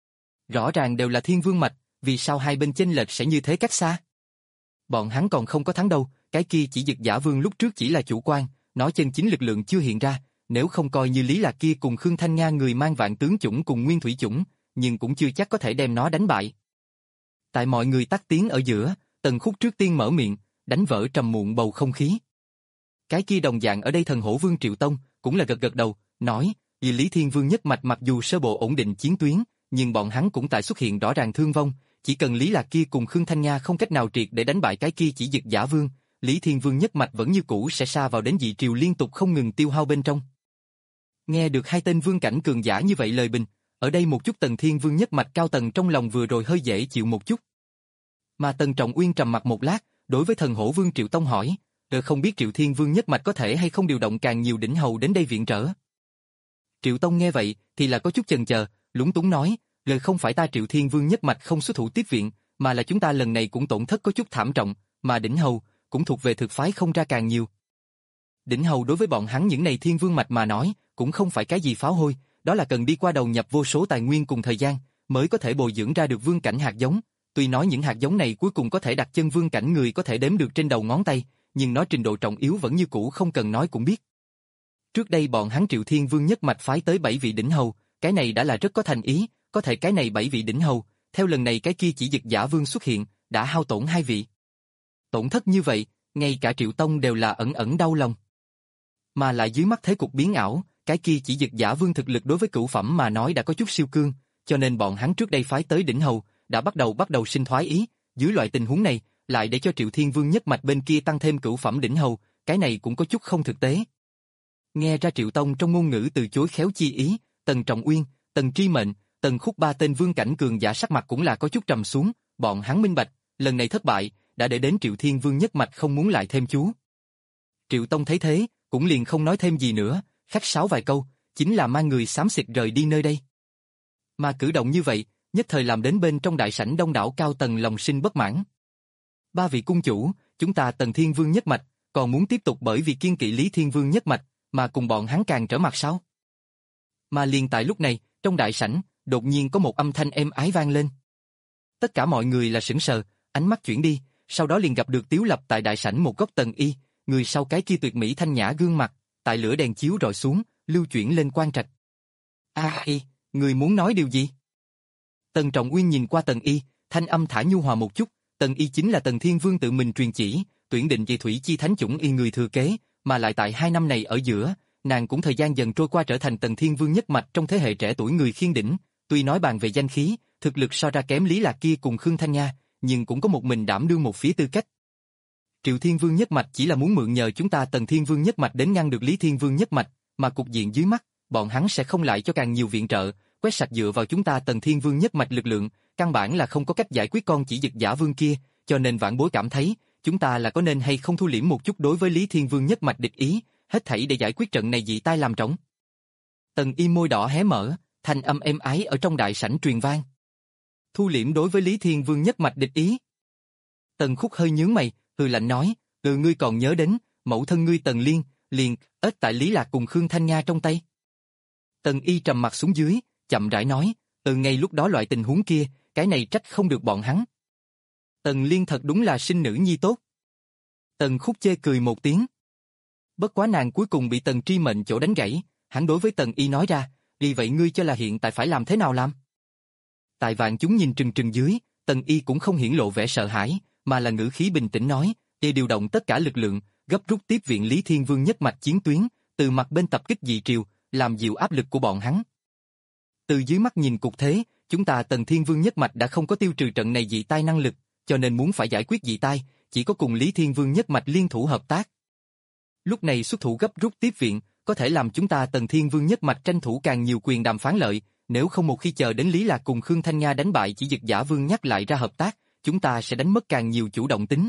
Rõ ràng đều là Thiên Vương mạch, vì sao hai bên chênh lệch sẽ như thế cách xa? Bọn hắn còn không có thắng đâu, cái kia chỉ dực giả vương lúc trước chỉ là chủ quan, nói chân chính lực lượng chưa hiện ra, nếu không coi như Lý Lạc kia cùng Khương Thanh Nga người mang vạn tướng chủng cùng nguyên thủy chủng, nhưng cũng chưa chắc có thể đem nó đánh bại. Tại mọi người tắt tiếng ở giữa, Tần Khúc trước tiên mở miệng, đánh vỡ trầm muộn bầu không khí. Cái kia đồng dạng ở đây thần hổ vương Triệu Tông, cũng là gật gật đầu, nói, vì Lý Thiên Vương nhất mạch mặc dù sơ bộ ổn định chiến tuyến, nhưng bọn hắn cũng tại xuất hiện rõ ràng thương vong, chỉ cần Lý Lạc kia cùng Khương Thanh Nha không cách nào triệt để đánh bại cái kia chỉ dực giả vương, Lý Thiên Vương nhất mạch vẫn như cũ sẽ sa vào đến dị triều liên tục không ngừng tiêu hao bên trong. Nghe được hai tên vương cảnh cường giả như vậy lời bình, ở đây một chút Tần Thiên Vương nhất mạch cao tầng trong lòng vừa rồi hơi dễ chịu một chút. Mà Tần Trọng Uyên trầm mặt một lát, đối với thần hổ vương Triệu Tông hỏi, "Ờ không biết Triệu Thiên Vương nhất mạch có thể hay không điều động càng nhiều đỉnh hầu đến đây viện trợ?" Triệu Tông nghe vậy thì là có chút chần chờ, lúng túng nói, "Lời không phải ta Triệu Thiên Vương nhất mạch không xuất thủ tiếp viện, mà là chúng ta lần này cũng tổn thất có chút thảm trọng, mà đỉnh hầu cũng thuộc về thực phái không ra càng nhiều." Đỉnh hầu đối với bọn hắn những này Thiên Vương mạch mà nói, cũng không phải cái gì pháo hôi, đó là cần đi qua đầu nhập vô số tài nguyên cùng thời gian, mới có thể bồi dưỡng ra được vương cảnh hạt giống. Tuy nói những hạt giống này cuối cùng có thể đặt chân vương cảnh người có thể đếm được trên đầu ngón tay, nhưng nó trình độ trọng yếu vẫn như cũ không cần nói cũng biết. Trước đây bọn hắn Triệu Thiên Vương nhất mạch phái tới bảy vị đỉnh hầu, cái này đã là rất có thành ý, có thể cái này bảy vị đỉnh hầu, theo lần này cái kia chỉ dực giả vương xuất hiện, đã hao tổn hai vị. Tổn thất như vậy, ngay cả Triệu Tông đều là ẩn ẩn đau lòng. Mà lại dưới mắt thế cục biến ảo, cái kia chỉ dực giả vương thực lực đối với cửu phẩm mà nói đã có chút siêu cương, cho nên bọn hắn trước đây phái tới đỉnh hầu, đã bắt đầu bắt đầu sinh thoái ý, dưới loại tình huống này, lại để cho Triệu Thiên Vương nhất mạch bên kia tăng thêm cửu phẩm đỉnh hầu, cái này cũng có chút không thực tế. Nghe ra Triệu Tông trong ngôn ngữ từ chối khéo chi ý, Tần Trọng Uyên, Tần Tri Mệnh, Tần Khúc ba tên vương cảnh cường giả sắc mặt cũng là có chút trầm xuống, bọn hắn minh bạch, lần này thất bại, đã để đến Triệu Thiên Vương nhất mạch không muốn lại thêm chú. Triệu Tông thấy thế, cũng liền không nói thêm gì nữa, khách sáo vài câu, chính là mang người xám xịt rời đi nơi đây. Mà cử động như vậy, nhất thời làm đến bên trong đại sảnh đông đảo cao tầng lòng sinh bất mãn. Ba vị cung chủ, chúng ta Tần Thiên Vương nhất mạch, còn muốn tiếp tục bởi vì kiên kỵ Lý Thiên Vương nhất mạch, mà cùng bọn hắn càng trở mặt sao? Mà liền tại lúc này, trong đại sảnh, đột nhiên có một âm thanh êm ái vang lên. Tất cả mọi người là sững sờ, ánh mắt chuyển đi, sau đó liền gặp được Tiếu Lập tại đại sảnh một góc Tần Y, người sau cái kia tuyệt mỹ thanh nhã gương mặt, tại lửa đèn chiếu rọi xuống, lưu chuyển lên quan trạch. A Y, người muốn nói điều gì? Tần Trọng Uyên nhìn qua Tần Y, thanh âm thả nhu hòa một chút, Tần Y chính là Tần Thiên Vương tự mình truyền chỉ, tuyển định về thủy chi thánh chủng y người thừa kế, mà lại tại hai năm này ở giữa, nàng cũng thời gian dần trôi qua trở thành Tần Thiên Vương nhất mạch trong thế hệ trẻ tuổi người khiên đỉnh, tuy nói bàn về danh khí, thực lực so ra kém Lý Lạc kia cùng Khương Thanh Nha, nhưng cũng có một mình đảm đương một phía tư cách. Triệu Thiên Vương nhất mạch chỉ là muốn mượn nhờ chúng ta Tần Thiên Vương nhất mạch đến ngăn được Lý Thiên Vương nhất mạch, mà cục diện dưới mắt, bọn hắn sẽ không lại cho càng nhiều viện trợ, quét sạch dựa vào chúng ta Tần Thiên Vương nhất mạch lực lượng, căn bản là không có cách giải quyết con chỉ dực giả vương kia, cho nên vãn bối cảm thấy, chúng ta là có nên hay không thu liễm một chút đối với Lý Thiên Vương nhất mạch địch ý, hết thảy để giải quyết trận này dị tai làm trống. Tần Y môi đỏ hé mở, thanh âm êm ái ở trong đại sảnh truyền vang. thu liễm đối với Lý Thiên Vương nhất mạch địch ý. Tần Khúc hơi nhướng mày, hừ lạnh nói, ừ ngươi còn nhớ đến, mẫu thân ngươi Tần Liên, liền, ếch tại Lý Lạc cùng Khương Thanh Nga trong tay. Tần Y trầm mặt xuống dưới, chậm rãi nói, từ ngay lúc đó loại tình huống kia, cái này trách không được bọn hắn. Tần Liên thật đúng là sinh nữ nhi tốt. Tần Khúc chê cười một tiếng. Bất quá nàng cuối cùng bị Tần Tri Mệnh chỗ đánh gãy, hắn đối với Tần Y nói ra, vì vậy ngươi cho là hiện tại phải làm thế nào làm? Tại vạn chúng nhìn trừng trừng dưới, Tần Y cũng không hiển lộ vẻ sợ hãi, mà là ngữ khí bình tĩnh nói, để điều động tất cả lực lượng, gấp rút tiếp viện Lý Thiên Vương nhất mạch chiến tuyến, từ mặt bên tập kích dị triều, làm dịu áp lực của bọn hắn. Từ dưới mắt nhìn cục thế, chúng ta Tần Thiên Vương nhất mạch đã không có tiêu trừ trận này dị tai năng lực, cho nên muốn phải giải quyết dị tai, chỉ có cùng Lý Thiên Vương nhất mạch liên thủ hợp tác. Lúc này xuất thủ gấp rút tiếp viện, có thể làm chúng ta Tần Thiên Vương nhất mạch tranh thủ càng nhiều quyền đàm phán lợi, nếu không một khi chờ đến Lý Lạc cùng Khương Thanh Nga đánh bại Chỉ Dực Giả Vương nhắc lại ra hợp tác, chúng ta sẽ đánh mất càng nhiều chủ động tính.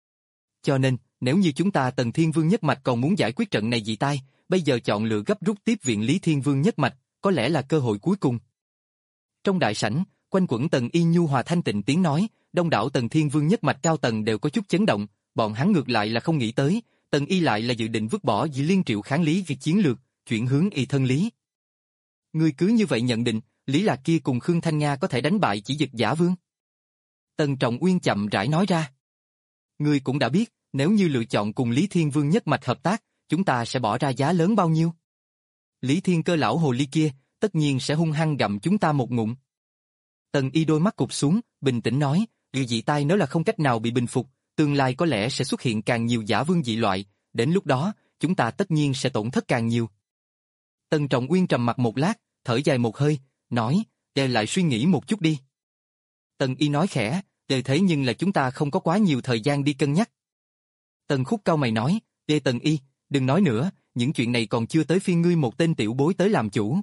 Cho nên, nếu như chúng ta Tần Thiên Vương nhất mạch còn muốn giải quyết trận này dị tai, bây giờ chọn lựa gấp rút tiếp viện Lý Thiên Vương nhất mạch, có lẽ là cơ hội cuối cùng. Trong đại sảnh, quanh quẩn Tần Y nhu hòa thanh tịnh tiếng nói, đông đảo Tần Thiên Vương nhất mạch cao tầng đều có chút chấn động, bọn hắn ngược lại là không nghĩ tới, Tần Y lại là dự định vứt bỏ dị liên triệu kháng Lý việc chiến lược, chuyển hướng y thân Lý. Ngươi cứ như vậy nhận định, Lý Lạc kia cùng Khương Thanh Nga có thể đánh bại Chỉ Dực Giả Vương? Tần Trọng Uyên chậm rãi nói ra. Ngươi cũng đã biết, nếu như lựa chọn cùng Lý Thiên Vương nhất mạch hợp tác, chúng ta sẽ bỏ ra giá lớn bao nhiêu? Lý Thiên Cơ lão hồ ly kia, tất nhiên sẽ hung hăng gặm chúng ta một ngụm. Tần Y đôi mắt cụp xuống, bình tĩnh nói, dị dị tai nếu là không cách nào bị bình phục, tương lai có lẽ sẽ xuất hiện càng nhiều giả vương dị loại, đến lúc đó, chúng ta tất nhiên sẽ tổn thất càng nhiều. Tần Trọng Uyên trầm mặt một lát, thở dài một hơi, nói, để lại suy nghĩ một chút đi. Tần Y nói khẽ, để thế nhưng là chúng ta không có quá nhiều thời gian đi cân nhắc. Tần Khúc cau mày nói, để Tần Y, đừng nói nữa, những chuyện này còn chưa tới phiên ngươi một tên tiểu bối tới làm chủ.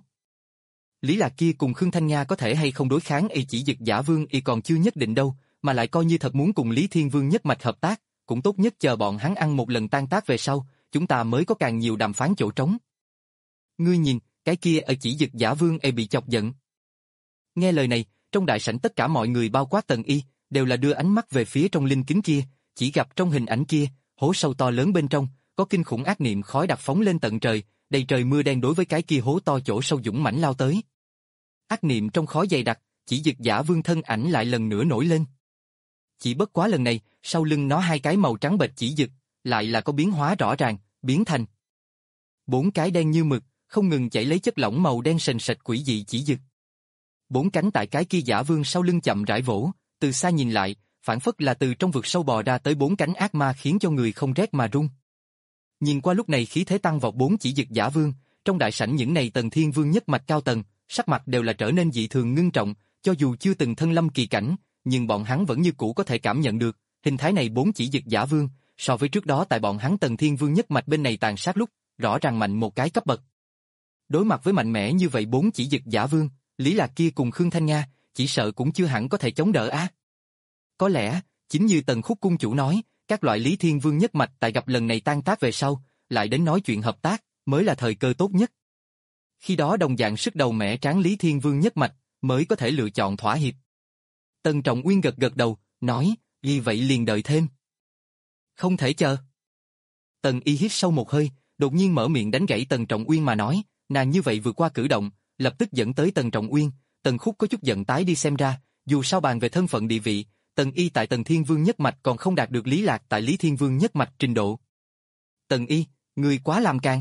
Lý Lạc kia cùng Khương Thanh Nga có thể hay không đối kháng y Chỉ Dực Giả Vương y còn chưa nhất định đâu, mà lại coi như thật muốn cùng Lý Thiên Vương nhất mạch hợp tác, cũng tốt nhất chờ bọn hắn ăn một lần tan tác về sau, chúng ta mới có càng nhiều đàm phán chỗ trống. Ngươi nhìn, cái kia ở Chỉ Dực Giả Vương y bị chọc giận. Nghe lời này, trong đại sảnh tất cả mọi người bao quát Tần Y, đều là đưa ánh mắt về phía trong linh kính kia, chỉ gặp trong hình ảnh kia, hố sâu to lớn bên trong, có kinh khủng ác niệm khói đặc phóng lên tận trời, đầy trời mưa đen đối với cái kia hố to chỗ sâu dũng mãnh lao tới. Ác niệm trong khói dày đặc, Chỉ Dực Giả Vương thân ảnh lại lần nữa nổi lên. Chỉ bất quá lần này, sau lưng nó hai cái màu trắng bệch chỉ dực, lại là có biến hóa rõ ràng, biến thành bốn cái đen như mực, không ngừng chảy lấy chất lỏng màu đen sền sệt quỷ dị chỉ dực. Bốn cánh tại cái kia giả vương sau lưng chậm rãi vỗ, từ xa nhìn lại, phản phất là từ trong vực sâu bò ra tới bốn cánh ác ma khiến cho người không rét mà run. Nhìn qua lúc này khí thế tăng vọt bốn chỉ dực giả vương, trong đại sảnh những này Tần Thiên Vương nhất mạch cao tầng, sắc mặt đều là trở nên dị thường ngưng trọng, cho dù chưa từng thân lâm kỳ cảnh, nhưng bọn hắn vẫn như cũ có thể cảm nhận được, hình thái này bốn chỉ dực giả vương, so với trước đó tại bọn hắn Tần Thiên Vương nhất mạch bên này tàn sát lúc, rõ ràng mạnh một cái cấp bậc. Đối mặt với mạnh mẽ như vậy bốn chỉ dực giả vương, Lý Lạc kia cùng Khương Thanh Nga, chỉ sợ cũng chưa hẳn có thể chống đỡ á. Có lẽ, chính như Tần Khúc cung chủ nói, các loại Lý Thiên Vương nhất mạch tại gặp lần này tan tác về sau, lại đến nói chuyện hợp tác, mới là thời cơ tốt nhất. Khi đó đồng dạng sức đầu mẻ tráng Lý Thiên Vương nhất mạch, mới có thể lựa chọn thỏa hiệp. Tần Trọng Uyên gật gật đầu, nói, vì vậy liền đợi thêm. Không thể chờ. Tần Y hít sâu một hơi, đột nhiên mở miệng đánh gãy Tần Trọng Uyên mà nói, nàng như vậy vượt qua cử động, lập tức dẫn tới Tần Trọng Uyên, Tần Khúc có chút giận tái đi xem ra, dù sao bàn về thân phận địa vị, Tần Y tại Tần Thiên Vương nhất mạch còn không đạt được Lý Lạc tại Lý Thiên Vương nhất mạch trình độ. Tần Y, ngươi quá làm càng.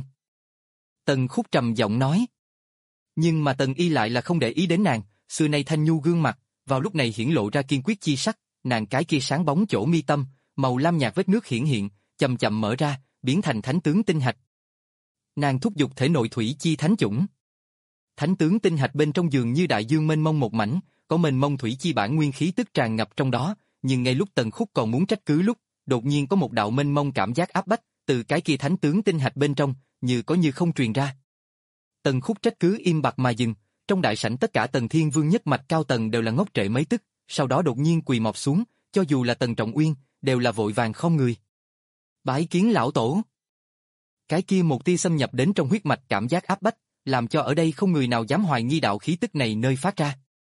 Tần Khúc trầm giọng nói. Nhưng mà Tần Y lại là không để ý đến nàng, xưa nay thanh nhu gương mặt, vào lúc này hiển lộ ra kiên quyết chi sắc, nàng cái kia sáng bóng chỗ mi tâm, màu lam nhạt vết nước hiển hiện, chậm chậm mở ra, biến thành thánh tướng tinh hạch. Nàng thúc giục thể nội thủy chi thánh chủng. Thánh tướng tinh hạch bên trong dường như đại dương mênh mông một mảnh, có mênh mông thủy chi bản nguyên khí tức tràn ngập trong đó, nhưng ngay lúc Tần Khúc còn muốn trách cứ lúc, đột nhiên có một đạo mênh mông cảm giác áp bách từ cái kia thánh tướng tinh hạch bên trong, như có như không truyền ra. Tần Khúc trách cứ im bặt mà dừng, trong đại sảnh tất cả Tần Thiên Vương nhất mạch cao tầng đều là ngốc trệ mấy tức, sau đó đột nhiên quỳ mọp xuống, cho dù là Tần Trọng Uyên, đều là vội vàng khom người. Bái kiến lão tổ. Cái kia một tia xâm nhập đến trong huyết mạch cảm giác áp bách, làm cho ở đây không người nào dám hoài nghi đạo khí tức này nơi phát ra.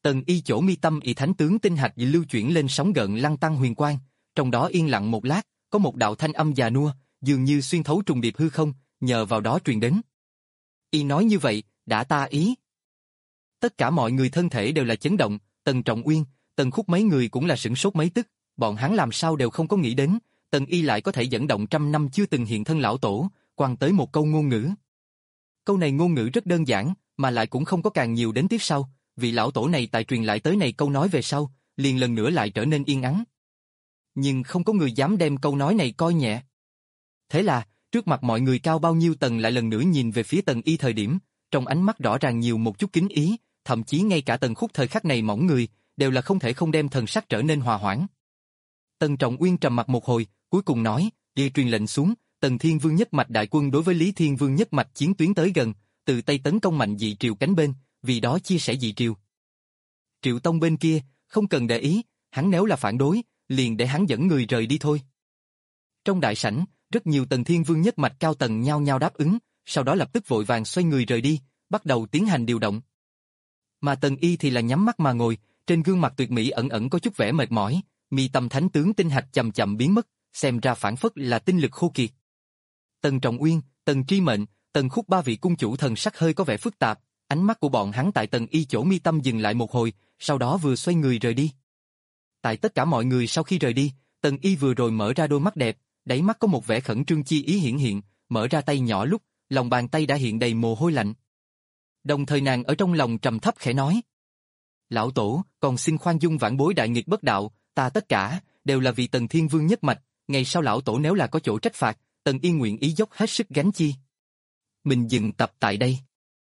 Tần y chỗ mi tâm y thánh tướng tinh hạch lưu chuyển lên sóng gợn lăn tăng huyền quang, trong đó yên lặng một lát, có một đạo thanh âm già nua, dường như xuyên thấu trùng điệp hư không, nhờ vào đó truyền đến. Y nói như vậy, đã ta ý. Tất cả mọi người thân thể đều là chấn động, Tần Trọng Uyên, Tần Khúc mấy người cũng là sửng sốt mấy tức, bọn hắn làm sao đều không có nghĩ đến, Tần y lại có thể dẫn động trăm năm chưa từng hiện thân lão tổ, quăng tới một câu ngôn ngữ. Câu này ngôn ngữ rất đơn giản, mà lại cũng không có càng nhiều đến tiếp sau, vị lão tổ này tại truyền lại tới này câu nói về sau, liền lần nữa lại trở nên yên ắng. Nhưng không có người dám đem câu nói này coi nhẹ. Thế là, trước mặt mọi người cao bao nhiêu Tần lại lần nữa nhìn về phía Tần y thời điểm, trong ánh mắt rõ ràng nhiều một chút kính ý, thậm chí ngay cả Tần Khúc thời khắc này mỏng người, đều là không thể không đem thần sắc trở nên hòa hoãn. Tần Trọng Uyên trầm mặt một hồi, cuối cùng nói, y truyền lệnh xuống, Tần Thiên Vương nhất mạch đại quân đối với Lý Thiên Vương nhất mạch chiến tuyến tới gần, từ Tây tấn công mạnh Dị Triều cánh bên, vì đó chia sẻ Dị Triều. Triệu Tông bên kia, không cần để ý, hắn nếu là phản đối, liền để hắn dẫn người rời đi thôi. Trong đại sảnh, rất nhiều Tần Thiên Vương nhất mạch cao tầng nhao nhao đáp ứng, sau đó lập tức vội vàng xoay người rời đi, bắt đầu tiến hành điều động. Mà Tần y thì là nhắm mắt mà ngồi, trên gương mặt tuyệt mỹ ẩn ẩn có chút vẻ mệt mỏi, mi tâm thánh tướng tinh hạch chậm chậm biến mất, xem ra phản phất là tinh lực khô kiệt. Tần Trọng Uyên, Tần Tri Mệnh, Tần Khúc ba vị cung chủ thần sắc hơi có vẻ phức tạp, ánh mắt của bọn hắn tại Tần y chỗ mi tâm dừng lại một hồi, sau đó vừa xoay người rời đi. Tại tất cả mọi người sau khi rời đi, Tần y vừa rồi mở ra đôi mắt đẹp, đáy mắt có một vẻ khẩn trương chi ý hiển hiện, mở ra tay nhỏ lúc, lòng bàn tay đã hiện đầy mồ hôi lạnh. Đồng thời nàng ở trong lòng trầm thấp khẽ nói: Lão Tổ, còn xin khoan dung vãn bối đại nghịch bất đạo, ta tất cả, đều là vì Tần Thiên Vương nhất mạch, ngày sau Lão Tổ nếu là có chỗ trách phạt, Tần y nguyện ý dốc hết sức gánh chi. Mình dừng tập tại đây.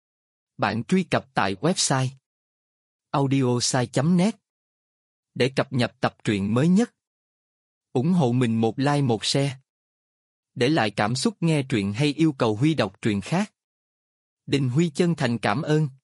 Bạn truy cập tại website audiosai chấm net để cập nhật tập truyện mới nhất. Ủng hộ mình một like một share. Để lại cảm xúc nghe truyện hay yêu cầu Huy đọc truyện khác. Đình Huy chân thành cảm ơn.